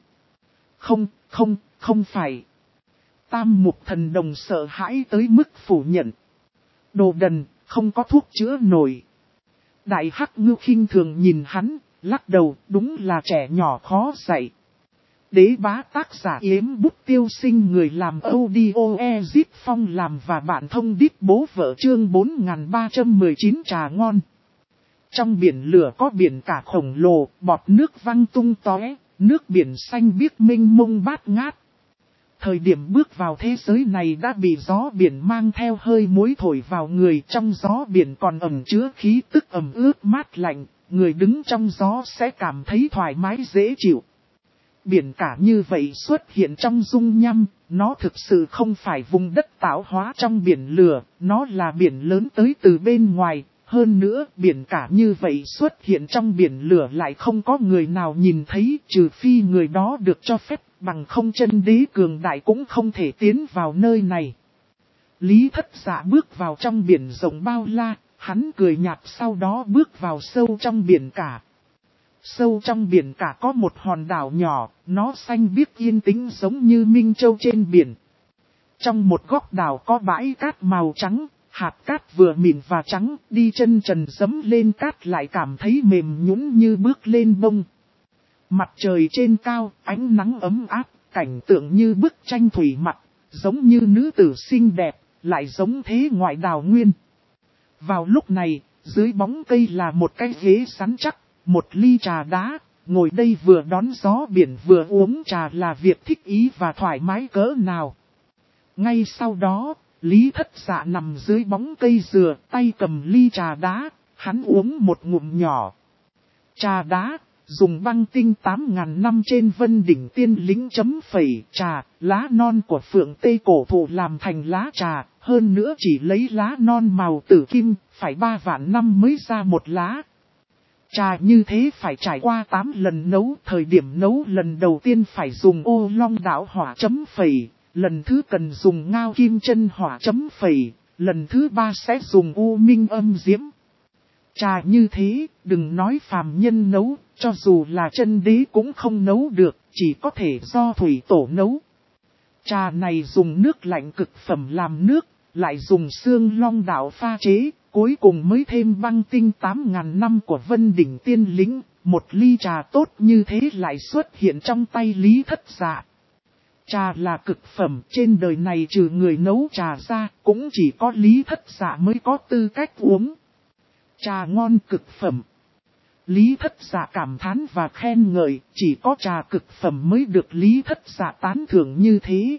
Không phải. Tam Mục Thần Đồng sợ hãi tới mức phủ nhận. Đồ đần, không có thuốc chữa nổi. Đại Hắc Ngưu khinh thường nhìn hắn, lắc đầu, đúng là trẻ nhỏ khó dạy. Đế bá tác giả Yếm Bút Tiêu Sinh, người làm audio Ezit Phong làm và bạn thông đít bố vợ, chương 4319 trà ngon. Trong biển lửa có biển cả khổng lồ, bọt nước văng tung tóe, nước biển xanh biếc mênh mông bát ngát. Thời điểm bước vào thế giới này đã bị gió biển mang theo hơi muối thổi vào người, trong gió biển còn ẩm chứa khí tức ẩm ướt mát lạnh, người đứng trong gió sẽ cảm thấy thoải mái dễ chịu. Biển cả như vậy xuất hiện trong dung nham, nó thực sự không phải vùng đất tạo hóa trong biển lửa, nó là biển lớn tới từ bên ngoài. Hơn nữa, biển cả như vậy xuất hiện trong biển lửa lại không có người nào nhìn thấy, trừ phi người đó được cho phép, bằng không chân đế cường đại cũng không thể tiến vào nơi này. Lý Thất Dạ bước vào trong biển rộng bao la, hắn cười nhạt sau đó bước vào sâu trong biển cả. Sâu trong biển cả có một hòn đảo nhỏ, nó xanh biếc yên tĩnh giống như Minh Châu trên biển. Trong một góc đảo có bãi cát màu trắng. Hạt cát vừa mịn và trắng, đi chân trần dẫm lên cát lại cảm thấy mềm nhũn như bước lên bông. Mặt trời trên cao, ánh nắng ấm áp, cảnh tượng như bức tranh thủy mặc, giống như nữ tử xinh đẹp, lại giống thế ngoại đào nguyên. Vào lúc này, dưới bóng cây là một cái ghế sắn chắc, một ly trà đá, ngồi đây vừa đón gió biển vừa uống trà là việc thích ý và thoải mái cỡ nào. Ngay sau đó, Lý Thất Dạ nằm dưới bóng cây dừa, tay cầm ly trà đá, hắn uống một ngụm nhỏ. Trà đá, dùng băng tinh 8.000 năm trên Vân Đỉnh Tiên Lính chấm phẩy trà, lá non của Phượng Tây Cổ Thụ làm thành lá trà, hơn nữa chỉ lấy lá non màu tử kim, phải 3 vạn năm mới ra một lá. Trà như thế phải trải qua 8 lần nấu, thời điểm nấu lần đầu tiên phải dùng ô long đảo hỏa chấm phẩy. Lần thứ cần dùng ngao kim chân hỏa chấm phẩy, lần thứ 3 sẽ dùng u minh âm diễm. Trà như thế, đừng nói phàm nhân nấu, cho dù là chân đế cũng không nấu được, chỉ có thể do thủy tổ nấu. Trà này dùng nước lạnh cực phẩm làm nước, lại dùng xương long đảo pha chế, cuối cùng mới thêm băng tinh 8.000 năm của Vân Đỉnh Tiên Lính. Một ly trà tốt như thế lại xuất hiện trong tay Lý Thất Dạ. Trà là cực phẩm, trên đời này trừ người nấu trà ra, cũng chỉ có Lý Thất Dạ mới có tư cách uống. Trà ngon cực phẩm. Lý Thất Dạ cảm thán và khen ngợi, chỉ có trà cực phẩm mới được Lý Thất Dạ tán thưởng như thế.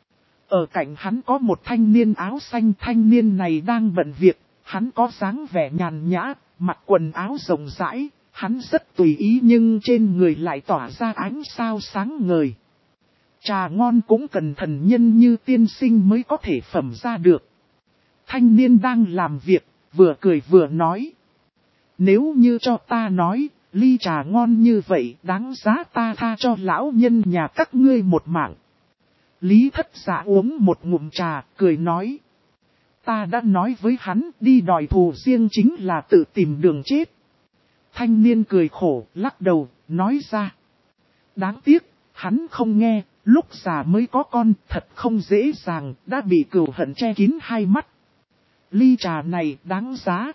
Ở cạnh hắn có một thanh niên áo xanh, thanh niên này đang bận việc, hắn có dáng vẻ nhàn nhã, mặc quần áo rộng rãi, hắn rất tùy ý nhưng trên người lại tỏa ra ánh sao sáng ngời. Trà ngon cũng cần thần nhân như tiên sinh mới có thể phẩm ra được. Thanh niên đang làm việc, vừa cười vừa nói. Nếu như cho ta nói, ly trà ngon như vậy đáng giá ta tha cho lão nhân nhà các ngươi một mạng. Lý Thất Dạ uống một ngụm trà, cười nói. Ta đã nói với hắn đi đòi thù riêng chính là tự tìm đường chết. Thanh niên cười khổ, lắc đầu, nói ra. Đáng tiếc, hắn không nghe. Lúc già mới có con, thật không dễ dàng, đã bị cừu hận che kín hai mắt. ly trà này đáng giá.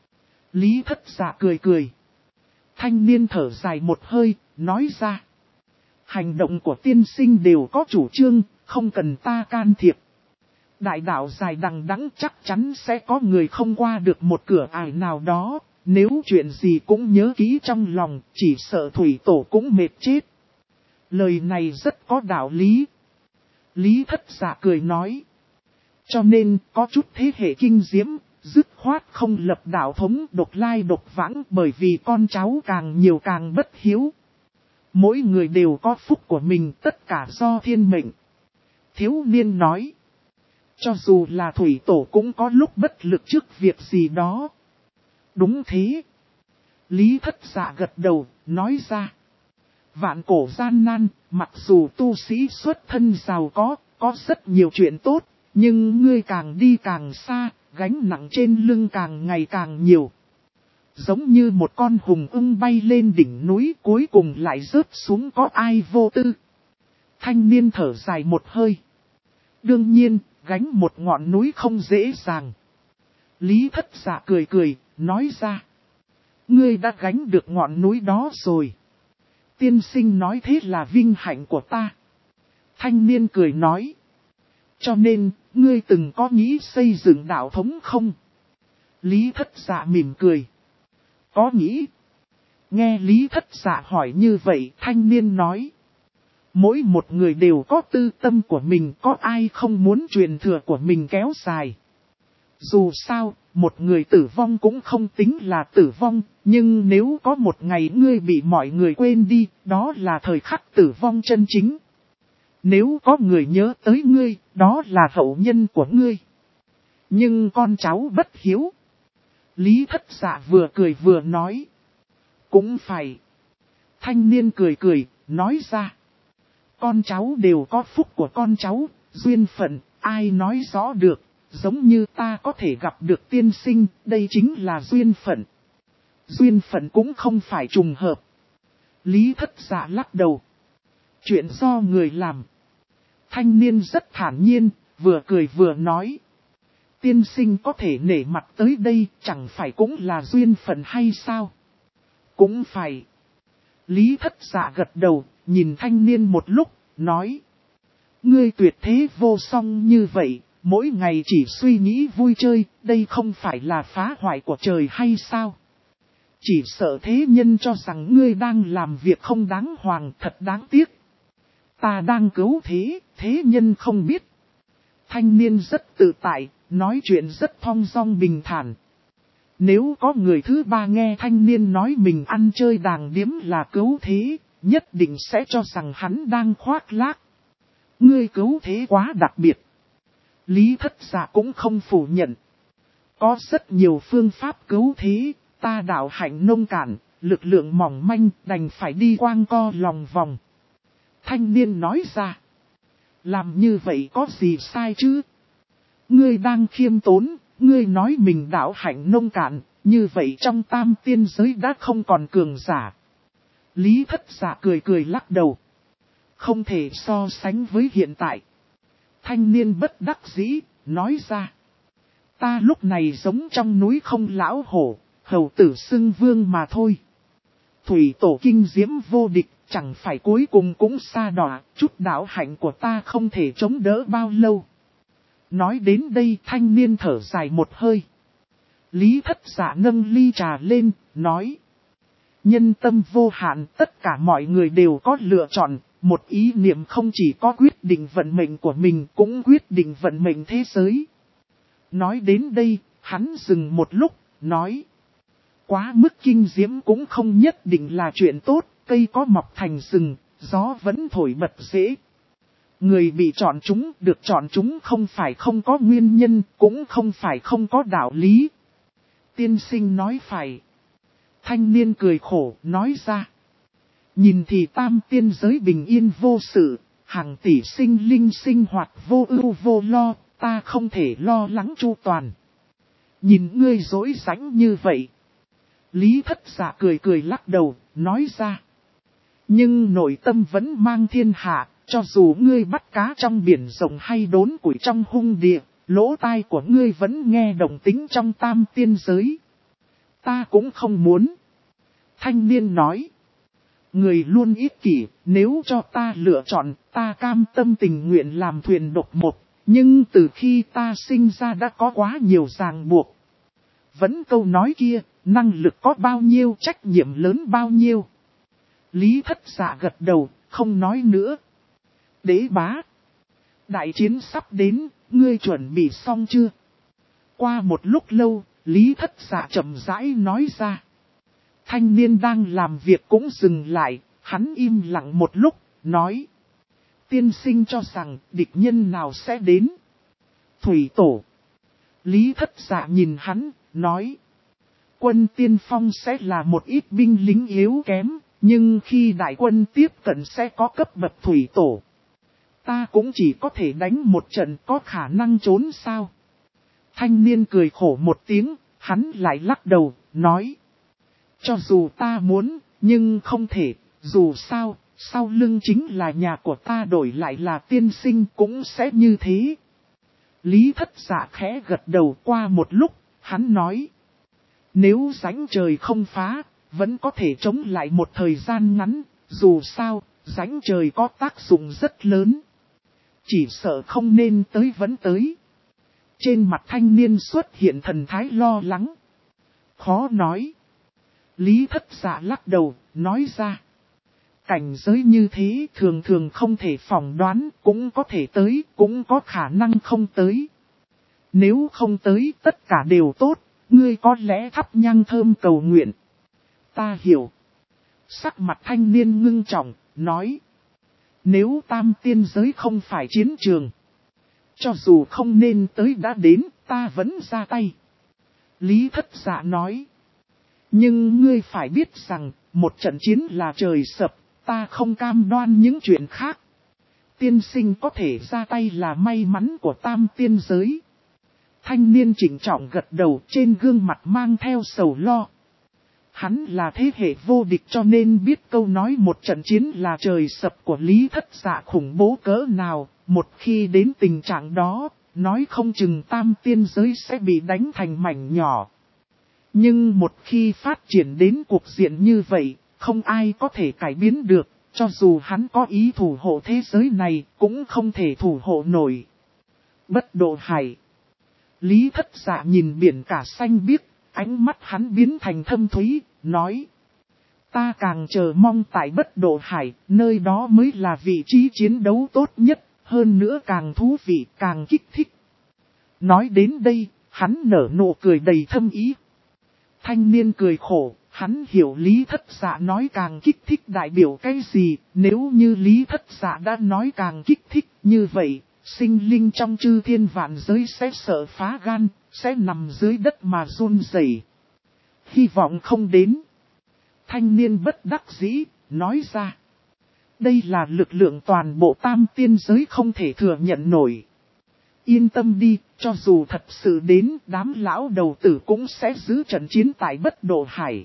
Lý Thất Dạ cười cười. Thanh niên thở dài một hơi, nói ra. Hành động của tiên sinh đều có chủ trương, không cần ta can thiệp. Đại đạo dài đằng đẵng chắc chắn sẽ có người không qua được một cửa ải nào đó. Nếu chuyện gì cũng nhớ kỹ trong lòng, chỉ sợ thủy tổ cũng mệt chết. Lời này rất có đạo lý. Lý Thất Dạ cười nói. Cho nên có chút thế hệ kinh diễm, dứt khoát không lập đạo thống độc lai độc vãng, bởi vì con cháu càng nhiều càng bất hiếu. Mỗi người đều có phúc của mình, tất cả do thiên mệnh. Thiếu niên nói. Cho dù là thủy tổ cũng có lúc bất lực trước việc gì đó. Đúng thế. Lý Thất Dạ gật đầu, nói ra. Vạn cổ gian nan, mặc dù tu sĩ xuất thân giàu có rất nhiều chuyện tốt, nhưng ngươi càng đi càng xa, gánh nặng trên lưng càng ngày càng nhiều. Giống như một con hùng ưng bay lên đỉnh núi, cuối cùng lại rớt xuống, có ai vô tư. Thanh niên thở dài một hơi. Đương nhiên, gánh một ngọn núi không dễ dàng. Lý Thất Dạ cười cười, nói ra. Ngươi đã gánh được ngọn núi đó rồi. Tiên sinh nói thế là vinh hạnh của ta. Thanh niên cười nói. Cho nên, ngươi từng có nghĩ xây dựng đạo thống không? Lý Thất Dạ mỉm cười. Có nghĩ. Nghe Lý Thất Dạ hỏi như vậy, thanh niên nói. Mỗi một người đều có tư tâm của mình, có ai không muốn truyền thừa của mình kéo dài. Dù sao, một người tử vong cũng không tính là tử vong, nhưng nếu có một ngày ngươi bị mọi người quên đi, đó là thời khắc tử vong chân chính. Nếu có người nhớ tới ngươi, đó là hậu nhân của ngươi. Nhưng con cháu bất hiếu. Lý Thất Dạ vừa cười vừa nói. Cũng phải. Thanh niên cười cười, nói ra. Con cháu đều có phúc của con cháu, duyên phận, ai nói rõ được. Giống như ta có thể gặp được tiên sinh, đây chính là duyên phận. Duyên phận cũng không phải trùng hợp. Lý Thất Dạ lắc đầu. Chuyện do người làm. Thanh niên rất thản nhiên, vừa cười vừa nói. Tiên sinh có thể nể mặt tới đây, chẳng phải cũng là duyên phận hay sao? Cũng phải. Lý Thất Dạ gật đầu, nhìn thanh niên một lúc, nói. Ngươi tuyệt thế vô song như vậy, mỗi ngày chỉ suy nghĩ vui chơi, đây không phải là phá hoại của trời hay sao? Chỉ sợ thế nhân cho rằng ngươi đang làm việc không đáng hoàng, thật đáng tiếc. Ta đang cứu thế nhân không biết. Thanh niên rất tự tại, nói chuyện rất thong dong bình thản. Nếu có người thứ ba nghe thanh niên nói mình ăn chơi đàng điếm là cứu thế, nhất định sẽ cho rằng hắn đang khoác lác. Ngươi cứu thế quá đặc biệt. Lý Thất Dạ cũng không phủ nhận. Có rất nhiều phương pháp cứu thế, ta đạo hạnh nông cạn, lực lượng mỏng manh, đành phải đi quanh co lòng vòng. Thanh niên nói ra. Làm như vậy có gì sai chứ? Ngươi đang khiêm tốn, ngươi nói mình đạo hạnh nông cạn, như vậy trong tam tiên giới đã không còn cường giả. Lý Thất Dạ cười cười lắc đầu. Không thể so sánh với hiện tại. Thanh niên bất đắc dĩ, nói ra. Ta lúc này giống trong núi không lão hổ, hầu tử xưng vương mà thôi. Thủy tổ kinh diễm vô địch, chẳng phải cuối cùng cũng xa đọa, chút đạo hạnh của ta không thể chống đỡ bao lâu. Nói đến đây thanh niên thở dài một hơi. Lý Thất Dạ nâng ly trà lên, nói. Nhân tâm vô hạn, tất cả mọi người đều có lựa chọn, một ý niệm không chỉ có quyết định vận mệnh của mình cũng quyết định vận mệnh thế giới. Nói đến đây, hắn dừng một lúc, nói. Quá mức kinh diễm cũng không nhất định là chuyện tốt, cây có mọc thành rừng, gió vẫn thổi bật dễ. Người bị chọn chúng, được chọn chúng không phải không có nguyên nhân, cũng không phải không có đạo lý. Tiên sinh nói phải. Thanh niên cười khổ, nói ra. Nhìn thì tam tiên giới bình yên vô sự, hàng tỷ sinh linh sinh hoạt vô ưu vô lo, ta không thể lo lắng chu toàn. Nhìn ngươi dối rãnh như vậy. Lý Thất Dạ cười cười lắc đầu, nói ra. Nhưng nội tâm vẫn mang thiên hạ, cho dù ngươi bắt cá trong biển rộng hay đốn củi trong hung địa, lỗ tai của ngươi vẫn nghe động tĩnh trong tam tiên giới. Ta cũng không muốn. Thanh niên nói. Người luôn ích kỷ, nếu cho ta lựa chọn, ta cam tâm tình nguyện làm thuyền độc một. Nhưng từ khi ta sinh ra đã có quá nhiều ràng buộc. Vẫn câu nói kia, năng lực có bao nhiêu, trách nhiệm lớn bao nhiêu. Lý Thất Dạ gật đầu, không nói nữa. Đế bá. Đại chiến sắp đến, ngươi chuẩn bị xong chưa? Qua một lúc lâu, Lý Thất Dạ chậm rãi nói ra. Thanh niên đang làm việc cũng dừng lại, hắn im lặng một lúc, nói. Tiên sinh cho rằng địch nhân nào sẽ đến? Thủy Tổ. Lý Thất Dạ nhìn hắn, nói. Quân tiên phong sẽ là một ít binh lính yếu kém, nhưng khi đại quân tiếp cận sẽ có cấp bậc Thủy Tổ. Ta cũng chỉ có thể đánh một trận, có khả năng trốn sao? Thanh niên cười khổ một tiếng, hắn lại lắc đầu, nói. Cho dù ta muốn, nhưng không thể, dù sao, sau lưng chính là nhà của ta, đổi lại là tiên sinh cũng sẽ như thế. Lý Thất Dạ khẽ gật đầu. Qua một lúc, hắn nói. Nếu rãnh trời không phá, vẫn có thể chống lại một thời gian ngắn, dù sao, rãnh trời có tác dụng rất lớn. Chỉ sợ không nên tới vẫn tới. Trên mặt thanh niên xuất hiện thần thái lo lắng. Khó nói. Lý Thất Dạ lắc đầu, nói ra. Cảnh giới như thế thường thường không thể phỏng đoán, cũng có thể tới, cũng có khả năng không tới. Nếu không tới tất cả đều tốt, ngươi có lẽ thắp nhang thơm cầu nguyện. Ta hiểu. Sắc mặt thanh niên ngưng trọng, nói. Nếu tam tiên giới không phải chiến trường, cho dù không nên tới đã đến, ta vẫn ra tay. Lý Thất Dạ nói. Nhưng ngươi phải biết rằng, một trận chiến là trời sập, ta không cam đoan những chuyện khác. Tiên sinh có thể ra tay là may mắn của tam tiên giới. Thanh niên chỉnh trọng gật đầu, trên gương mặt mang theo sầu lo. Hắn là thế hệ vô địch cho nên biết câu nói một trận chiến là trời sập của Lý Thất Dạ khủng bố cỡ nào. Một khi đến tình trạng đó, nói không chừng tam tiên giới sẽ bị đánh thành mảnh nhỏ. Nhưng một khi phát triển đến cuộc diện như vậy, không ai có thể cải biến được, cho dù hắn có ý thủ hộ thế giới này, cũng không thể thủ hộ nổi. Bất Độ Hải. Lý Thất Dạ nhìn biển cả xanh biếc, ánh mắt hắn biến thành thâm thúy, nói. Ta càng chờ mong tại Bất Độ Hải, nơi đó mới là vị trí chiến đấu tốt nhất, hơn nữa càng thú vị, càng kích thích. Nói đến đây, hắn nở nụ cười đầy thâm ý. Thanh niên cười khổ, hắn hiểu Lý Thất Dạ nói càng kích thích đại biểu cái gì, nếu như Lý Thất Dạ đã nói càng kích thích như vậy, sinh linh trong chư thiên vạn giới sẽ sợ phá gan, sẽ nằm dưới đất mà run rẩy. Hy vọng không đến. Thanh niên bất đắc dĩ, nói ra. Đây là lực lượng toàn bộ tam tiên giới không thể thừa nhận nổi. Yên tâm đi, cho dù thật sự đến, đám lão đầu tử cũng sẽ giữ trận chiến tại Bất Độ Hải.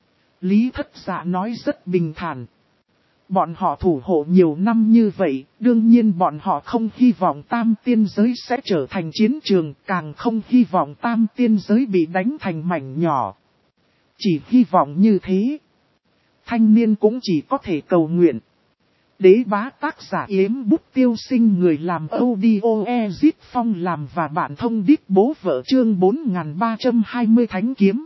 Lý Thất Dạ nói rất bình thản. Bọn họ thủ hộ nhiều năm như vậy, đương nhiên bọn họ không hy vọng tam tiên giới sẽ trở thành chiến trường, càng không hy vọng tam tiên giới bị đánh thành mảnh nhỏ. Chỉ hy vọng như thế. Thanh niên cũng chỉ có thể cầu nguyện. Đế bá tác giả Yếm Bút Tiêu Sinh, người làm audio Ezit Phong làm và bạn thông điệp bố vợ, chương 4320 Thánh Kiếm.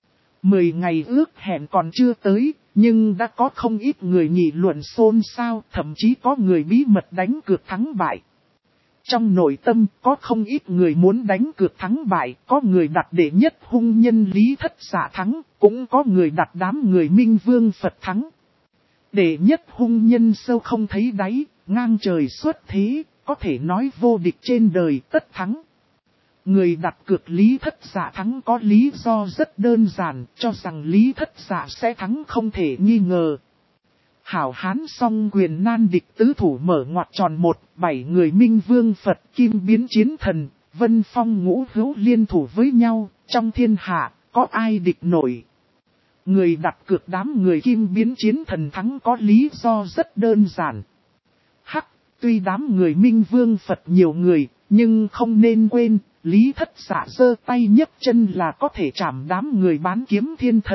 10 ngày ước hẹn còn chưa tới, nhưng đã có không ít người nghị luận xôn xao, thậm chí có người bí mật đánh cược thắng bại. Trong nội tâm có không ít người muốn đánh cược thắng bại, có người đặt đệ nhất hung nhân Lý Thất Dạ thắng, cũng có người đặt đám người Minh Vương Phật thắng. Đệ nhất hung nhân sâu không thấy đáy, ngang trời xuất thế, có thể nói vô địch trên đời tất thắng. Người đặt cược Lý Thất Dạ thắng có lý do rất đơn giản, cho rằng Lý Thất Dạ sẽ thắng không thể nghi ngờ. Hảo hán song quyền nan địch tứ thủ mở ngoặt tròn 7 người Minh Vương Phật Kim Biến Chiến Thần, Vân Phong Ngũ Hữu liên thủ với nhau, trong thiên hạ, có ai địch nổi. Người đặt cược đám người Kim Biến Chiến Thần thắng có lý do rất đơn giản. Tuy đám người Minh Vương Phật nhiều người, Nhưng không nên quên, Lý Thất Dạ giơ tay nhấc chân là có thể chạm đám người bán kiếm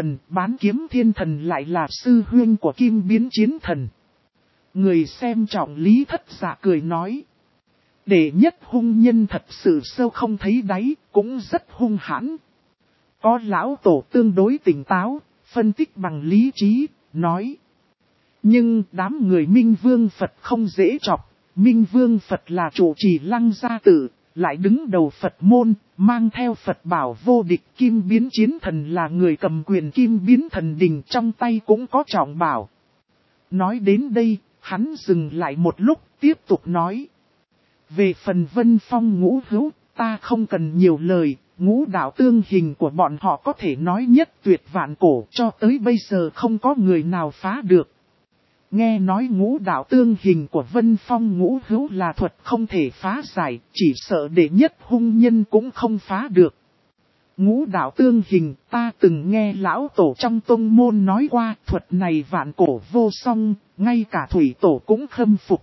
thiên thần lại là sư huynh của Kim Biến Chiến Thần. Người xem trọng Lý Thất Dạ cười nói. Đệ nhất hung nhân thật sự sâu không thấy đáy, cũng rất hung hãn. Có lão tổ tương đối tỉnh táo, phân tích bằng lý trí, nói. Nhưng đám người Minh Vương Phật không dễ chọc, Minh Vương Phật là chủ trì Lăng Gia Tự, lại đứng đầu Phật môn, mang theo Phật bảo vô địch. Kim Biến Chiến Thần là người cầm quyền Kim Biến Thần Đình, trong tay cũng có trọng bảo. Nói đến đây, hắn dừng lại một lúc, tiếp tục nói. Về phần Vân Phong Ngũ Hữu, ta không cần nhiều lời, ngũ đạo tương hình của bọn họ có thể nói nhất tuyệt vạn cổ, cho tới bây giờ không có người nào phá được. Nghe nói ngũ đạo tương hình của Vân Phong Ngũ Hữu là thuật không thể phá giải, chỉ sợ đệ nhất hung nhân cũng không phá được. Ngũ đạo tương hình, ta từng nghe lão tổ trong tông môn nói qua, thuật này vạn cổ vô song, ngay cả thủy tổ cũng khâm phục.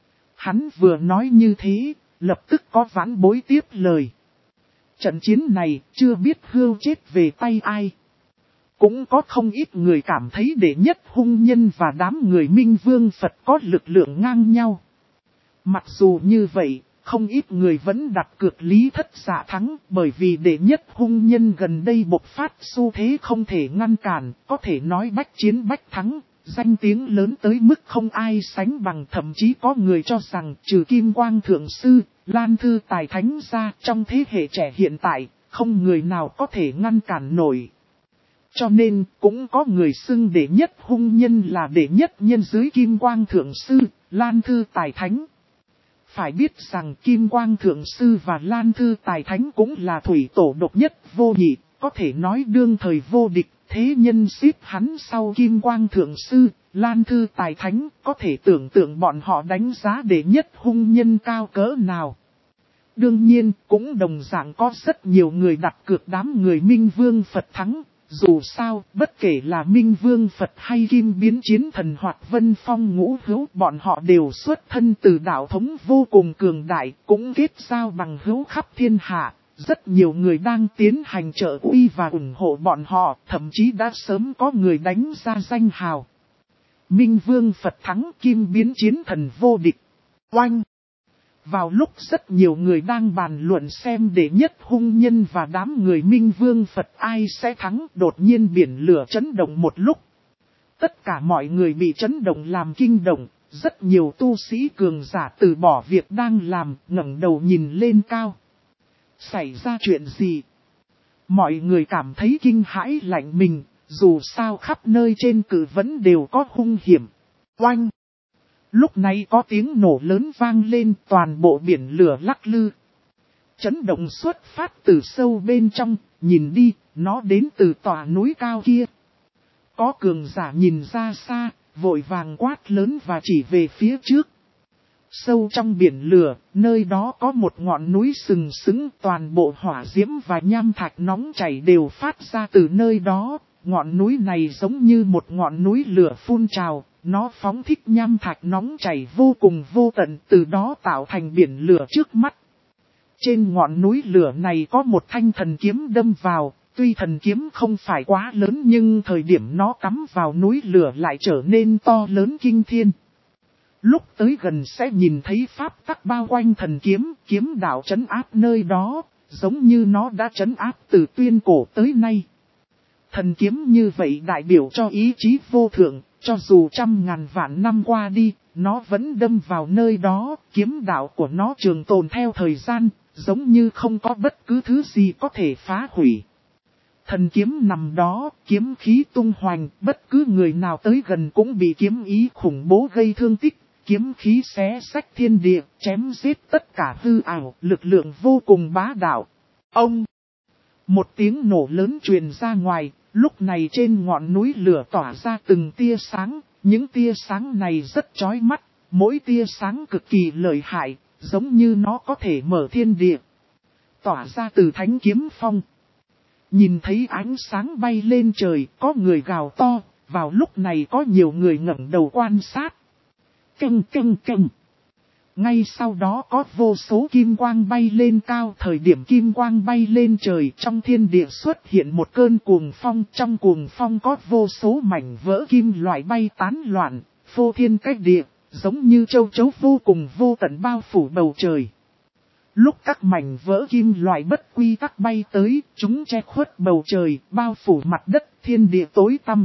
Hắn vừa nói như thế, lập tức có vãn bối tiếp lời. Trận chiến này, chưa biết hươu chết về tay ai. Cũng có không ít người cảm thấy đệ nhất hung nhân và đám người Minh Vương Phật có lực lượng ngang nhau. Mặc dù như vậy, không ít người vẫn đặt cược Lý Thất Dạ thắng, bởi vì đệ nhất hung nhân gần đây bộc phát xu thế không thể ngăn cản, có thể nói bách chiến bách thắng, danh tiếng lớn tới mức không ai sánh bằng. Thậm chí có người cho rằng trừ Kim Quang Thượng Sư, Lan Thư Tài Thánh ra, trong thế hệ trẻ hiện tại, không người nào có thể ngăn cản nổi. Cho nên, cũng có người xưng đệ nhất hung nhân là đệ nhất nhân dưới Kim Quang Thượng Sư, Lan Thư Tài Thánh. Phải biết rằng Kim Quang Thượng Sư và Lan Thư Tài Thánh cũng là thủy tổ độc nhất vô nhị, có thể nói đương thời vô địch. Thế nhân xếp hắn sau Kim Quang Thượng Sư, Lan Thư Tài Thánh, có thể tưởng tượng bọn họ đánh giá đệ nhất hung nhân cao cỡ nào. Đương nhiên, cũng đồng dạng có rất nhiều người đặt cược đám người Minh Vương Phật thắng. Dù sao, bất kể là Minh Vương Phật hay Kim Biến Chiến Thần hoặc Vân Phong Ngũ Hữu, bọn họ đều xuất thân từ đạo thống vô cùng cường đại, cũng kết giao bằng hữu khắp thiên hạ. Rất nhiều người đang tiến hành trợ uy và ủng hộ bọn họ, thậm chí đã sớm có người đánh ra danh hào. Minh Vương Phật thắng, Kim Biến Chiến Thần vô địch. Oanh! Vào lúc rất nhiều người đang bàn luận xem đệ nhất hung nhân và đám người Minh Vương Phật ai sẽ thắng, đột nhiên biển lửa chấn động một lúc. Tất cả mọi người bị chấn động làm kinh động, rất nhiều tu sĩ cường giả từ bỏ việc đang làm, ngẩng đầu nhìn lên cao. Xảy ra chuyện gì? Mọi người cảm thấy kinh hãi lạnh mình, dù sao khắp nơi trên cử vẫn đều có hung hiểm. Oanh! Lúc này có tiếng nổ lớn vang lên, toàn bộ biển lửa lắc lư. Chấn động xuất phát từ sâu bên trong, nhìn đi, nó đến từ tòa núi cao kia. Có cường giả nhìn ra xa, vội vàng quát lớn và chỉ về phía trước. Sâu trong biển lửa, nơi đó có một ngọn núi sừng sững, toàn bộ hỏa diễm và nham thạch nóng chảy đều phát ra từ nơi đó. Ngọn núi này giống như một ngọn núi lửa phun trào, nó phóng thích nham thạch nóng chảy vô cùng vô tận, từ đó tạo thành biển lửa trước mắt. Trên ngọn núi lửa này có một thanh thần kiếm đâm vào, tuy thần kiếm không phải quá lớn nhưng thời điểm nó cắm vào núi lửa lại trở nên to lớn kinh thiên. Lúc tới gần sẽ nhìn thấy pháp tắc bao quanh thần kiếm, kiếm đạo trấn áp nơi đó, giống như nó đã trấn áp từ tuyên cổ tới nay. Thần kiếm như vậy đại biểu cho ý chí vô thượng, cho dù trăm ngàn vạn năm qua đi, nó vẫn đâm vào nơi đó, kiếm đạo của nó trường tồn theo thời gian, giống như không có bất cứ thứ gì có thể phá hủy. Thần kiếm nằm đó, kiếm khí tung hoành, bất cứ người nào tới gần cũng bị kiếm ý khủng bố gây thương tích, kiếm khí xé xách thiên địa, chém giết tất cả hư ảo, lực lượng vô cùng bá đạo. Ông! Một tiếng nổ lớn truyền ra ngoài, lúc này trên ngọn núi lửa tỏa ra từng tia sáng, những tia sáng này rất chói mắt, mỗi tia sáng cực kỳ lợi hại, giống như nó có thể mở thiên địa. Tỏa ra từ thánh kiếm phong. Nhìn thấy ánh sáng bay lên trời, có người gào to, vào lúc này có nhiều người ngẩng đầu quan sát. Canh canh canh. Ngay sau đó có vô số kim quang bay lên cao, thời điểm kim quang bay lên trời, trong thiên địa xuất hiện một cơn cuồng phong, trong cuồng phong có vô số mảnh vỡ kim loại bay tán loạn, phô thiên cách địa, giống như châu chấu vô cùng vô tận bao phủ bầu trời. Lúc các mảnh vỡ kim loại bất quy tắc bay tới, chúng che khuất bầu trời, bao phủ mặt đất, thiên địa tối tăm.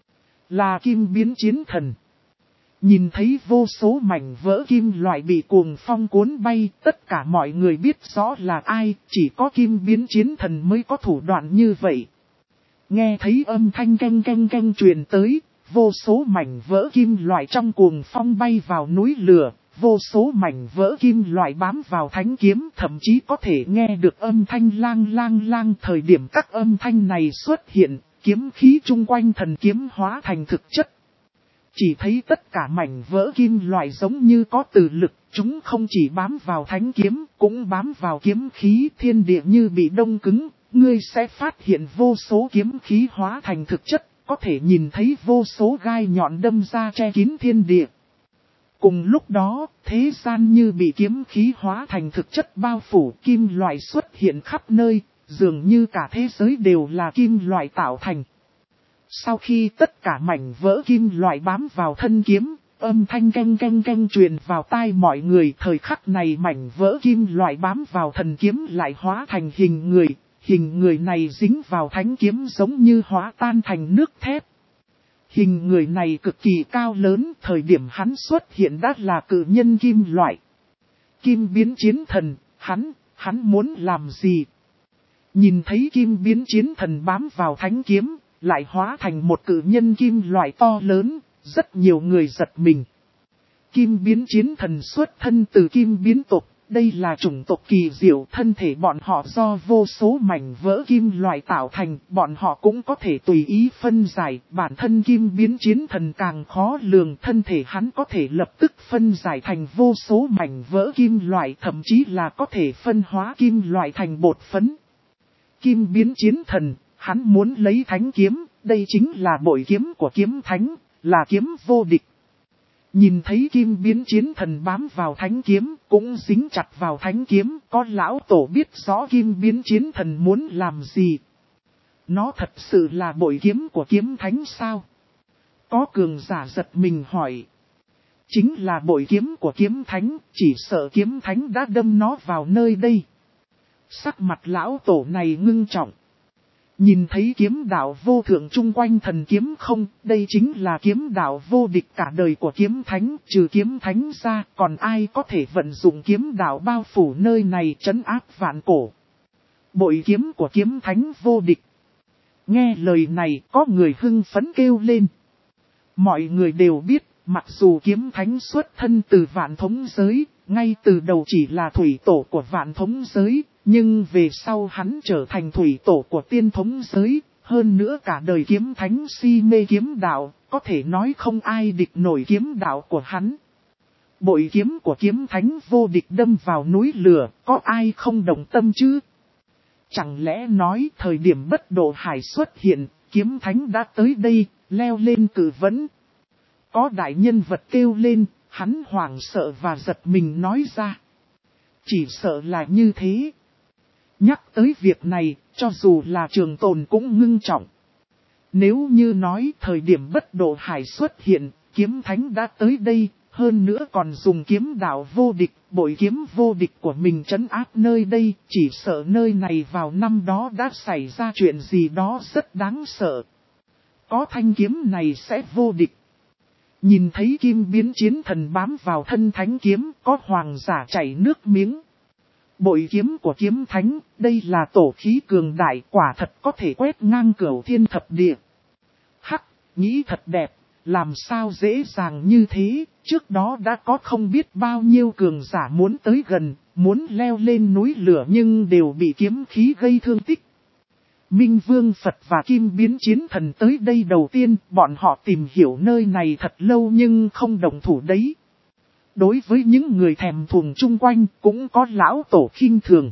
Là kim biến chiến thần. Nhìn thấy vô số mảnh vỡ kim loại bị cuồng phong cuốn bay, tất cả mọi người biết rõ là ai, chỉ có kim biến chiến thần mới có thủ đoạn như vậy. Nghe thấy âm thanh canh canh canh truyền tới, vô số mảnh vỡ kim loại trong cuồng phong bay vào núi lửa, vô số mảnh vỡ kim loại bám vào thánh kiếm, thậm chí có thể nghe được âm thanh lang lang lang. Thời điểm các âm thanh này xuất hiện, kiếm khí chung quanh thần kiếm hóa thành thực chất. Chỉ thấy tất cả mảnh vỡ kim loại giống như có từ lực, chúng không chỉ bám vào thánh kiếm, cũng bám vào kiếm khí, thiên địa như bị đông cứng, ngươi sẽ phát hiện vô số kiếm khí hóa thành thực chất, có thể nhìn thấy vô số gai nhọn đâm ra che kín thiên địa. Cùng lúc đó, thế gian như bị kiếm khí hóa thành thực chất bao phủ, kim loại xuất hiện khắp nơi, dường như cả thế giới đều là kim loại tạo thành. Sau khi tất cả mảnh vỡ kim loại bám vào thân kiếm, âm thanh canh canh canh truyền vào tai mọi người. Thời khắc này mảnh vỡ kim loại bám vào thần kiếm lại hóa thành hình người này dính vào thánh kiếm giống như hóa tan thành nước thép. Hình người này cực kỳ cao lớn, thời điểm hắn xuất hiện đã là cự nhân kim loại. Kim biến chiến thần, hắn muốn làm gì? Nhìn thấy kim biến chiến thần bám vào thánh kiếm, lại hóa thành một cự nhân kim loại to lớn, rất nhiều người giật mình. Kim biến chiến thần xuất thân từ kim biến tộc, đây là chủng tộc kỳ diệu, thân thể bọn họ do vô số mảnh vỡ kim loại tạo thành, bọn họ cũng có thể tùy ý phân giải, bản thân kim biến chiến thần càng khó lường, thân thể hắn có thể lập tức phân giải thành vô số mảnh vỡ kim loại, thậm chí là có thể phân hóa kim loại thành bột phấn. Kim biến chiến thần, hắn muốn lấy thánh kiếm, đây chính là bội kiếm của kiếm thánh, là kiếm vô địch. Nhìn thấy kim biến chiến thần bám vào thánh kiếm, cũng dính chặt vào thánh kiếm, có lão tổ biết rõ kim biến chiến thần muốn làm gì. Nó thật sự là bội kiếm của kiếm thánh sao? Có cường giả giật mình hỏi. Chính là bội kiếm của kiếm thánh, chỉ sợ kiếm thánh đã đâm nó vào nơi đây. Sắc mặt lão tổ này ngưng trọng. Nhìn thấy kiếm đạo vô thượng chung quanh thần kiếm không, đây chính là kiếm đạo vô địch cả đời của kiếm thánh, trừ kiếm thánh ra, còn ai có thể vận dụng kiếm đạo bao phủ nơi này trấn áp vạn cổ. Bội kiếm của kiếm thánh vô địch. Nghe lời này có người hưng phấn kêu lên. Mọi người đều biết, mặc dù kiếm thánh xuất thân từ vạn thống giới, ngay từ đầu chỉ là thủy tổ của vạn thống giới, nhưng về sau hắn trở thành thủy tổ của tiên thống giới, hơn nữa cả đời kiếm thánh si mê kiếm đạo, có thể nói không ai địch nổi kiếm đạo của hắn. Bội kiếm của kiếm thánh vô địch đâm vào núi lửa, có ai không động tâm chứ? Chẳng lẽ nói thời điểm bất độ hải xuất hiện, kiếm thánh đã tới đây, leo lên cử vấn. Có đại nhân vật kêu lên, hắn hoảng sợ và giật mình nói ra. Chỉ sợ là như thế. Nhắc tới việc này, cho dù là Trường Tồn cũng ngưng trọng. Nếu như nói thời điểm bất độ hải xuất hiện, kiếm thánh đã tới đây, hơn nữa còn dùng kiếm đạo vô địch, bội kiếm vô địch của mình trấn áp nơi đây, chỉ sợ nơi này vào năm đó đã xảy ra chuyện gì đó rất đáng sợ. Có thanh kiếm này sẽ vô địch. Nhìn thấy kim biến chiến thần bám vào thân thánh kiếm, có hoàng giả chảy nước miếng. Bội kiếm của kiếm thánh, đây là tổ khí cường đại, quả thật có thể quét ngang cửu thiên thập địa. Hắc, nghĩ thật đẹp, làm sao dễ dàng như thế, trước đó đã có không biết bao nhiêu cường giả muốn tới gần, muốn leo lên núi lửa nhưng đều bị kiếm khí gây thương tích. Minh Vương Phật và Kim Biến Chiến Thần tới đây đầu tiên, bọn họ tìm hiểu nơi này thật lâu nhưng không động thủ đấy. Đối với những người thèm thuồng chung quanh cũng có lão tổ khinh thường.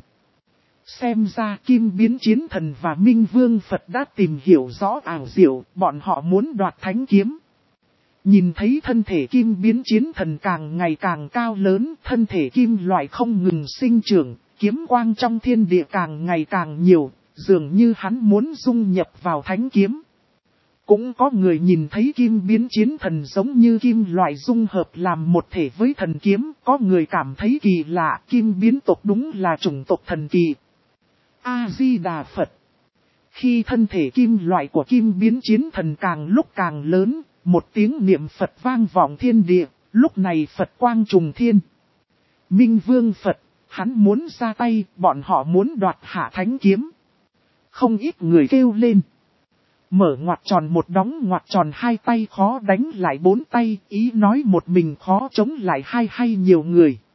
Xem ra Kim Biến Chiến Thần và Minh Vương Phật đã tìm hiểu rõ ảo diệu, bọn họ muốn đoạt thánh kiếm. Nhìn thấy thân thể kim biến chiến thần càng ngày càng cao lớn, thân thể kim loại không ngừng sinh trưởng, kiếm quang trong thiên địa càng ngày càng nhiều, dường như hắn muốn dung nhập vào thánh kiếm. Cũng có người nhìn thấy kim biến chiến thần giống như kim loại dung hợp làm một thể với thần kiếm, có người cảm thấy kỳ lạ, kim biến tộc đúng là chủng tộc thần kỳ. A-di-đà Phật. Khi thân thể kim loại của kim biến chiến thần càng lúc càng lớn, một tiếng niệm Phật vang vọng thiên địa, lúc này Phật quang trùng thiên. Minh Vương Phật, hắn muốn ra tay, bọn họ muốn đoạt hạ thánh kiếm. Không ít người kêu lên. Mở ngoặc tròn một đóng ngoặc tròn hai tay khó đánh lại bốn tay, ý nói một mình khó chống lại hai hay nhiều người.